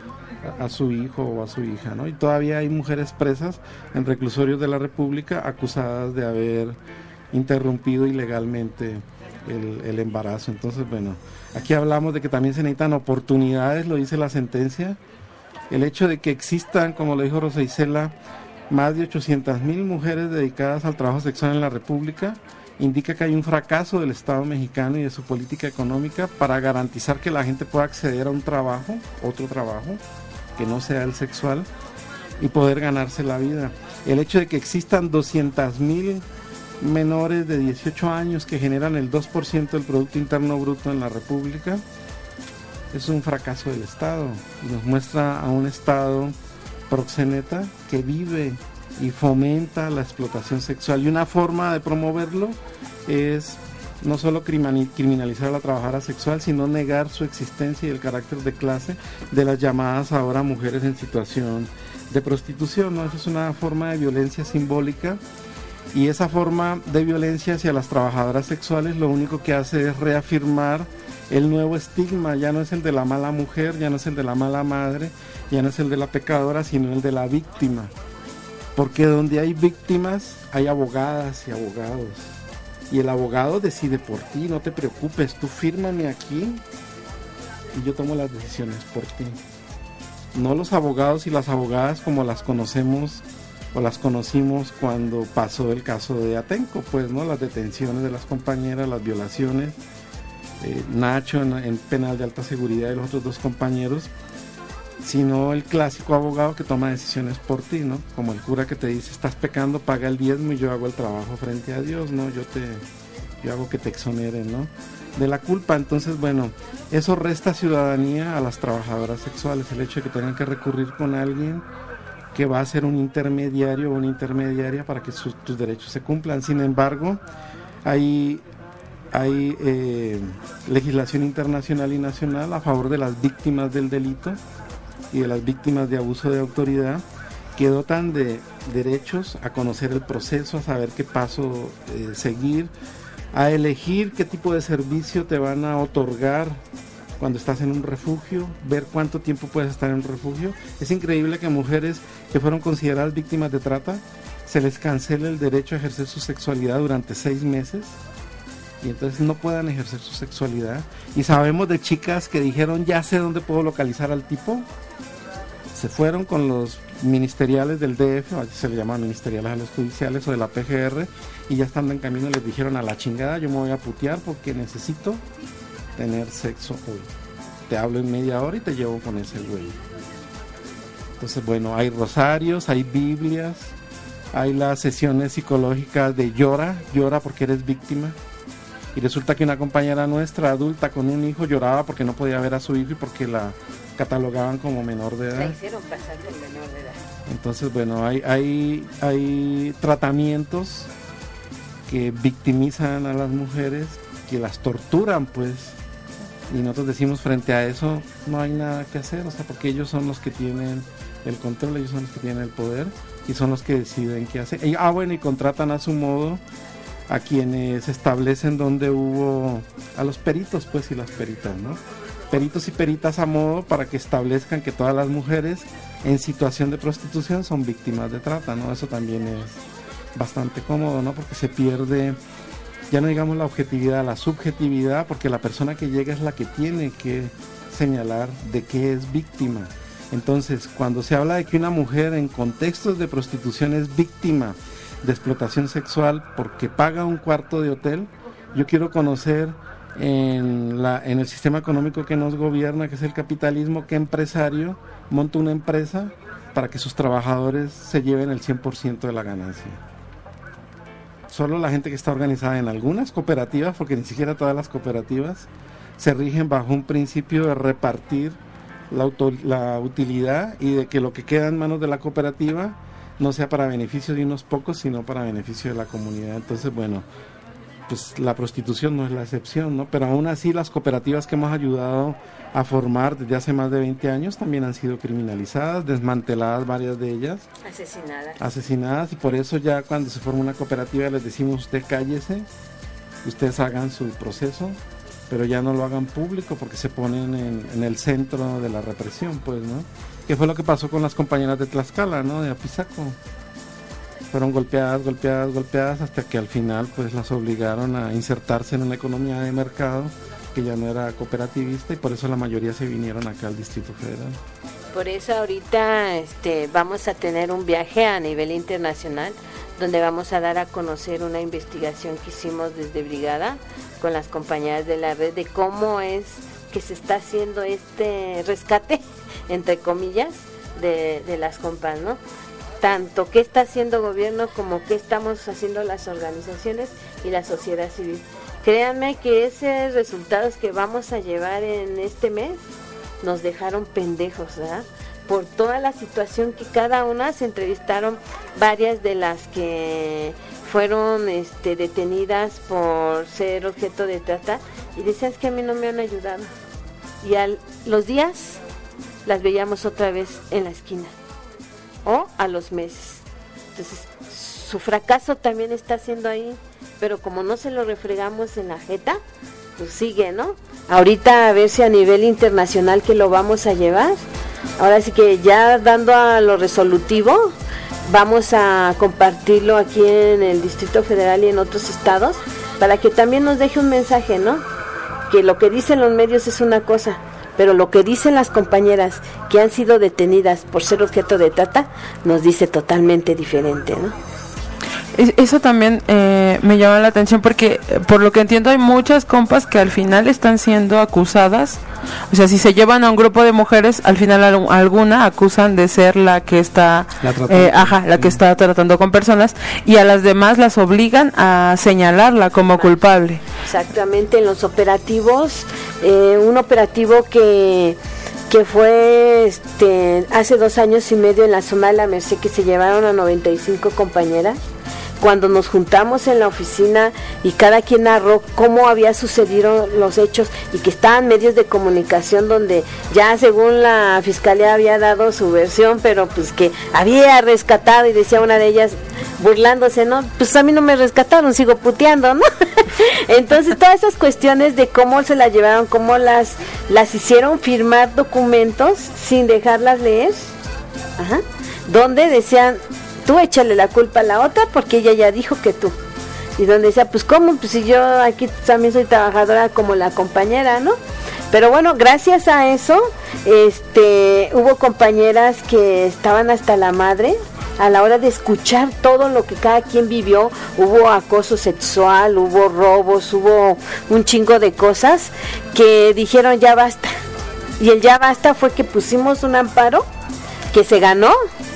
a su hijo o a su hija, ¿no? Y todavía hay mujeres presas en reclusorios de la República acusadas de haber interrumpido ilegalmente el, el embarazo. Entonces, bueno, aquí hablamos de que también se necesitan oportunidades, lo dice la sentencia. El hecho de que existan, como lo dijo Rosa Isela, más de ochocientas mil mujeres dedicadas al trabajo sexual en la República, indica que hay un fracaso del Estado mexicano y de su política económica para garantizar que la gente pueda acceder a un trabajo, otro trabajo, que no sea el sexual, y poder ganarse la vida. El hecho de que existan doscientas mil menores de dieciocho años que generan el dos por ciento del Producto Interno Bruto en la República es un fracaso del Estado, y nos muestra a un Estado proxeneta que vive y fomenta la explotación sexual, y una forma de promoverlo es no solo criminalizar a la trabajadora sexual, sino negar su existencia y el carácter de clase de las llamadas ahora mujeres en situación de prostitución, ¿no? Eso es una forma de violencia simbólica, y esa forma de violencia hacia las trabajadoras sexuales lo único que hace es reafirmar el nuevo estigma. Ya no es el de la mala mujer, ya no es el de la mala madre, ya no es el de la pecadora, sino el de la víctima, porque donde hay víctimas hay abogadas y abogados, y el abogado decide por ti. No te preocupes, tú fírmame aquí y yo tomo las decisiones por ti. No los abogados y las abogadas como las conocemos o las conocimos cuando pasó el caso de Atenco, pues, ¿no? Las detenciones de las compañeras, las violaciones, eh, Nacho en, en penal de alta seguridad y los otros dos compañeros, sino el clásico abogado que toma decisiones por ti, ¿no? Como el cura que te dice, estás pecando, paga el diezmo y yo hago el trabajo frente a Dios, ¿no? Yo te, yo hago que te exoneren, ¿no? De la culpa. Entonces, bueno, eso resta ciudadanía a las trabajadoras sexuales, el hecho de que tengan que recurrir con alguien que va a ser un intermediario o una intermediaria para que sus, tus derechos se cumplan. Sin embargo, hay, hay eh, legislación internacional y nacional a favor de las víctimas del delito y de las víctimas de abuso de autoridad, que dotan de derechos a conocer el proceso, a saber qué paso eh, seguir, a elegir qué tipo de servicio te van a otorgar cuando estás en un refugio, ver cuánto tiempo puedes estar en un refugio. Es increíble que mujeres que fueron consideradas víctimas de trata se les cancele el derecho a ejercer su sexualidad durante seis meses y entonces no puedan ejercer su sexualidad. Y sabemos de chicas que dijeron, ya sé dónde puedo localizar al tipo. Se fueron con los ministeriales del D F, aquí se le llama ministeriales a los judiciales, o de la P G R, y ya estando en camino les dijeron, a la chingada, yo me voy a putear porque necesito tener sexo hoy. Te hablo en media hora y te llevo con ese güey. Entonces, bueno, hay rosarios, hay Biblias, hay las sesiones psicológicas de llora, llora porque eres víctima. Y resulta que una compañera nuestra adulta con un hijo lloraba porque no podía ver a su hijo y porque la catalogaban como menor de edad. La hicieron pasar de menor de edad. Entonces, bueno, hay, hay, hay tratamientos que victimizan a las mujeres, que las torturan, pues, y nosotros decimos, frente a eso no hay nada que hacer, o sea, porque ellos son los que tienen el control, ellos son los que tienen el poder y son los que deciden qué hacer. Y, ah, bueno, y contratan a su modo a quienes establecen dónde hubo, a los peritos, pues, y las peritas, ¿no? peritos y peritas a modo para que establezcan que todas las mujeres en situación de prostitución son víctimas de trata, ¿no? Eso también es bastante cómodo, ¿no? Porque se pierde, ya no digamos la objetividad, la subjetividad, porque la persona que llega es la que tiene que señalar de qué es víctima. Entonces, cuando se habla de que una mujer en contextos de prostitución es víctima de explotación sexual porque paga un cuarto de hotel, yo quiero conocer en, la, en el sistema económico que nos gobierna, que es el capitalismo, qué empresario monta una empresa para que sus trabajadores se lleven el cien por ciento de la ganancia. Solo la gente que está organizada en algunas cooperativas, porque ni siquiera todas las cooperativas se rigen bajo un principio de repartir la, auto, la utilidad y de que lo que queda en manos de la cooperativa no sea para beneficio de unos pocos, sino para beneficio de la comunidad. Entonces, bueno, pues la prostitución no es la excepción, ¿no? Pero aún así las cooperativas que hemos ayudado a formar desde hace más de veinte años también han sido criminalizadas, desmanteladas varias de ellas. Asesinadas. Asesinadas, y por eso ya cuando se forma una cooperativa les decimos, usted cállese, ustedes hagan su proceso, pero ya no lo hagan público porque se ponen en, en el centro de la represión, pues, ¿no? Que fue lo que pasó con las compañeras de Tlaxcala, ¿no? De Apizaco. Fueron golpeadas, golpeadas, golpeadas, hasta que al final pues las obligaron a insertarse en una economía de mercado que ya no era cooperativista, y por eso la mayoría se vinieron acá al Distrito Federal. Por eso ahorita este, vamos a tener un viaje a nivel internacional donde vamos a dar a conocer una investigación que hicimos desde Brigada con las compañeras de la red de cómo es que se está haciendo este rescate, entre comillas, de, de las compas, ¿no? Tanto qué está haciendo gobierno como qué estamos haciendo las organizaciones y la sociedad civil. Créanme que esos resultados que vamos a llevar en este mes nos dejaron pendejos, ¿verdad? Por toda la situación que cada una se entrevistaron varias de las que fueron este, detenidas por ser objeto de trata y decían que a mí no me han ayudado. Y a los días las veíamos otra vez en la esquina o a los meses. Entonces su fracaso también está haciendo ahí, pero como no se lo refregamos en la jeta, pues sigue, ¿no? Ahorita a ver si a nivel internacional que lo vamos a llevar. Ahora sí que ya dando a lo resolutivo, vamos a compartirlo aquí en el Distrito Federal y en otros estados, para que también nos deje un mensaje, ¿no? Que lo que dicen los medios es una cosa, pero lo que dicen las compañeras que han sido detenidas por ser objeto de trata, nos dice totalmente diferente, ¿no? Eso también eh, me llama la atención porque, por lo que entiendo, hay muchas compas que al final están siendo acusadas. O sea, si se llevan a un grupo de mujeres, al final al, alguna acusan de ser la que está la, eh, ajá, la que está tratando con personas, y a las demás las obligan a señalarla como culpable. Exactamente, en los operativos, eh, un operativo que que fue este hace dos años y medio en la zona de la Merced, que se llevaron a noventa y cinco compañeras. Cuando nos juntamos en la oficina y cada quien narró cómo había sucedido los hechos, y que estaban medios de comunicación donde ya según la fiscalía había dado su versión, pero pues que había rescatado, y decía una de ellas burlándose, no, pues a mí no me rescataron, sigo puteando, ¿no? Entonces todas esas cuestiones de cómo se las llevaron, cómo las, las hicieron firmar documentos sin dejarlas leer, ajá, donde decían, tú échale la culpa a la otra porque ella ya dijo que tú. Y donde decía, pues cómo, pues si yo aquí también soy trabajadora como la compañera, ¿no? Pero bueno, gracias a eso, este, hubo compañeras que estaban hasta la madre a la hora de escuchar todo lo que cada quien vivió. Hubo acoso sexual, hubo robos, hubo un chingo de cosas que dijeron ya basta. Y el ya basta fue que pusimos un amparo que se ganó.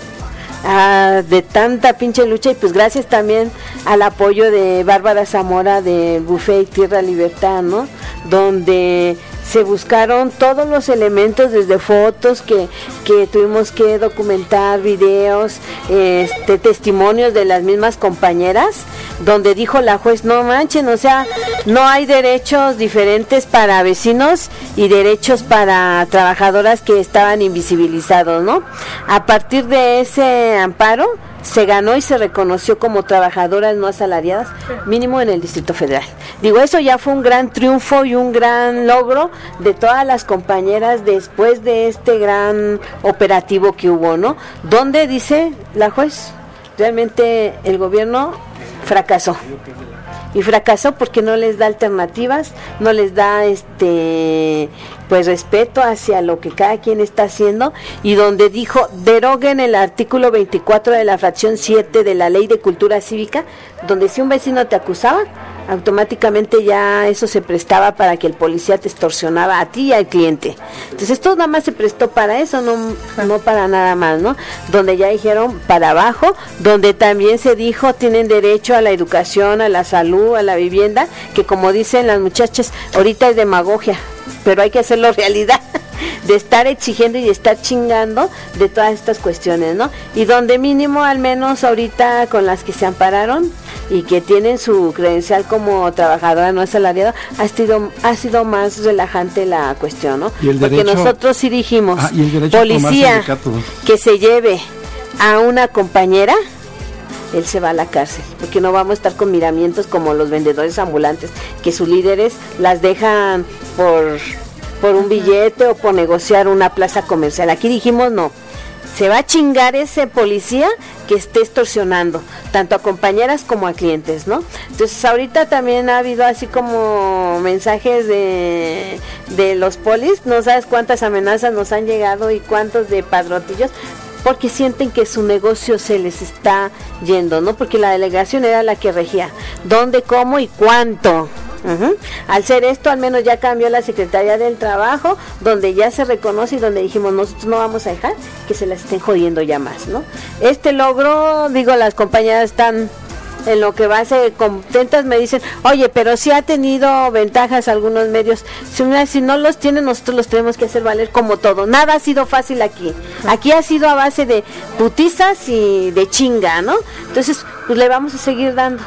Ah, de tanta pinche lucha, y pues gracias también al apoyo de Bárbara Zamora de Buffet Tierra Libertad, ¿no? Donde se buscaron todos los elementos, desde fotos que, que tuvimos que documentar, videos, este, testimonios de las mismas compañeras, donde dijo la juez, no manchen, o sea, no hay derechos diferentes para vecinos y derechos para trabajadoras que estaban invisibilizados, ¿no? A partir de ese amparo, se ganó y se reconoció como trabajadoras no asalariadas, mínimo en el Distrito Federal. Digo, eso ya fue un gran triunfo y un gran logro de todas las compañeras después de este gran operativo que hubo, ¿no? Donde dice la juez, realmente el gobierno fracasó. Y fracasó porque no les da alternativas, no les da este pues respeto hacia lo que cada quien está haciendo, y donde dijo, deroguen el artículo veinticuatro de la fracción siete de la Ley de Cultura Cívica, donde si un vecino te acusaba, automáticamente ya eso se prestaba para que el policía te extorsionaba a ti y al cliente. Entonces esto nada más se prestó para eso, no, no para nada más, ¿no? Donde ya dijeron para abajo, donde también se dijo tienen derecho a la educación, a la salud, a la vivienda, que como dicen las muchachas, ahorita es demagogia, pero hay que hacerlo realidad, de estar exigiendo y de estar chingando de todas estas cuestiones, ¿no? Y donde mínimo, al menos ahorita con las que se ampararon y que tienen su credencial como trabajadora no asalariada, ha sido ha sido más relajante la cuestión, ¿no? ¿Y el porque derecho? Nosotros sí dijimos, ah, ¿y el derecho policía que se lleve a una compañera, él se va a la cárcel, porque no vamos a estar con miramientos como los vendedores ambulantes, que sus líderes las dejan por, por un billete o por negociar una plaza comercial. Aquí dijimos no, se va a chingar ese policía que esté extorsionando, tanto a compañeras como a clientes, ¿no? Entonces ahorita también ha habido así como mensajes de, de los polis, no sabes cuántas amenazas nos han llegado y cuántos de padrotillos, porque sienten que su negocio se les está yendo, ¿no? Porque la delegación era la que regía dónde, cómo y cuánto. Uh-huh. Al ser esto, al menos ya cambió la Secretaría del Trabajo, donde ya se reconoce y donde dijimos, nosotros no vamos a dejar que se las estén jodiendo ya más, ¿no? Este logro, digo, las compañeras están en lo que va a ser contentas, me dicen, oye, pero sí ha tenido ventajas algunos medios, si, si no los tienen, nosotros los tenemos que hacer valer como todo, nada ha sido fácil aquí, aquí ha sido a base de putizas y de chinga, ¿no? Entonces, pues le vamos a seguir dando.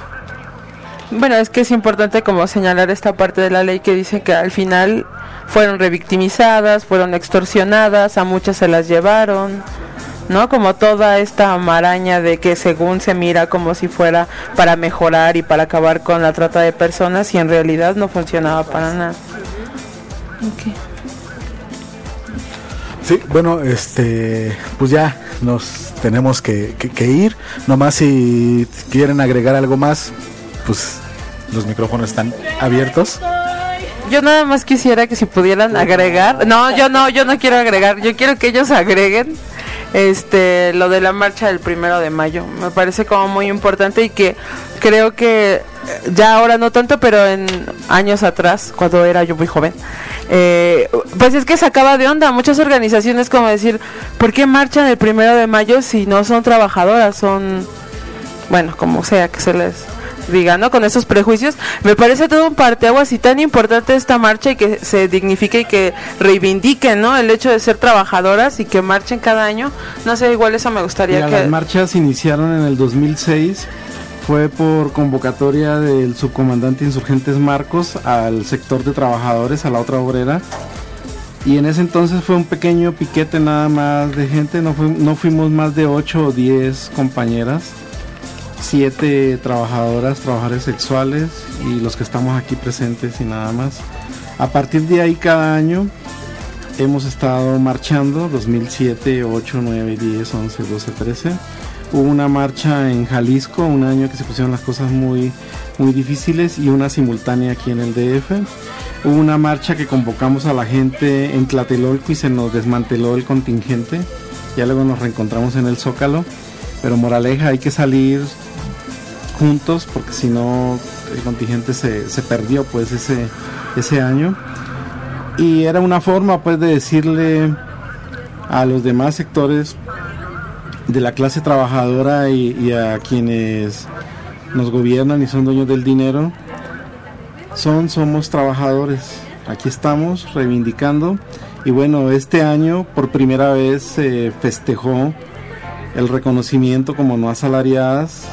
Bueno, es que es importante como señalar esta parte de la ley que dice que al final fueron revictimizadas, fueron extorsionadas, a muchas se las llevaron, ¿no? Como toda esta maraña de que según se mira como si fuera para mejorar y para acabar con la trata de personas, y en realidad no funcionaba para nada. Okay. Sí, bueno, este, pues ya nos tenemos que, que, que ir. Nomás si quieren agregar algo más, pues los micrófonos están abiertos. Yo nada más quisiera que si pudieran agregar, no, yo no, yo no quiero agregar, yo quiero que ellos agreguen este lo de la marcha del primero de mayo. Me parece como muy importante y que creo que ya ahora no tanto, pero en años atrás, cuando era yo muy joven, eh, pues es que sacaba de onda muchas organizaciones, como decir, ¿por qué marchan el primero de mayo si no son trabajadoras? Son, bueno, como sea que se les diga, ¿no? Con esos prejuicios. Me parece todo un parteaguas y tan importante esta marcha, y que se dignifique y que reivindiquen, ¿no? El hecho de ser trabajadoras y que marchen cada año. No sé, igual eso me gustaría. Mira, que... Las marchas iniciaron en el dos mil seis, fue por convocatoria del subcomandante Insurgentes Marcos al sector de trabajadores, a la otra obrera. Y en ese entonces fue un pequeño piquete nada más de gente, no, fu- no fuimos más de ocho o diez compañeras, siete trabajadoras, trabajadores sexuales y los que estamos aquí presentes y nada más. A partir de ahí cada año hemos estado marchando, dos mil siete, ocho, nueve, diez, once, doce, trece. Hubo una marcha en Jalisco, un año que se pusieron las cosas muy, muy difíciles, y una simultánea aquí en el D F. Hubo una marcha que convocamos a la gente en Tlatelolco y se nos desmanteló el contingente. Ya luego nos reencontramos en el Zócalo. Pero moraleja, hay que salir juntos, porque si no el contingente se, se perdió pues ese, ese año. Y era una forma pues de decirle a los demás sectores de la clase trabajadora y, y a quienes nos gobiernan y son dueños del dinero, son, somos trabajadores, aquí estamos reivindicando. Y bueno, este año por primera vez se festejó el reconocimiento como no asalariadas,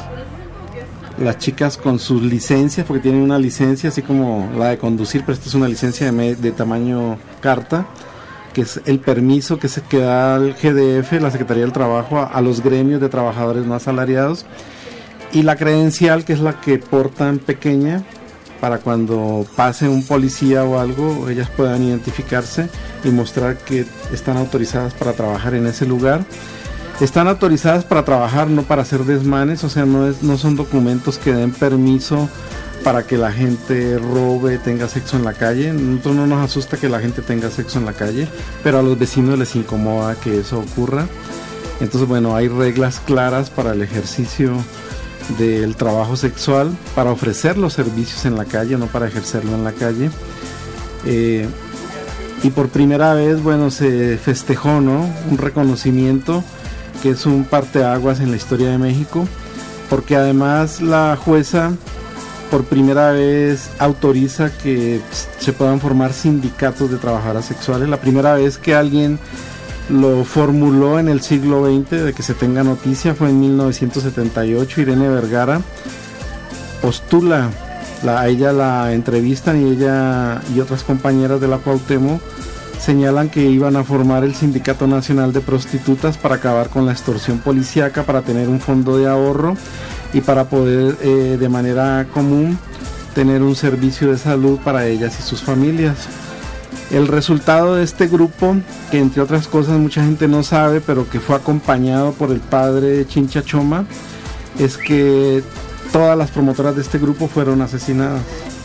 las chicas con sus licencias, porque tienen una licencia así como la de conducir, pero esta es una licencia de, me, de tamaño carta, que es el permiso que, se, que da el G D F, la Secretaría del Trabajo, a, a los gremios de trabajadores no asalariados, y la credencial, que es la que portan pequeña, para cuando pase un policía o algo, ellas puedan identificarse y mostrar que están autorizadas para trabajar en ese lugar. Están autorizadas para trabajar, no para hacer desmanes, o sea, no, es, no son documentos que den permiso para que la gente robe, tenga sexo en la calle. Nosotros no nos asusta que la gente tenga sexo en la calle, pero a los vecinos les incomoda que eso ocurra. Entonces, bueno, hay reglas claras para el ejercicio del trabajo sexual, para ofrecer los servicios en la calle, no para ejercerlo en la calle. Eh, y por primera vez, bueno, se festejó, ¿no?, un reconocimiento que es un parteaguas en la historia de México, porque además la jueza por primera vez autoriza que se puedan formar sindicatos de trabajadoras sexuales. La primera vez que alguien lo formuló en el siglo veinte, de que se tenga noticia, fue en mil novecientos setenta y ocho. Irene Vergara postula, la, a ella la entrevistan, y ella y otras compañeras de la Cuauhtémoc señalan que iban a formar el Sindicato Nacional de Prostitutas para acabar con la extorsión policíaca, para tener un fondo de ahorro y para poder eh, de manera común tener un servicio de salud para ellas y sus familias. El resultado de este grupo, que entre otras cosas mucha gente no sabe, pero que fue acompañado por el padre Chincha Choma, es que todas las promotoras de este grupo fueron asesinadas.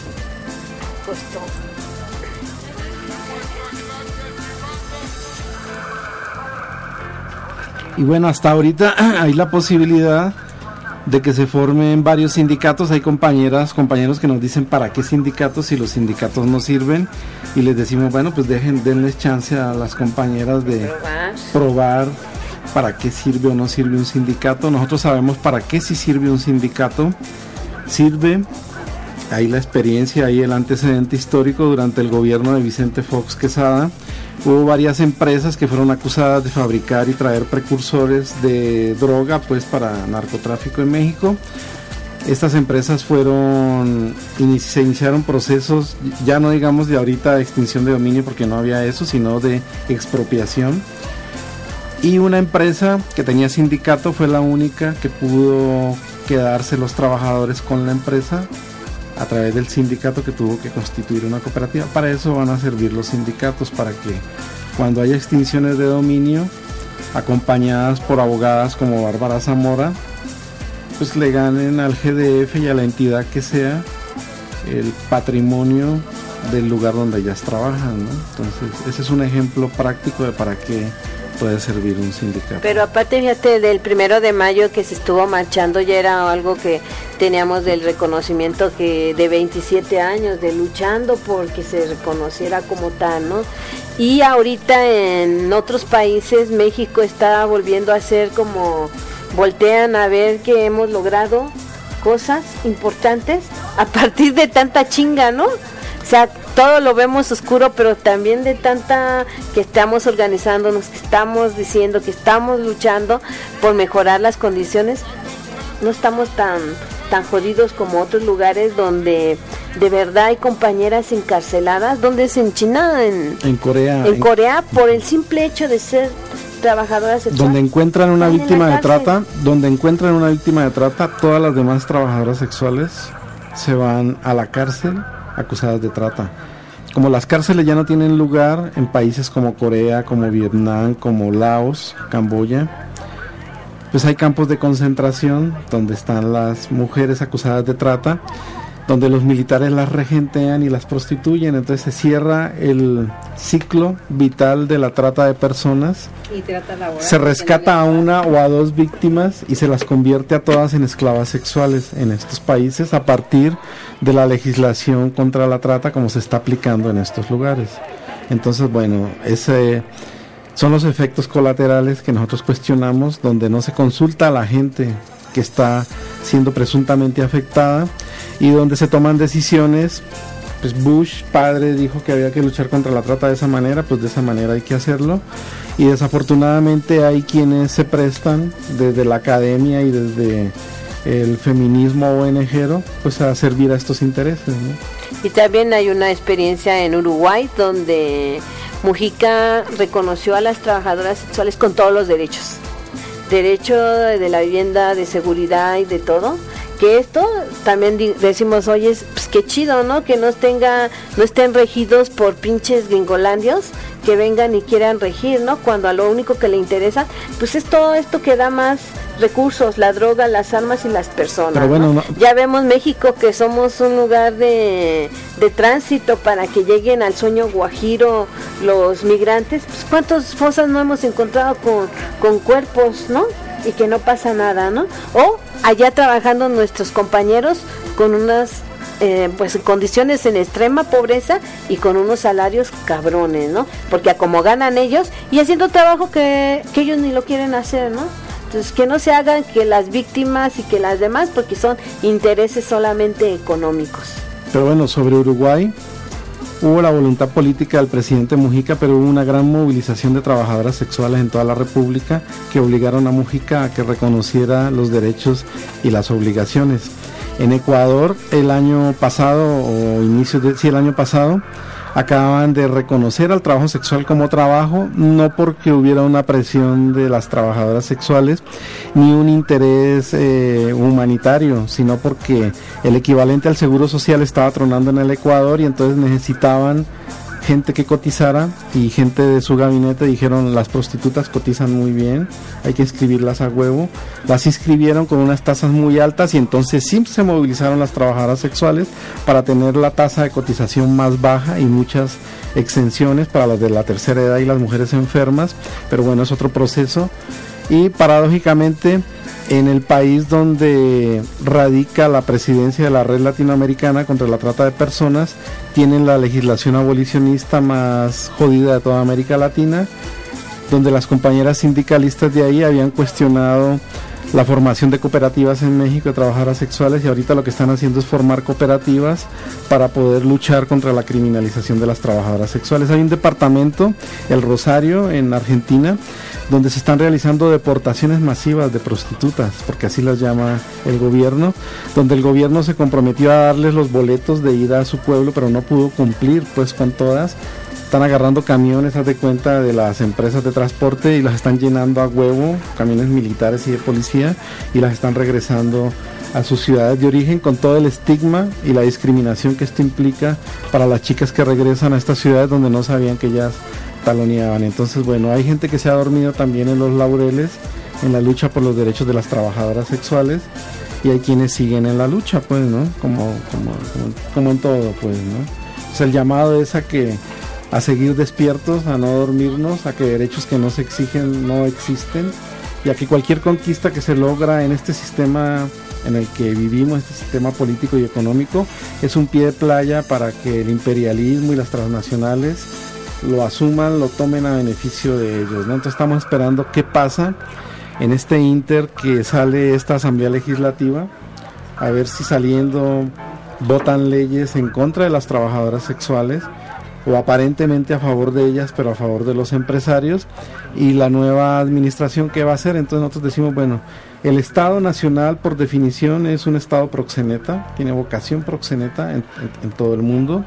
Y bueno, hasta ahorita hay la posibilidad de que se formen varios sindicatos. Hay compañeras, compañeros que nos dicen para qué sindicatos si los sindicatos no sirven, y les decimos, bueno, pues dejen, denles chance a las compañeras de probar para qué sirve o no sirve un sindicato. Nosotros sabemos para qué sí sirve un sindicato. Sirve, ahí la experiencia, ahí el antecedente histórico. Durante el gobierno de Vicente Fox Quesada hubo varias empresas que fueron acusadas de fabricar y traer precursores de droga, pues, para narcotráfico en México. Estas empresas fueron, se iniciaron procesos, ya no digamos de ahorita de extinción de dominio, porque no había eso, sino de expropiación. Y una empresa que tenía sindicato fue la única que pudo quedarse los trabajadores con la empresa a través del sindicato, que tuvo que constituir una cooperativa. Para eso van a servir los sindicatos, para que cuando haya extinciones de dominio, acompañadas por abogadas como Bárbara Zamora, pues le ganen al G D F y a la entidad que sea el patrimonio del lugar donde ellas trabajan, ¿no? Entonces, ese es un ejemplo práctico de para qué puede servir un sindicato. Pero aparte, fíjate, del primero de mayo que se estuvo marchando, ya era algo que teníamos del reconocimiento, que de veintisiete años de luchando porque se reconociera como tal, ¿no? Y ahorita en otros países, México está volviendo a ser como, voltean a ver que hemos logrado cosas importantes a partir de tanta chinga, ¿no? O sea, todo lo vemos oscuro, pero también de tanta que estamos organizándonos, que estamos diciendo, que estamos luchando por mejorar las condiciones, no estamos tan tan jodidos como otros lugares donde de verdad hay compañeras encarceladas. ¿Dónde es? En China, en, en Corea. En, en Corea, por el simple hecho de ser trabajadoras sexuales. Donde encuentran una víctima de trata, donde encuentran una víctima de trata, todas las demás trabajadoras sexuales se van a la cárcel acusadas de trata. Como las cárceles ya no tienen lugar en países como Corea, como Vietnam, como Laos, Camboya, pues hay campos de concentración donde están las mujeres acusadas de trata, donde los militares las regentean y las prostituyen. Entonces se cierra el ciclo vital de la trata de personas. Y trata laboral, se rescata a una o a dos víctimas y se las convierte a todas en esclavas sexuales en estos países, a partir de la legislación contra la trata como se está aplicando en estos lugares. Entonces, bueno, ese son los efectos colaterales que nosotros cuestionamos, donde no se consulta a la gente que está siendo presuntamente afectada y donde se toman decisiones. Pues Bush padre dijo que había que luchar contra la trata de esa manera, pues de esa manera hay que hacerlo, y desafortunadamente hay quienes se prestan desde la academia y desde el feminismo O N G pues a servir a estos intereses, ¿no? Y también hay una experiencia en Uruguay donde Mujica reconoció a las trabajadoras sexuales con todos los derechos, derecho de la vivienda, de seguridad y de todo, que esto también di- decimos, oye, pues qué chido, ¿no? Que no tenga, no estén regidos por pinches gringolandios que vengan y quieran regir, ¿no? Cuando a lo único que le interesa, pues es todo esto que da más recursos, la droga, las armas y las personas. Pero bueno, ¿no? no- Ya vemos México que somos un lugar de, de tránsito para que lleguen al sueño guajiro los migrantes. Pues cuántas fosas no hemos encontrado con, con cuerpos, ¿no? Y que no pasa nada, ¿no? O allá trabajando nuestros compañeros con unas eh, pues condiciones en extrema pobreza y con unos salarios cabrones, ¿no? Porque a como ganan ellos y haciendo trabajo que, que ellos ni lo quieren hacer, ¿no? Entonces que no se hagan que las víctimas y que las demás, porque son intereses solamente económicos. Pero bueno, sobre Uruguay, hubo la voluntad política del presidente Mujica, pero hubo una gran movilización de trabajadoras sexuales en toda la República que obligaron a Mujica a que reconociera los derechos y las obligaciones. En Ecuador, el año pasado, o inicios de, sí, el año pasado, acaban de reconocer al trabajo sexual como trabajo, no porque hubiera una presión de las trabajadoras sexuales, ni un interés eh, humanitario, sino porque el equivalente al seguro social estaba tronando en el Ecuador y entonces necesitaban gente que cotizara, y gente de su gabinete dijeron: las prostitutas cotizan muy bien, hay que inscribirlas a huevo. Las inscribieron con unas tasas muy altas y entonces sí se movilizaron las trabajadoras sexuales para tener la tasa de cotización más baja y muchas exenciones para las de la tercera edad y las mujeres enfermas, pero bueno, es otro proceso. Y paradójicamente, en el país donde radica la presidencia de la Red Latinoamericana contra la Trata de Personas, tienen la legislación abolicionista más jodida de toda América Latina, donde las compañeras sindicalistas de ahí habían cuestionado la formación de cooperativas en México de trabajadoras sexuales, y ahorita lo que están haciendo es formar cooperativas para poder luchar contra la criminalización de las trabajadoras sexuales. Hay un departamento, El Rosario, en Argentina, donde se están realizando deportaciones masivas de prostitutas, porque así las llama el gobierno, donde el gobierno se comprometió a darles los boletos de ida a su pueblo, pero no pudo cumplir pues con todas. Están agarrando camiones, haz de cuenta, de las empresas de transporte y las están llenando a huevo, camiones militares y de policía, y las están regresando a sus ciudades de origen con todo el estigma y la discriminación que esto implica para las chicas que regresan a estas ciudades donde no sabían que ellas taloneaban. Entonces, bueno, hay gente que se ha dormido también en los laureles en la lucha por los derechos de las trabajadoras sexuales, y hay quienes siguen en la lucha, pues, ¿no? Como, como, como, como en todo, pues, ¿no? O sea, el llamado es a que a seguir despiertos, a no dormirnos, a que derechos que no se exigen no existen, y a que cualquier conquista que se logra en este sistema en el que vivimos, este sistema político y económico, es un pie de playa para que el imperialismo y las transnacionales lo asuman, lo tomen a beneficio de ellos, ¿no? Entonces estamos esperando qué pasa en este inter que sale esta asamblea legislativa, a ver si saliendo votan leyes en contra de las trabajadoras sexuales, o aparentemente a favor de ellas, pero a favor de los empresarios, y la nueva administración que va a hacer. Entonces nosotros decimos, bueno, el Estado Nacional por definición es un Estado proxeneta, tiene vocación proxeneta en, en, en todo el mundo.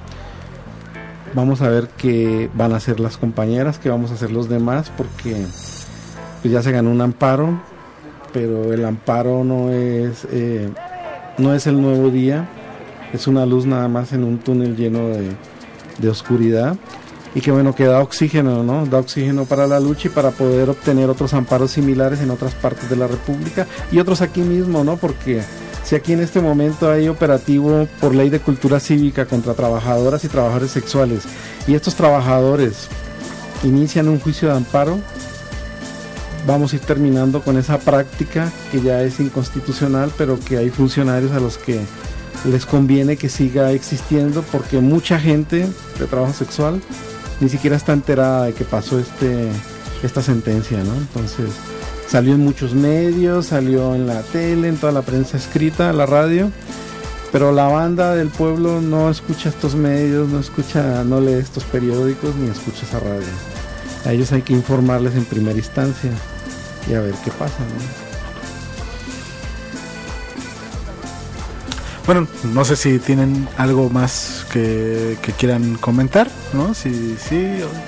Vamos a ver qué van a hacer las compañeras, qué vamos a hacer los demás, porque pues ya se ganó un amparo, pero el amparo no es, eh, no es el nuevo día, es una luz nada más en un túnel lleno de de oscuridad, y que bueno, que da oxígeno, ¿no? Da oxígeno para la lucha y para poder obtener otros amparos similares en otras partes de la República y otros aquí mismo, ¿no? Porque si aquí en este momento hay operativo por ley de cultura cívica contra trabajadoras y trabajadores sexuales, y estos trabajadores inician un juicio de amparo, vamos a ir terminando con esa práctica que ya es inconstitucional, pero que hay funcionarios a los que les conviene que siga existiendo, porque mucha gente de trabajo sexual ni siquiera está enterada de que pasó este esta sentencia, ¿no? Entonces salió en muchos medios, salió en la tele, en toda la prensa escrita, la radio, pero la banda del pueblo no escucha estos medios, no escucha, no lee estos periódicos, ni escucha esa radio. A ellos hay que informarles en primera instancia y a ver qué pasa, ¿no? Bueno, no sé si tienen algo más que, que quieran comentar, ¿no? Si sí.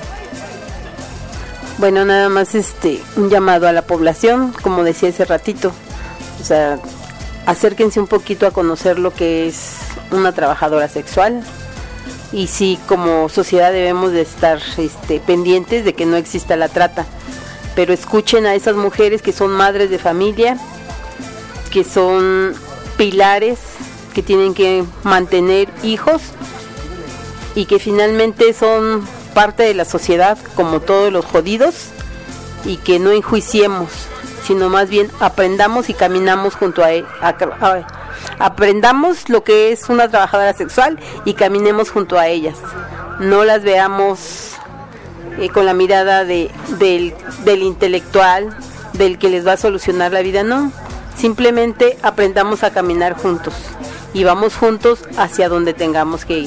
Bueno, nada más este un llamado a la población, como decía hace ratito, o sea, acérquense un poquito a conocer lo que es una trabajadora sexual, y sí, como sociedad debemos de estar este, pendientes de que no exista la trata, pero escuchen a esas mujeres que son madres de familia, que son pilares, que tienen que mantener hijos y que finalmente son parte de la sociedad como todos los jodidos, y que no enjuiciemos, sino más bien aprendamos y caminamos junto a, a, a aprendamos lo que es una trabajadora sexual y caminemos junto a ellas, no las veamos eh, con la mirada de, del, del intelectual, del que les va a solucionar la vida, no, simplemente aprendamos a caminar juntos y vamos juntos hacia donde tengamos que ir.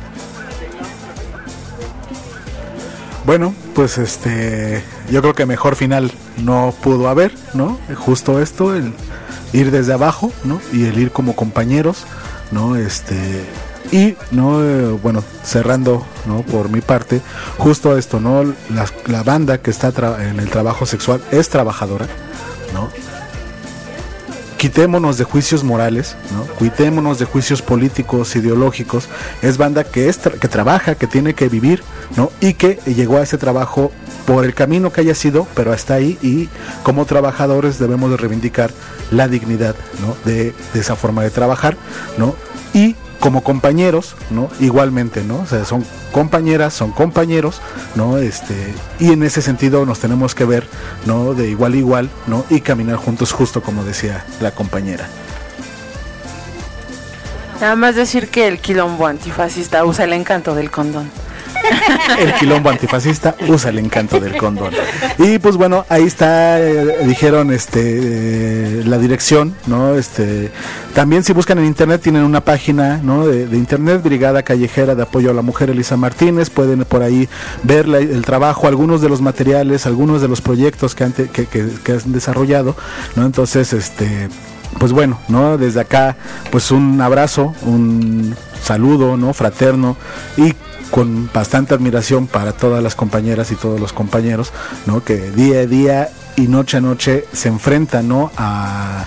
Bueno, pues este, yo creo que mejor final no pudo haber, ¿no? Justo esto, el ir desde abajo, ¿no? Y el ir como compañeros, ¿no? Este, y, ¿no? Eh, bueno, cerrando, ¿no? Por mi parte, justo esto, ¿no? La, la banda que está tra- en el trabajo sexual es trabajadora, ¿no? Quitémonos de juicios morales, ¿no? Quitémonos de juicios políticos, ideológicos. Es banda que es tra- que trabaja, que tiene que vivir, ¿no? Y que llegó a ese trabajo por el camino que haya sido, pero hasta ahí, y como trabajadores debemos de reivindicar la dignidad, ¿no? de, de esa forma de trabajar, ¿no? Y como compañeros, ¿no? Igualmente, ¿no? O sea, son compañeras, son compañeros, ¿no? Este, y en ese sentido nos tenemos que ver, ¿no? De igual a igual, ¿no? Y caminar juntos, justo como decía la compañera. Nada más decir que el quilombo antifascista usa el encanto del condón. El quilombo antifascista usa el encanto del condón. Y pues bueno, ahí está, eh, dijeron este eh, la dirección, ¿no? Este, también si buscan en internet tienen una página, ¿no? De, de internet, Brigada Callejera de Apoyo a la Mujer Elisa Martínez, pueden por ahí ver la, el trabajo, algunos de los materiales, algunos de los proyectos que han, que, que, que han desarrollado, ¿no? Entonces, este, pues bueno, ¿no? Desde acá, pues un abrazo, un saludo, ¿no? Fraterno, y con bastante admiración para todas las compañeras y todos los compañeros, ¿no? Que día a día y noche a noche se enfrentan, ¿no? a,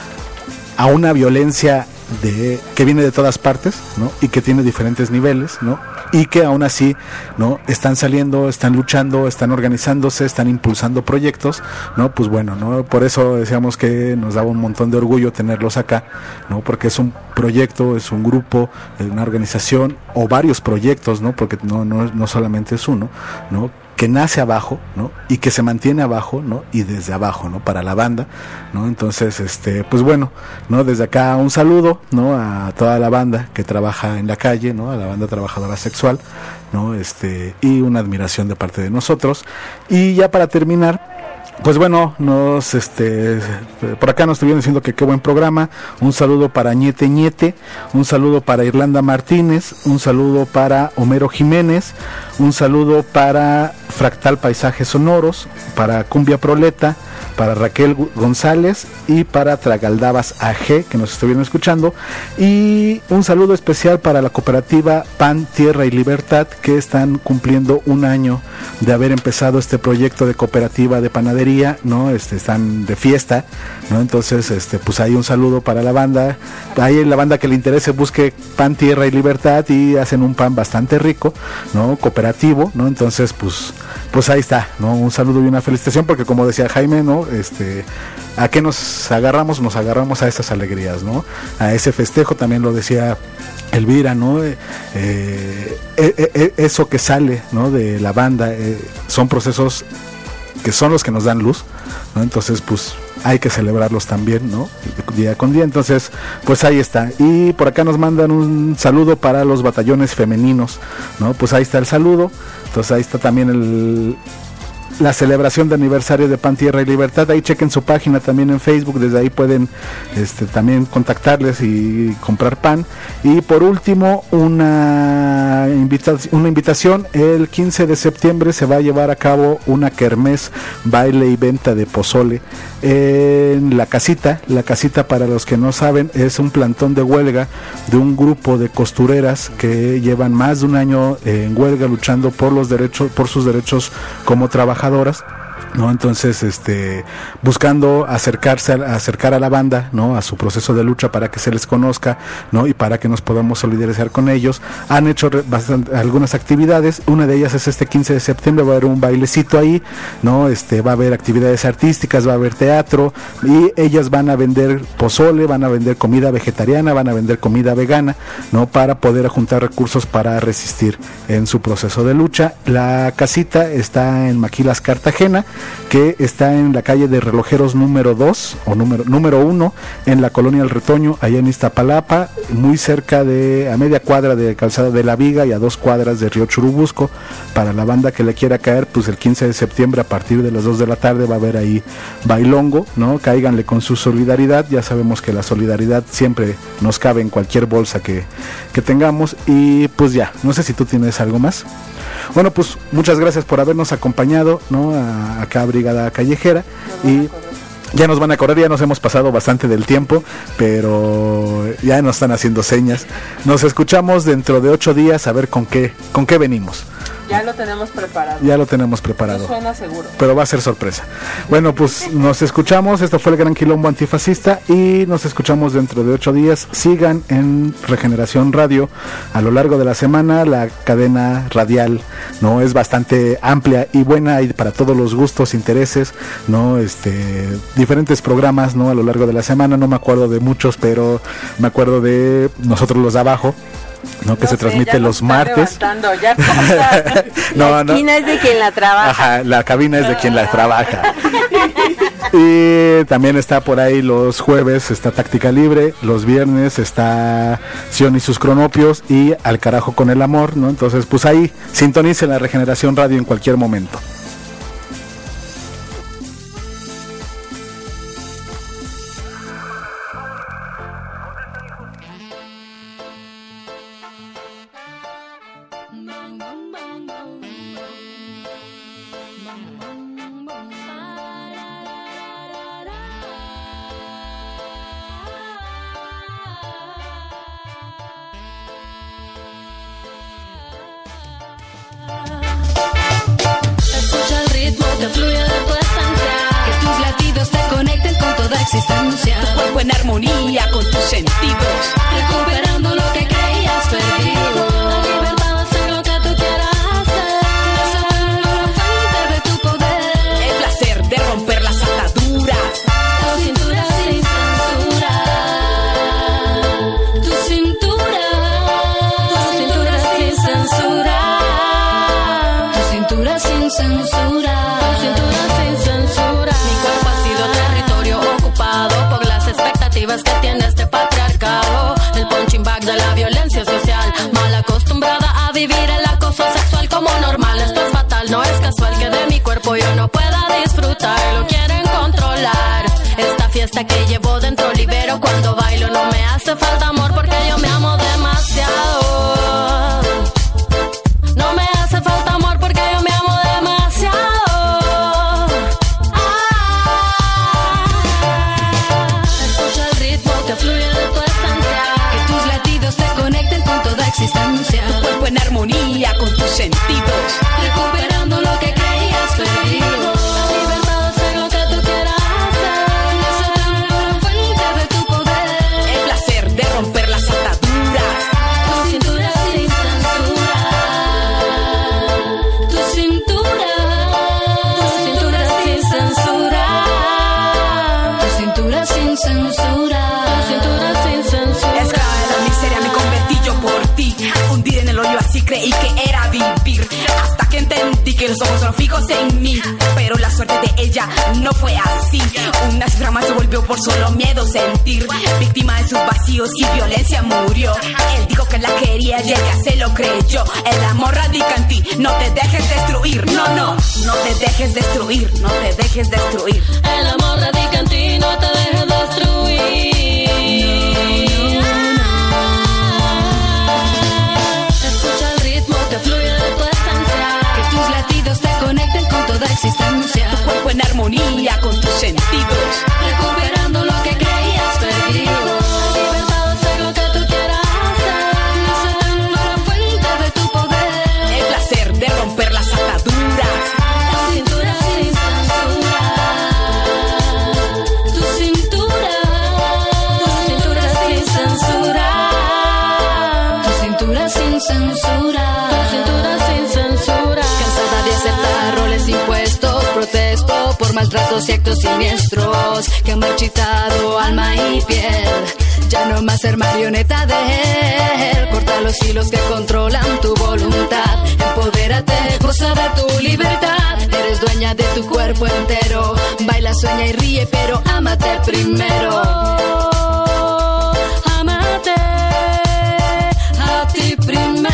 a una violencia de que viene de todas partes, ¿no? Y que tiene diferentes niveles, ¿no? Y que aún así, ¿no? Están saliendo, están luchando, están organizándose, están impulsando proyectos, ¿no? Pues bueno, ¿no? Por eso decíamos que nos daba un montón de orgullo tenerlos acá, ¿no? Porque es un proyecto, es un grupo, es una organización o varios proyectos, ¿no? Porque no, no, no solamente es uno, ¿no? Que nace abajo, ¿no? Y que se mantiene abajo, ¿no? Y desde abajo, ¿no? Para la banda, ¿no? Entonces, este, pues bueno, ¿no? Desde acá un saludo, ¿no? A toda la banda que trabaja en la calle, ¿no? A la banda trabajadora sexual, ¿no? Este, y una admiración de parte de nosotros. Y ya para terminar, pues bueno, nos este por acá nos estuvieron diciendo que qué buen programa. Un saludo para Ñete Ñete, un saludo para Irlanda Martínez, un saludo para Homero Jiménez, un saludo para Fractal Paisajes Sonoros, para Cumbia Proleta, para Raquel González y para Tragaldabas A G, que nos estuvieron escuchando, y un saludo especial para la cooperativa Pan, Tierra y Libertad, que están cumpliendo un año de haber empezado este proyecto de cooperativa de panadería, ¿no? Este, están de fiesta, ¿no? Entonces, este, pues hay un saludo para la banda. Ahí la banda que le interese busque Pan, Tierra y Libertad y hacen un pan bastante rico, ¿no? Cooperativo, ¿no? Entonces, pues, pues ahí está, ¿no? Un saludo y una felicitación, porque como decía Jaime, ¿no? Este, ¿a qué nos agarramos? Nos agarramos a esas alegrías, ¿no? A ese festejo, también lo decía Elvira, ¿no? Eh, eh, eh, eso que sale, ¿no? De la banda, eh, son procesos que son los que nos dan luz, ¿no? Entonces, pues hay que celebrarlos también, ¿no? Día con día. Entonces, pues ahí está. Y por acá nos mandan un saludo para los batallones femeninos, ¿no? Pues ahí está el saludo. Entonces ahí está también el la celebración de aniversario de Pan, Tierra y Libertad. Ahí chequen su página también en Facebook, desde ahí pueden este, también contactarles y comprar pan. Y por último, una, invita- una invitación, el quince de septiembre se va a llevar a cabo una kermés, baile y venta de pozole en La Casita. La Casita, para los que no saben, es un plantón de huelga de un grupo de costureras que llevan más de un año en huelga luchando por los derechos, por sus derechos como trabajadoras, ¿no? Entonces, este, buscando acercarse a, acercar a la banda, ¿no? A su proceso de lucha para que se les conozca, ¿no? Y para que nos podamos solidarizar con ellos. Han hecho bastante, algunas actividades. Una de ellas es este quince de septiembre, va a haber un bailecito ahí, ¿no? Este, va a haber actividades artísticas, va a haber teatro, y ellas van a vender pozole, van a vender comida vegetariana, van a vender comida vegana, ¿no? Para poder juntar recursos para resistir en su proceso de lucha. La Casita está en Maquilas, Cartagena, que está en la calle de Relojeros número dos o número número uno, en la colonia El Retoño, allá en Iztapalapa, muy cerca de, a media cuadra de Calzada de la Viga y a dos cuadras de Río Churubusco. Para la banda que le quiera caer, pues el quince de septiembre a partir de las dos de la tarde va a haber ahí bailongo, ¿no? Cáiganle con su solidaridad. Ya sabemos que la solidaridad siempre nos cabe en cualquier bolsa que, que tengamos. Y pues ya, no sé si tú tienes algo más. Bueno, pues muchas gracias por habernos acompañado, ¿no? A, acá a Brigada Callejera. Y ya nos van a correr, ya nos hemos pasado bastante del tiempo, pero ya nos están haciendo señas. Nos escuchamos dentro de ocho días a ver con qué, con qué venimos. Ya lo tenemos preparado. Ya lo tenemos preparado. No suena seguro. Pero va a ser sorpresa. Bueno, pues nos escuchamos. Esto fue el Gran Quilombo Antifascista y nos escuchamos dentro de ocho días. Sigan en Regeneración Radio a lo largo de la semana. La cadena radial, ¿no? Es bastante amplia y buena y para todos los gustos, intereses, ¿no? Este, diferentes programas, ¿no? A lo largo de la semana. No me acuerdo de muchos, pero me acuerdo de Nosotros los de Abajo, ¿no? Que no se sé, transmite los martes. Ya no, la esquina no. es de quien la trabaja. Ajá, la cabina es de quien la trabaja. Y también está por ahí los jueves, está Táctica Libre, los viernes está Sion y sus cronopios y Al Carajo con el Amor, ¿no? Entonces, pues ahí sintonicen la Regeneración Radio en cualquier momento. Existencia, tu cuerpo en armonía con tus sentidos, recuperando lo que creías perdido. La libertad de hacer lo que tú quieras hacer, desatando la fuente de tu poder. El placer de romper las ataduras, tu cintura sin censura, tu cintura, tu cintura sin censura, tu cintura sin censura, tu cintura sin censura. Mi cuerpo ha sido territorio por las expectativas que tiene este patriarcado, el punching bag de la violencia social, mal acostumbrada a vivir el acoso sexual como normal. Esto es fatal, no es casual que de mi cuerpo yo no pueda disfrutar, lo quieren controlar. Esta fiesta que llevo dentro libero, cuando bailo no me hace falta amor porque yo me amo demasiado. No me hace falta amor porque yo me amo demasiado. Que fluye de tu esencia, que tus latidos te conecten con toda existencia, tu cuerpo en armonía con tus sentidos, recuperando lo que creías perdido. La libertad de hacer lo que tú quieras hacer, desatando la fuente de tu poder. El placer de romper las ataduras, tu cintura sin censura, tu cintura, tu cintura sin censura, tu cintura sin censura. Esclava de la miseria me convertí yo por ti, hundir en el hoyo así creí que era vivir, hasta que entendí que que los ojos son fijos en mí. Pero la suerte de ella no fue así. Una cifra más se volvió por solo miedo sentir. Víctima de sus vacíos y violencia murió. Él dijo que la quería y ella se lo creyó. El amor radica en ti, no te dejes destruir. No, no, no te dejes destruir, no te dejes destruir. El amor radica en ti, no te dejes destruir. Escucha el ritmo que fluye de tu esencia, que tus latidos te conecten con toda existencia. Tu cuerpo en armonía con tus sentidos, recuperando lo que creías perdido. Libertad de hacer lo que tú quieras hacer, necesitando la fuente de tu poder. El placer de romper las ataduras. Tu cintura sin censura. Tu cintura. Tu cintura sin censura. Tu cintura sin censura. Tu cintura sin censura. Cansada de aceptar roles impuestos, protesto por maltratos y actos siniestros que han marchitado alma y piel. Ya no más ser marioneta de él. Corta los hilos que controlan tu voluntad. Empodérate, goza de tu libertad. Eres dueña de tu cuerpo entero. Baila, sueña y ríe, pero ámate primero. Ámate a ti primero.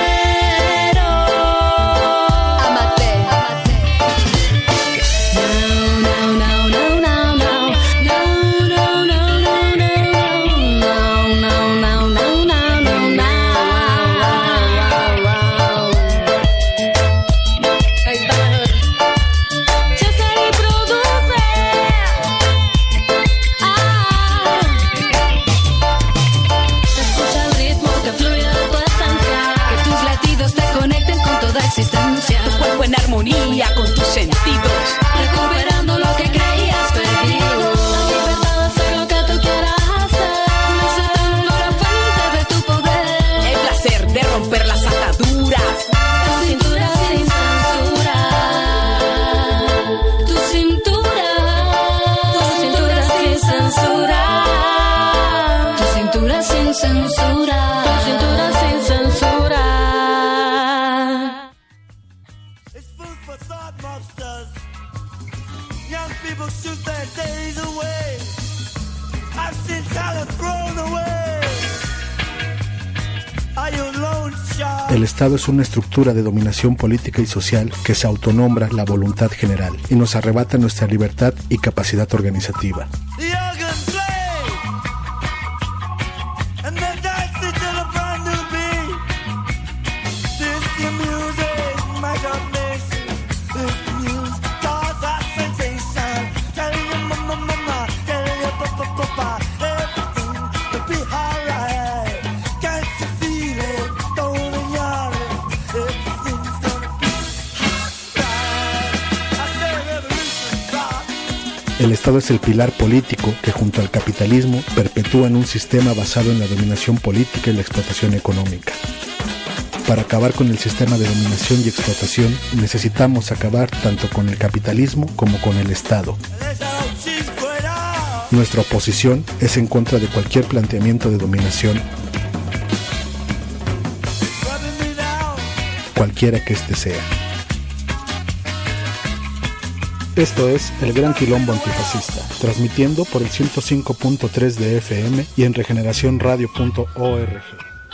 Tu cuerpo en armonía con tus sentidos, recuperando lo que creías perdido. La libertad de hacer lo que tú quieras hacer, necesitando la fuente de tu poder. El placer de romper las ataduras. Tu cintura sin censura. Tu cintura. Tu cintura sin censura. Tu cintura sin censura. Tu cintura sin censura. Young people shoot their days away. I've seen talent thrown away. Are you alone, child? El Estado es una estructura de dominación política y social que se autonombra la voluntad general y nos arrebata nuestra libertad y capacidad organizativa. The organ play, and the dance till a brand new beat. This your music, my God nation. This news cause a sensation. Tell your mama, mama, tell your papa, papa, everything will be alright. Can't you feel it? Don't ignore it. Everything's gonna be alright. I say revolution rock. El Estado es el pilar político que junto al capitalismo perpetúan un sistema basado en la dominación política y la explotación económica. Para acabar con el sistema de dominación y explotación, necesitamos acabar tanto con el capitalismo como con el Estado. Nuestra oposición es en contra de cualquier planteamiento de dominación, cualquiera que éste sea. Esto es El Gran Quilombo Antifascista, transmitiendo por el ciento cinco punto tres de F M y en regeneración radio punto org.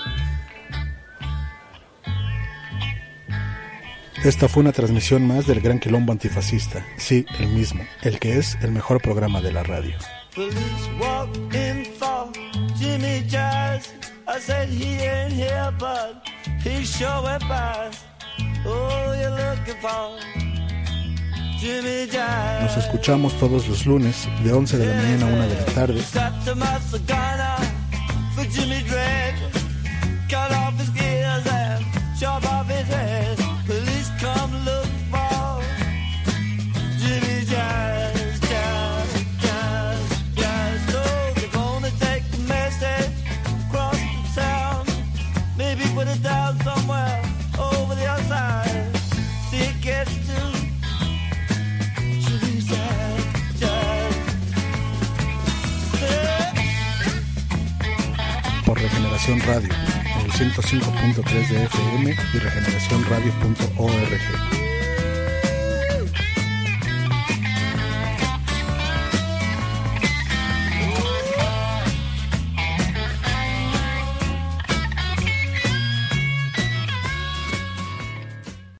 Esta fue una transmisión más del Gran Quilombo Antifascista, sí, el mismo, el que es el mejor programa de la radio. Police walk in for Jimmy Jazz. I said he ain't here, but he sure went by. Oh, you're looking for Jimmy Jazz. Nos escuchamos todos los lunes de once de la mañana a una de la tarde. Got to muscle gunner for Jimmy Dredd. Cut off his gears and chop off his head. Police come look for Jimmy Jazz, Jazz, Jazz, Jazz. So they're gonna take the message across the town. Maybe put it down somewhere over the other side. See it gets to Jimmy Jazz, Jazz. Por Regeneración Radio, en el ciento cinco punto tres de F M y regeneración radio punto org.